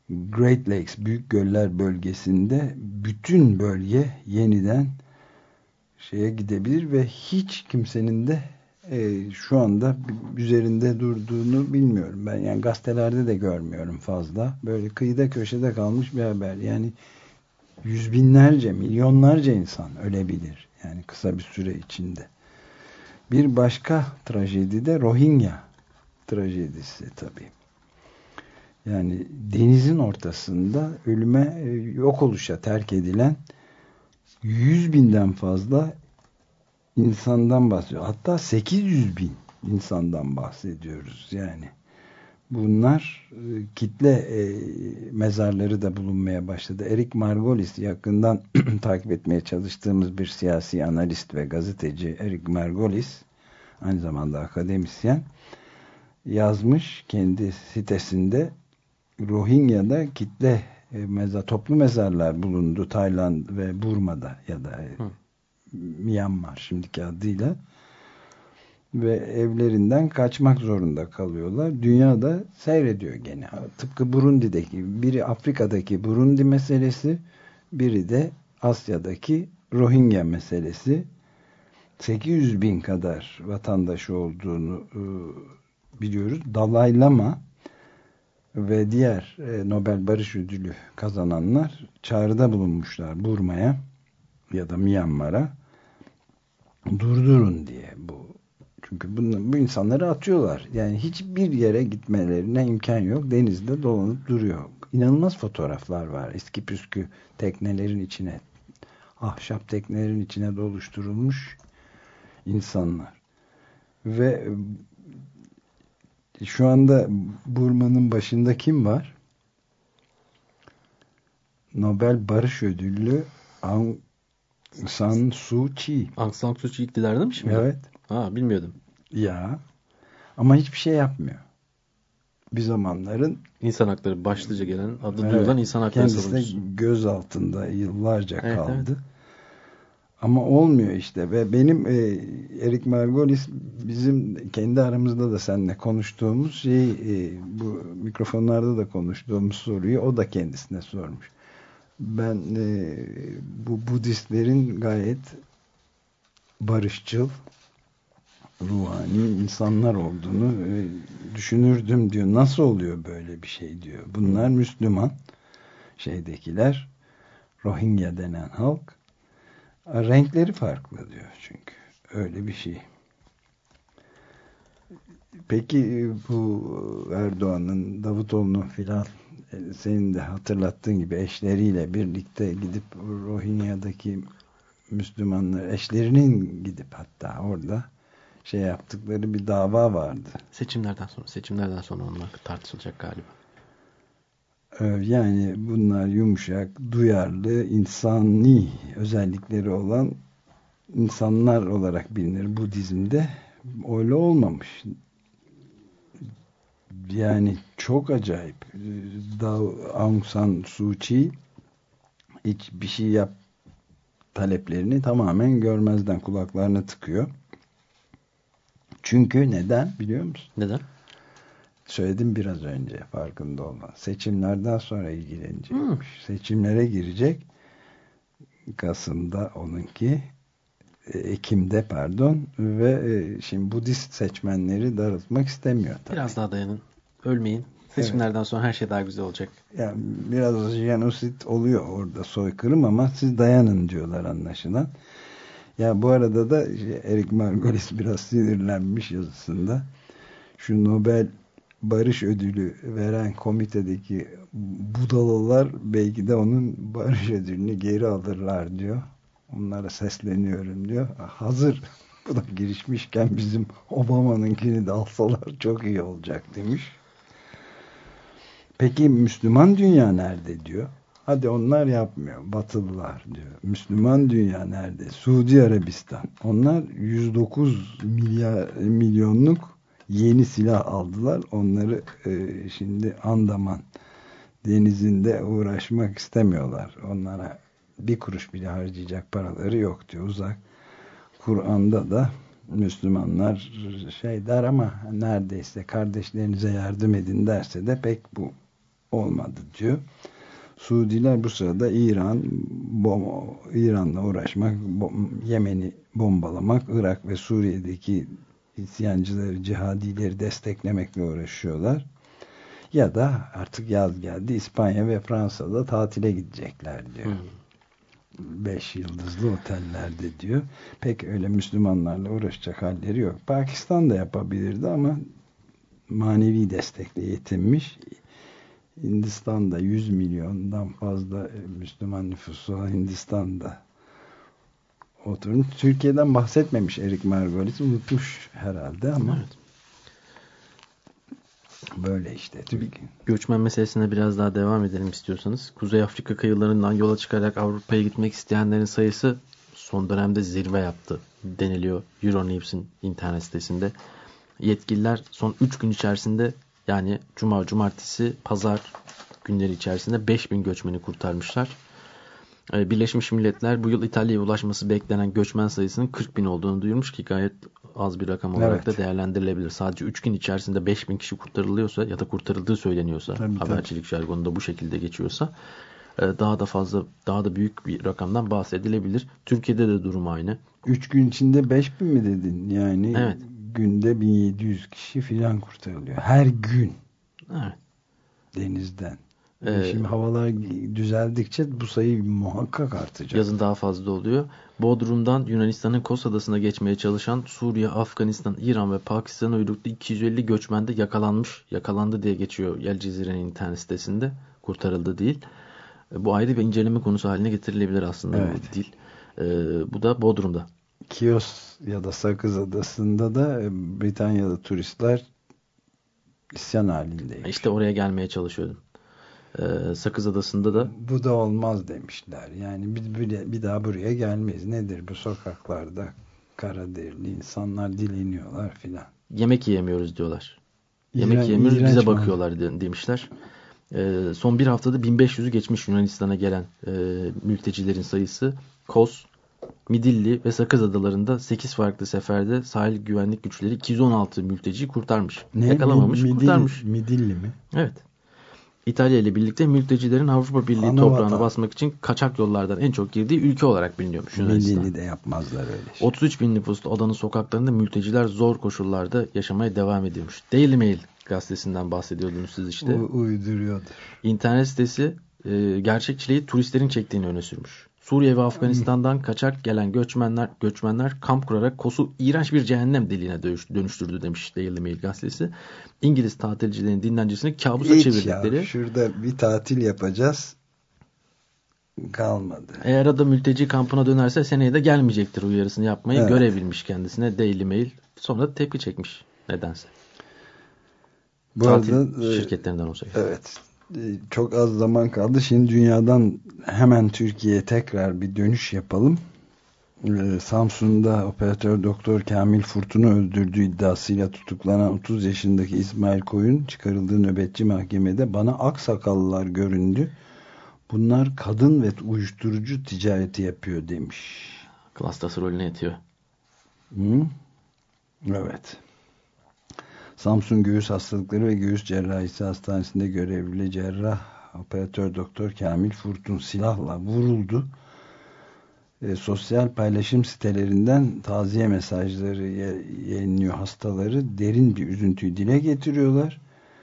Speaker 2: Great Lakes, Büyük Göller bölgesinde bütün bölge yeniden şeye gidebilir ve hiç kimsenin de e, şu anda üzerinde durduğunu bilmiyorum. Ben yani gazetelerde de görmüyorum fazla. Böyle kıyıda köşede kalmış bir haber. Yani yüz binlerce, milyonlarca insan ölebilir. Yani kısa bir süre içinde. Bir başka trajedi de Rohingya trajedisi tabii. Yani denizin ortasında ölüme, yok oluşa terk edilen yüz binden fazla insandan bahsediyor. Hatta sekiz yüz bin insandan bahsediyoruz yani. Bunlar kitle e, mezarları da bulunmaya başladı. Eric Margolis, yakından takip etmeye çalıştığımız bir siyasi analist ve gazeteci Eric Margolis, aynı zamanda akademisyen, yazmış kendi sitesinde. Rohingya'da kitle e, mezar, toplu mezarlar bulundu Tayland ve Burma'da ya da e, Myanmar şimdiki adıyla. Ve evlerinden kaçmak zorunda kalıyorlar. Dünyada seyrediyor gene. Tıpkı Burundi'deki, biri Afrika'daki Burundi meselesi, biri de Asya'daki Rohingya meselesi. sekiz yüz bin kadar vatandaşı olduğunu e, biliyoruz. Dalai Lama ve diğer e, Nobel Barış Ödülü kazananlar çağrıda bulunmuşlar Burma'ya ya da Myanmar'a, durdurun diye bu. Çünkü bunu, bu insanları atıyorlar. Yani hiçbir yere gitmelerine imkan yok. Denizde dolanıp duruyor. İnanılmaz fotoğraflar var. Eski püskü teknelerin içine, ahşap teknelerin içine doluşturulmuş insanlar. Ve şu anda Burma'nın başında kim var? Nobel Barış Ödüllü Aung San Suu Kyi.
Speaker 3: Aung San Suu Kyi iktidarda mı şimdi?
Speaker 2: Evet.
Speaker 3: Ha, bilmiyordum.
Speaker 2: Ya. Ama hiçbir şey yapmıyor. Bir zamanların
Speaker 3: İnsan hakları başlıca gelen, adı
Speaker 2: evet,
Speaker 3: duyulan insan hakları savunucusu.
Speaker 2: kendisi de göz altında yıllarca
Speaker 3: evet,
Speaker 2: kaldı.
Speaker 3: Evet.
Speaker 2: Ama olmuyor işte. Ve benim e, Eric Margolis, bizim kendi aramızda da seninle konuştuğumuz şey, e, bu mikrofonlarda da konuştuğumuz soruyu o da kendisine sormuş. Ben e, bu Budistlerin gayet barışçıl, ruhani insanlar olduğunu e, düşünürdüm diyor. Nasıl oluyor böyle bir şey diyor. Bunlar Müslüman şeydekiler, Rohingya denen halk. Renkleri farklı diyor çünkü. Öyle bir şey. Peki bu Erdoğan'ın, Davutoğlu'nun filan, senin de hatırlattığın gibi eşleriyle birlikte gidip Rohingya'daki Müslümanlar, eşlerinin gidip hatta orada şey yaptıkları bir dava vardı.
Speaker 3: Seçimlerden sonra, seçimlerden sonra onlar tartışılacak galiba.
Speaker 2: Yani bunlar yumuşak, duyarlı, insani özellikleri olan insanlar olarak bilinir Budizm'de. Öyle olmamış. Yani çok acayip. Aung San Suu Kyi hiçbir şey yap taleplerini tamamen görmezden kulaklarına tıkıyor. Çünkü neden biliyor musun?
Speaker 3: Neden?
Speaker 2: Söyledim biraz önce, farkında olma. Seçimlerden sonra ilgilenecekmiş. Hmm. Seçimlere girecek. Kasım'da onunki, Ekim'de pardon, ve şimdi Budist seçmenleri darıltmak istemiyor tabii.
Speaker 3: Biraz daha dayanın. Ölmeyin. Seçimlerden evet. sonra her şey daha güzel olacak.
Speaker 2: Yani biraz jenosit oluyor orada, soykırım, ama siz dayanın diyorlar anlaşılan. Ya bu arada da Eric Margolis biraz sinirlenmiş yazısında. Şu Nobel Barış Ödülü veren komitedeki budalalar belki de onun barış ödülünü geri alırlar diyor. Onlara sesleniyorum diyor. Hazır bu da girişmişken bizim Obama'nınkini de alsalar çok iyi olacak demiş. Peki Müslüman dünya nerede diyor. Hadi onlar yapmıyor. Batılılar diyor. Müslüman dünya nerede? Suudi Arabistan. Onlar yüz dokuz milyar milyonluk yeni silah aldılar. Onları e, şimdi Andaman denizinde uğraşmak istemiyorlar. Onlara bir kuruş bile harcayacak paraları yok diyor. Uzak. Kur'an'da da Müslümanlar şey der ama neredeyse kardeşlerinize yardım edin derse de pek bu olmadı diyor. Suudiler bu sırada İran, bom, İran'la uğraşmak, bom, Yemen'i bombalamak, Irak ve Suriye'deki isyancıları, cihadileri desteklemekle uğraşıyorlar. Ya da artık yaz geldi, İspanya ve Fransa'da tatile gidecekler diyor. Hmm. Beş yıldızlı otellerde diyor. Pek öyle Müslümanlarla uğraşacak halleri yok. Pakistan da yapabilirdi ama manevi destekle yetinmiş. Hindistan'da yüz milyondan fazla Müslüman nüfusu var. Hindistan'da oturmuş. Türkiye'den bahsetmemiş Erik Margolis. Unutmuş herhalde ama evet. Böyle işte. Türkiye.
Speaker 3: Göçmen meselesine biraz daha devam edelim istiyorsanız. Kuzey Afrika kıyılarından yola çıkarak Avrupa'ya gitmek isteyenlerin sayısı son dönemde zirve yaptı deniliyor Euronews'in internet sitesinde. Yetkililer son üç gün içerisinde, yani Cuma, Cumartesi, Pazar günleri içerisinde beş bin göçmeni kurtarmışlar. Birleşmiş Milletler bu yıl İtalya'ya ulaşması beklenen göçmen sayısının kırk bin olduğunu duyurmuş ki gayet az bir rakam olarak evet. da değerlendirilebilir. Sadece üç gün içerisinde beş bin kişi kurtarılıyorsa ya da kurtarıldığı söyleniyorsa, tabii, habercilik tabii. jargonunda bu şekilde geçiyorsa daha da fazla, daha da büyük bir rakamdan bahsedilebilir. Türkiye'de de durum aynı.
Speaker 2: üç gün içinde beş bin mi dedin? Yani evet. Günde bin yedi yüz kişi filan kurtarılıyor. Her gün.
Speaker 3: Evet.
Speaker 2: Denizden. Ee, Şimdi havalar düzeldikçe bu sayı muhakkak artacak.
Speaker 3: Yazın daha fazla oluyor. Bodrum'dan Yunanistan'ın Kos Adası'na geçmeye çalışan Suriye, Afganistan, İran ve Pakistan'a uyruklu iki yüz elli göçmen de yakalanmış. Yakalandı diye geçiyor El Cezire'nin internet sitesinde. Kurtarıldı değil. Bu ayrı bir inceleme konusu haline getirilebilir aslında.
Speaker 2: Evet.
Speaker 3: Bu değil. Ee, bu da Bodrum'da.
Speaker 2: Kios ya da Sakız Adası'nda da Britanyalı turistler isyan halindeymiş.
Speaker 3: İşte oraya gelmeye çalışıyordum. Ee, Sakız Adası'nda da
Speaker 2: bu da olmaz demişler. Yani biz bir, bir daha buraya gelmeyiz. Nedir bu sokaklarda kara derili insanlar dileniyorlar filan.
Speaker 3: Yemek yiyemiyoruz diyorlar.
Speaker 2: İğren,
Speaker 3: Yemek yiyemiyoruz, bize bakıyorlar de, demişler. Ee, son bir haftada bin beş yüzü geçmiş Yunanistan'a gelen e, mültecilerin sayısı. Kos, Midilli ve Sakız Adaları'nda sekiz farklı seferde sahil güvenlik güçleri iki yüz on altı mülteciyi kurtarmış.
Speaker 2: Ne?
Speaker 3: Yakalamamış,
Speaker 2: Midilli,
Speaker 3: kurtarmış.
Speaker 2: Midilli mi?
Speaker 3: Evet. İtalya ile birlikte mültecilerin Avrupa Birliği Ana toprağına vatan. basmak için kaçak yollardan en çok girdiği ülke olarak biliniyormuş Yunanistan.
Speaker 2: Midilli de yapmazlar öyle şey.
Speaker 3: otuz üç bin nüfuslu adanın sokaklarında mülteciler zor koşullarda yaşamaya devam ediyormuş. Daily Mail gazetesinden bahsediyordunuz siz işte.
Speaker 2: U- uyduruyordur.
Speaker 3: İnternet sitesi e, gerçek çileyi turistlerin çektiğini öne sürmüş. Suriye ve Afganistan'dan kaçak gelen göçmenler göçmenler kamp kurarak Kos'u iğrenç bir cehennem deliğine dönüştürdü demiş Daily Mail gazetesi. İngiliz tatilcilerin dinlencisini kabusa
Speaker 2: Hiç
Speaker 3: çevirdikleri.
Speaker 2: Ya, şurada bir tatil yapacağız. Kalmadı.
Speaker 3: Eğer adam mülteci kampına dönerse seneye de gelmeyecektir uyarısını yapmayı evet. görebilmiş kendisine Daily Mail. Sonra tepki çekmiş nedense.
Speaker 2: Bu
Speaker 3: tatil
Speaker 2: arada
Speaker 3: şirketlerinden olsa.
Speaker 2: Evet. Çok az zaman kaldı. Şimdi dünyadan hemen Türkiye'ye tekrar bir dönüş yapalım. Ee, Samsun'da operatör doktor Kamil Furtun'u öldürdüğü iddiasıyla tutuklanan otuz yaşındaki İsmail Koyun çıkarıldığı nöbetçi mahkemede bana aksakallılar göründü. Bunlar kadın ve uyuşturucu ticareti yapıyor demiş.
Speaker 3: Klastası rolüne yetiyor.
Speaker 2: Hı? Evet. Samsun Göğüs Hastalıkları ve Göğüs Cerrahisi Hastanesi'nde görevli cerrah operatör doktor Kamil Furtun silahla vuruldu. E, sosyal paylaşım sitelerinden taziye mesajları yayınlıyor hastaları. Derin bir üzüntüyü dile getiriyorlar.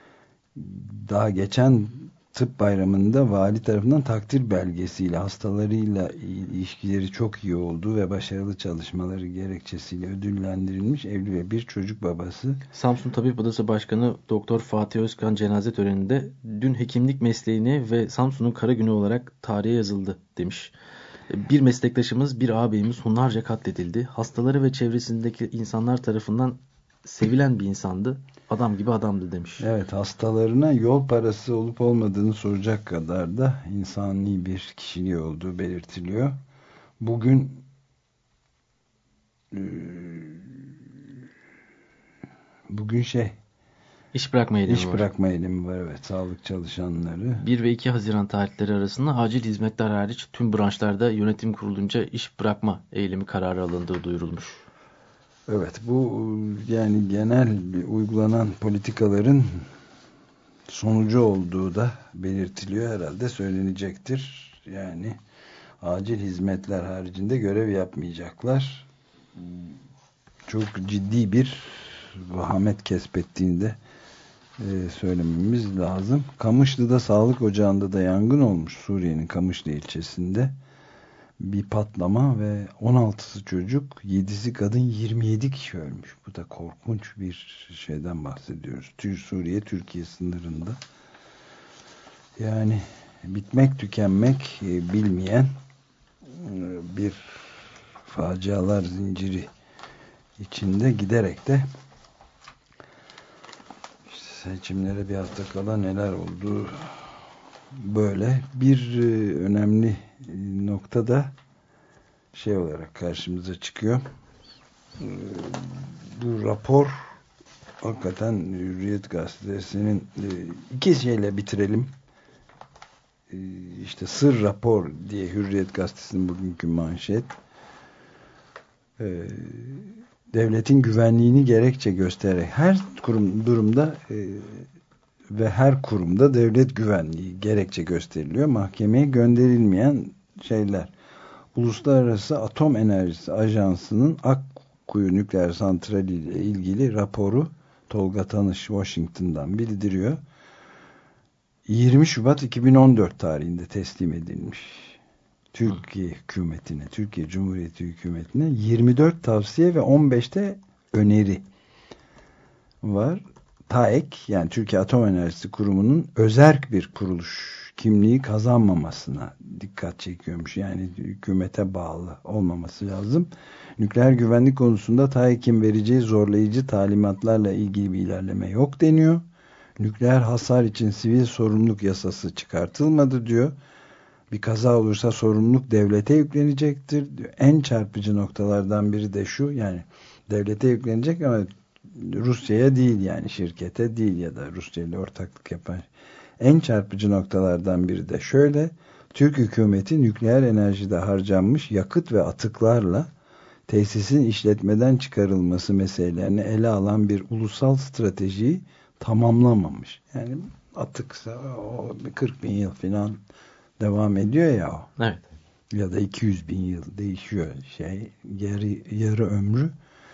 Speaker 2: Daha geçen tıp bayramında vali tarafından takdir belgesiyle hastalarıyla ilişkileri çok iyi olduğu ve başarılı çalışmaları gerekçesiyle ödüllendirilmiş evli ve bir çocuk babası.
Speaker 3: Samsun Tabip Odası Başkanı Doktor Fatih Özkan cenaze töreninde dün hekimlik mesleğini ve Samsun'un kara günü olarak tarihe yazıldı demiş. Bir meslektaşımız, bir ağabeyimiz hunharca katledildi. Hastaları ve çevresindeki insanlar tarafından sevilen bir insandı. Adam gibi adamdı demiş.
Speaker 2: Evet, hastalarına yol parası olup olmadığını soracak kadar da insani bir kişiliği olduğu belirtiliyor. Bugün bugün şey
Speaker 3: İş bırakma eylemi
Speaker 2: İş
Speaker 3: var.
Speaker 2: bırakma eylemi var, evet. Sağlık çalışanları.
Speaker 3: bir ve iki Haziran tarihleri arasında acil hizmetler hariç tüm branşlarda yönetim kurulunca iş bırakma eylemi kararı alındığı duyurulmuş.
Speaker 2: Evet, bu yani genel bir uygulanan politikaların sonucu olduğu da belirtiliyor, herhalde söylenecektir. Yani acil hizmetler haricinde görev yapmayacaklar. Çok ciddi bir vahamet kesbettiğini de e, söylememiz lazım. Kamışlı'da sağlık ocağında da yangın olmuş. Suriye'nin Kamışlı ilçesinde bir patlama ve on altısı çocuk, yedisi kadın, yirmi yedi kişi ölmüş. Bu da korkunç bir şeyden bahsediyoruz. Suriye Türkiye sınırında. Yani bitmek tükenmek bilmeyen bir facialar zinciri içinde giderek de işte seçimlere bir hafta kala neler oldu böyle. Bir önemli nokta da şey olarak karşımıza çıkıyor. Bu rapor hakikaten Hürriyet Gazetesi'nin, iki şeyle bitirelim. İşte sır rapor diye Hürriyet Gazetesi'nin bugünkü manşet. Devletin güvenliğini gerekçe göstererek her kurum durumda e, ve her kurumda devlet güvenliği gerekçe gösteriliyor. Mahkemeye gönderilmeyen şeyler. Uluslararası Atom Enerjisi Ajansı'nın Akkuyu Nükleer Santrali ile ilgili raporu Tolga Tanış Washington'dan bildiriyor. yirmi Şubat iki bin on dört tarihinde teslim edilmiş. Türkiye hükümetine, Türkiye Cumhuriyeti hükümetine yirmi dört tavsiye ve on beşte öneri var. TAEK, yani Türkiye Atom Enerjisi Kurumu'nun özerk bir kuruluş kimliği kazanmamasına dikkat çekiyormuş. Yani hükümete bağlı olmaması lazım. Nükleer güvenlik konusunda TAEK'in vereceği zorlayıcı talimatlarla ilgili bir ilerleme yok deniyor. Nükleer hasar için sivil sorumluluk yasası çıkartılmadı diyor. Bir kaza olursa sorumluluk devlete yüklenecektir diyor. En çarpıcı noktalardan biri de şu, yani devlete yüklenecek ama Rusya'ya değil, yani şirkete değil ya da Rusya ile ortaklık yapan. En çarpıcı noktalardan biri de şöyle: Türk hükümeti nükleer enerjide harcanmış yakıt ve atıklarla tesisin işletmeden çıkarılması meselelerini ele alan bir ulusal stratejiyi tamamlamamış. Yani atıksa o kırk bin yıl falan devam ediyor ya o.
Speaker 3: Evet.
Speaker 2: Ya da iki yüz bin yıl değişiyor şey, yarı, yarı ömrü.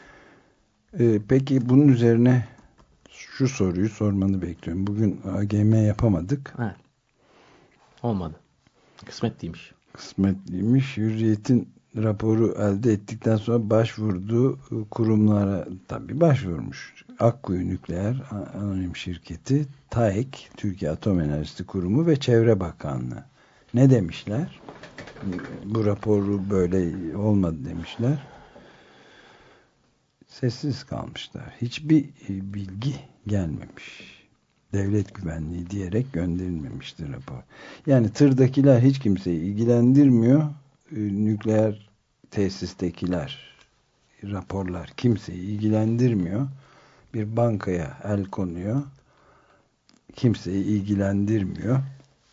Speaker 2: Ee, peki bunun üzerine şu soruyu sormanı bekliyorum. Bugün A G M yapamadık.
Speaker 3: Evet. Olmadı. Kısmet değilmiş.
Speaker 2: Kısmet değilmiş. Hürriyet'in raporu elde ettikten sonra başvurduğu kurumlara tabii başvurmuş. Akkuyu Nükleer Anonim Şirketi, TAEK, Türkiye Atom Enerjisi Kurumu ve Çevre Bakanlığı. Ne demişler? Bu raporu böyle olmadı demişler. Sessiz kalmışlar. Hiçbir bilgi gelmemiş. Devlet güvenliği diyerek gönderilmemiştir rapor. Yani tırdakiler hiç kimseyi ilgilendirmiyor. Nükleer tesistekiler, raporlar kimseyi ilgilendirmiyor. Bir bankaya el konuyor. Kimseyi ilgilendirmiyor.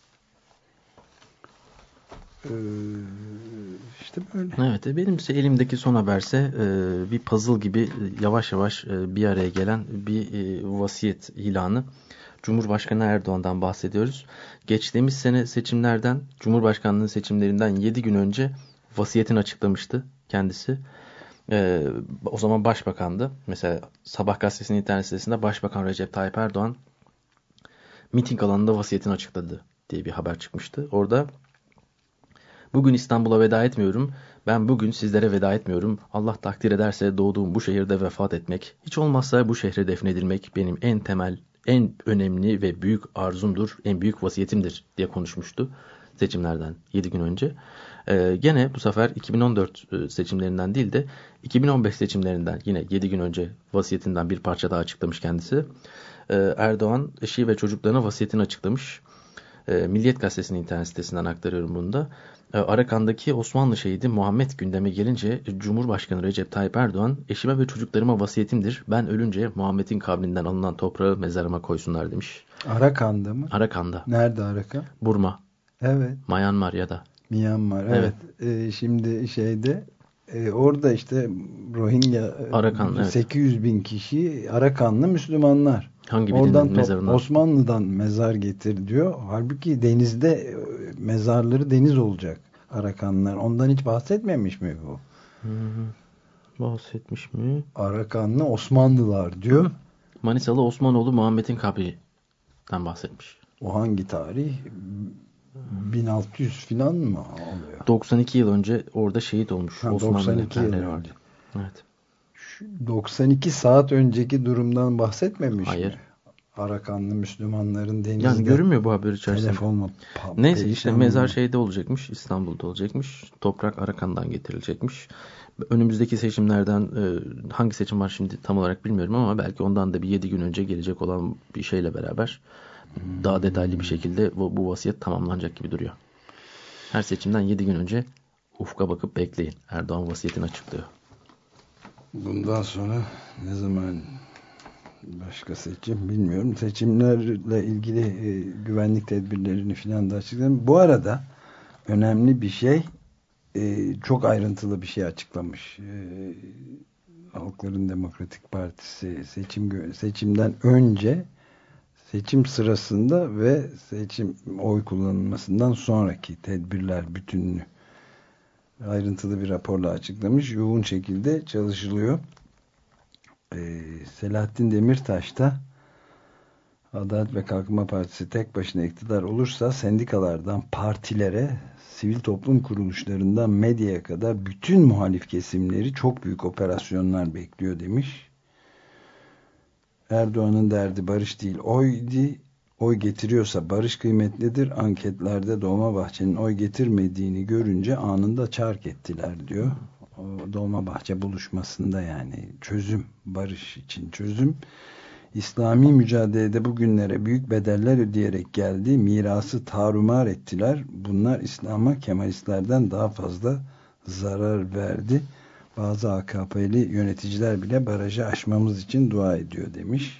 Speaker 2: Ee, işte böyle.
Speaker 3: Evet, benim elimdeki son haberse bir puzzle gibi yavaş yavaş bir araya gelen bir vasiyet ilanı. Cumhurbaşkanı Erdoğan'dan bahsediyoruz. Geçtiğimiz sene seçimlerden, Cumhurbaşkanlığı seçimlerinden yedi gün önce vasiyetini açıklamıştı kendisi. Ee, o zaman başbakandı. Mesela Sabah gazetesinin internet sitesinde Başbakan Recep Tayyip Erdoğan miting alanında vasiyetini açıkladı diye bir haber çıkmıştı. Orada bugün İstanbul'a veda etmiyorum. Ben bugün sizlere veda etmiyorum. Allah takdir ederse doğduğum bu şehirde vefat etmek, hiç olmazsa bu şehre defnedilmek benim en temel, en önemli ve büyük arzumdur, en büyük vasiyetimdir diye konuşmuştu seçimlerden yedi gün önce. Ee, gene bu sefer iki bin on dört seçimlerinden değil de iki bin on beş seçimlerinden yine yedi gün önce vasiyetinden bir parça daha açıklamış kendisi. Ee, Erdoğan eşi ve çocuklarına vasiyetini açıklamış. Ee, Milliyet Gazetesi'nin internet sitesinden aktarıyorum bunu da. Ee, Arakan'daki Osmanlı şehidi Muhammed gündeme gelince Cumhurbaşkanı Recep Tayyip Erdoğan, eşime ve çocuklarıma vasiyetimdir. Ben ölünce Muhammed'in kabrinden alınan toprağı mezarıma koysunlar demiş.
Speaker 2: Arakan'da mı?
Speaker 3: Arakan'da.
Speaker 2: Nerede Arakan?
Speaker 3: Burma.
Speaker 2: Evet.
Speaker 3: Myanmar ya da.
Speaker 2: Myanmar. Evet. evet. Ee, şimdi şeyde e, orada işte Rohingya
Speaker 3: Arakan, evet.
Speaker 2: sekiz yüz bin kişi Arakanlı Müslümanlar.
Speaker 3: Hangi
Speaker 2: Oradan
Speaker 3: birinin mezarından?
Speaker 2: Osmanlı'dan mezar getir diyor. Halbuki denizde e, mezarları deniz olacak Arakanlar. Ondan hiç bahsetmemiş mi bu?
Speaker 3: Hı hı. Bahsetmiş mi?
Speaker 2: Arakanlı Osmanlılar diyor.
Speaker 3: Manisalı Osmanoğlu Muhammed'in kabrinden bahsetmiş.
Speaker 2: O hangi tarih? bin altı yüz falan mı oluyor?
Speaker 3: doksan iki yıl önce orada şehit olmuş
Speaker 2: Ha,
Speaker 3: Osmanlı
Speaker 2: doksan iki yıl
Speaker 3: neferleri
Speaker 2: önce.
Speaker 3: vardı. Evet.
Speaker 2: Şu doksan iki saat önceki durumdan bahsetmemiş
Speaker 3: Hayır.
Speaker 2: mi? Arakanlı Müslümanların denizde.
Speaker 3: Yani görünmüyor bu haber içerisinde.
Speaker 2: Telefonla
Speaker 3: Neyse işte mezar şeyde olacakmış. İstanbul'da olacakmış. Toprak Arakan'dan getirilecekmiş. Önümüzdeki seçimlerden e, hangi seçim var şimdi tam olarak bilmiyorum ama belki ondan da bir yedi gün önce gelecek olan bir şeyle beraber hmm. daha detaylı bir şekilde bu, bu vasiyet tamamlanacak gibi duruyor. Her seçimden yedi gün önce ufka bakıp bekleyin. Erdoğan vasiyetini açıklıyor.
Speaker 2: Bundan sonra ne zaman başka seçim bilmiyorum. Seçimlerle ilgili e, güvenlik tedbirlerini filan da açıklayayım. Bu arada önemli bir şey, e, çok ayrıntılı bir şey açıklamış. E, Halkların Demokratik Partisi seçim seçimden önce, seçim sırasında ve seçim oy kullanılmasından sonraki tedbirler bütününü ayrıntılı bir raporla açıklamış. Yoğun şekilde çalışılıyor. Ee, Selahattin Demirtaş da Adalet ve Kalkınma Partisi tek başına iktidar olursa sendikalardan partilere, sivil toplum kuruluşlarından medyaya kadar bütün muhalif kesimleri çok büyük operasyonlar bekliyor demiş. Erdoğan'ın derdi barış değil oydu. Oy getiriyorsa barış kıymetlidir. Anketlerde Dolmabahçe'nin oy getirmediğini görünce anında çark ettiler diyor. O Dolmabahçe buluşmasında yani çözüm, barış için çözüm. İslami mücadelede bugünlere büyük bedeller ödeyerek geldi. Mirası tarumar ettiler. Bunlar İslam'a Kemalistlerden daha fazla zarar verdi. Bazı A K P'li yöneticiler bile barajı aşmamız için dua ediyor demiş.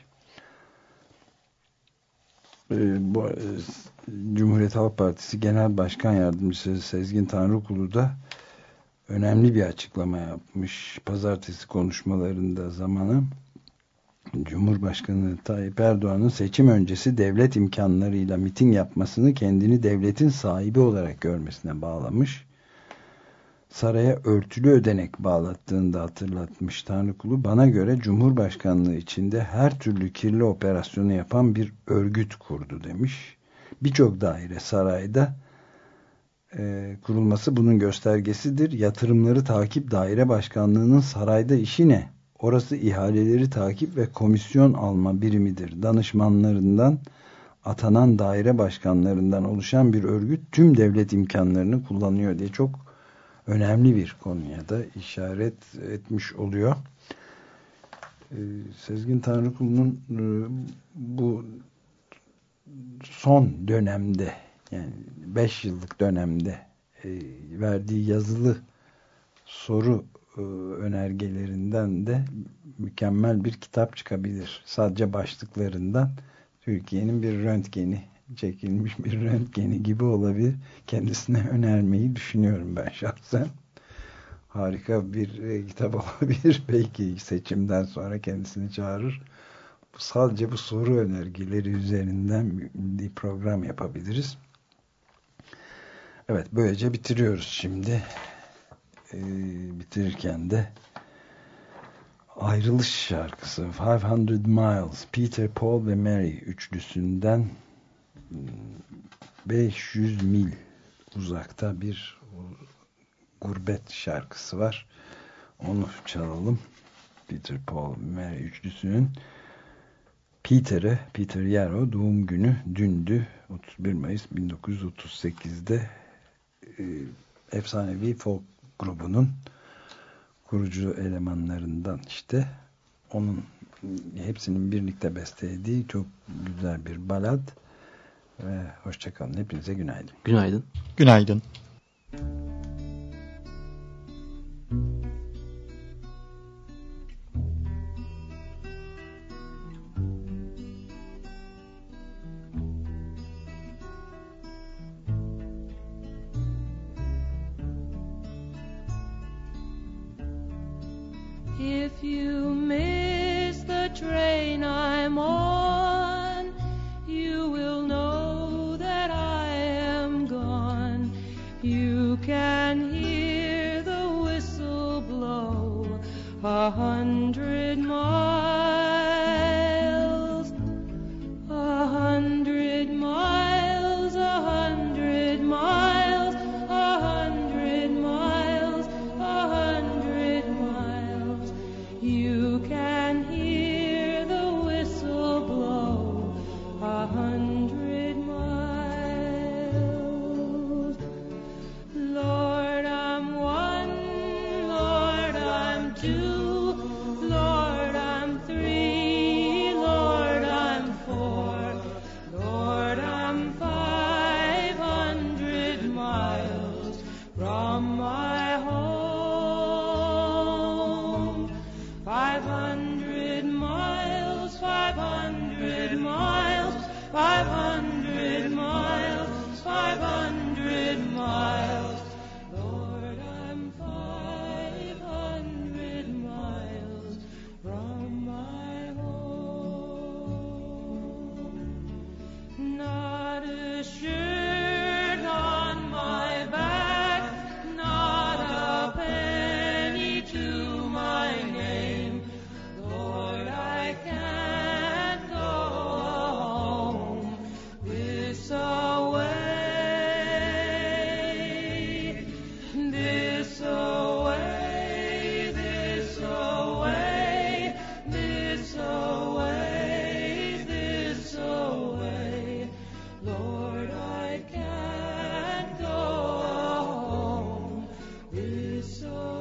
Speaker 2: Ee, bu, e, Cumhuriyet Halk Partisi Genel Başkan Yardımcısı Sezgin Tanrıkulu da önemli bir açıklama yapmış. Pazartesi konuşmalarında zamanı Cumhurbaşkanı Tayyip Erdoğan'ın seçim öncesi devlet imkanlarıyla miting yapmasını kendini devletin sahibi olarak görmesine bağlamış. Saraya örtülü ödenek bağlattığını da hatırlatmış Tanrıkulu. Bana göre Cumhurbaşkanlığı içinde her türlü kirli operasyonu yapan bir örgüt kurdu demiş. Birçok daire sarayda e, kurulması bunun göstergesidir. Yatırımları takip daire başkanlığının sarayda işi ne? Orası ihaleleri takip ve komisyon alma birimidir. Danışmanlarından atanan daire başkanlarından oluşan bir örgüt tüm devlet imkanlarını kullanıyor diye çok önemli bir konuya da işaret etmiş oluyor. Ee, Sezgin Tanrıkulu'nun e, bu son dönemde yani beş yıllık dönemde e, verdiği yazılı soru e, önergelerinden de mükemmel bir kitap çıkabilir. Sadece başlıklarından Türkiye'nin bir röntgeni, çekilmiş bir röntgeni gibi olabilir. Kendisine önermeyi düşünüyorum ben şahsen. Harika bir e, kitap olabilir. Belki seçimden sonra kendisini çağırır. Sadece bu soru önergeleri üzerinden bir program yapabiliriz. Evet, böylece bitiriyoruz şimdi. E, bitirirken de ayrılış şarkısı five hundred Miles, Peter, Paul ve Mary üçlüsünden beş yüz mil uzakta bir gurbet şarkısı var. Onu çalalım. Peter, Paul, Mary üçlüsünün Peter'e, Peter Yarrow doğum günü dündü. otuz bir Mayıs bin dokuz yüz otuz sekizde e, efsanevi folk grubunun kurucu elemanlarından işte. Onun hepsinin birlikte bestelediği çok güzel bir balad. Ve hoşçakalın. Hepinize günaydın.
Speaker 3: Günaydın.
Speaker 8: Günaydın.
Speaker 7: If you miss the train I'm on, you will know that I am gone. You can hear the whistle blow a hundred miles, a hundred miles, a hundred miles, a hundred miles, a hundred miles. You can hear the whistle blow a hundred miles. Lord, I'm one, Lord, I'm two, Lord, I'm three, Lord, I'm four, Lord, I'm five hundred miles from my home. Five hundred miles, five hundred miles, five hundred miles, five hundred miles. Lord, I'm five hundred miles from my home. Not a shirt on my back, not a penny to my name. Lord, I can't go home this away, this away, this away, this away, this away. Lord, I can't go home this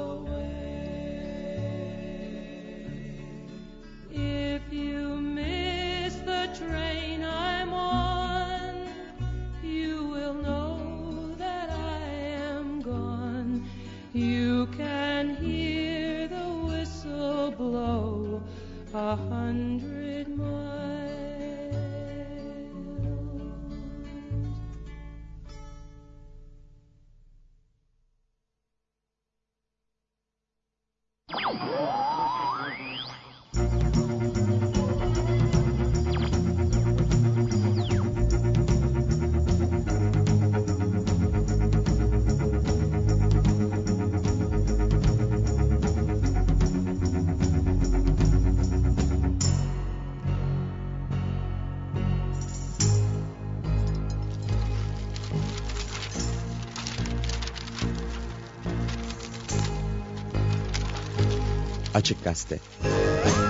Speaker 7: away. If you miss the train I'm on, you will know that I am gone. You can hear the whistle blow a hundred miles.
Speaker 8: Açık Gazete.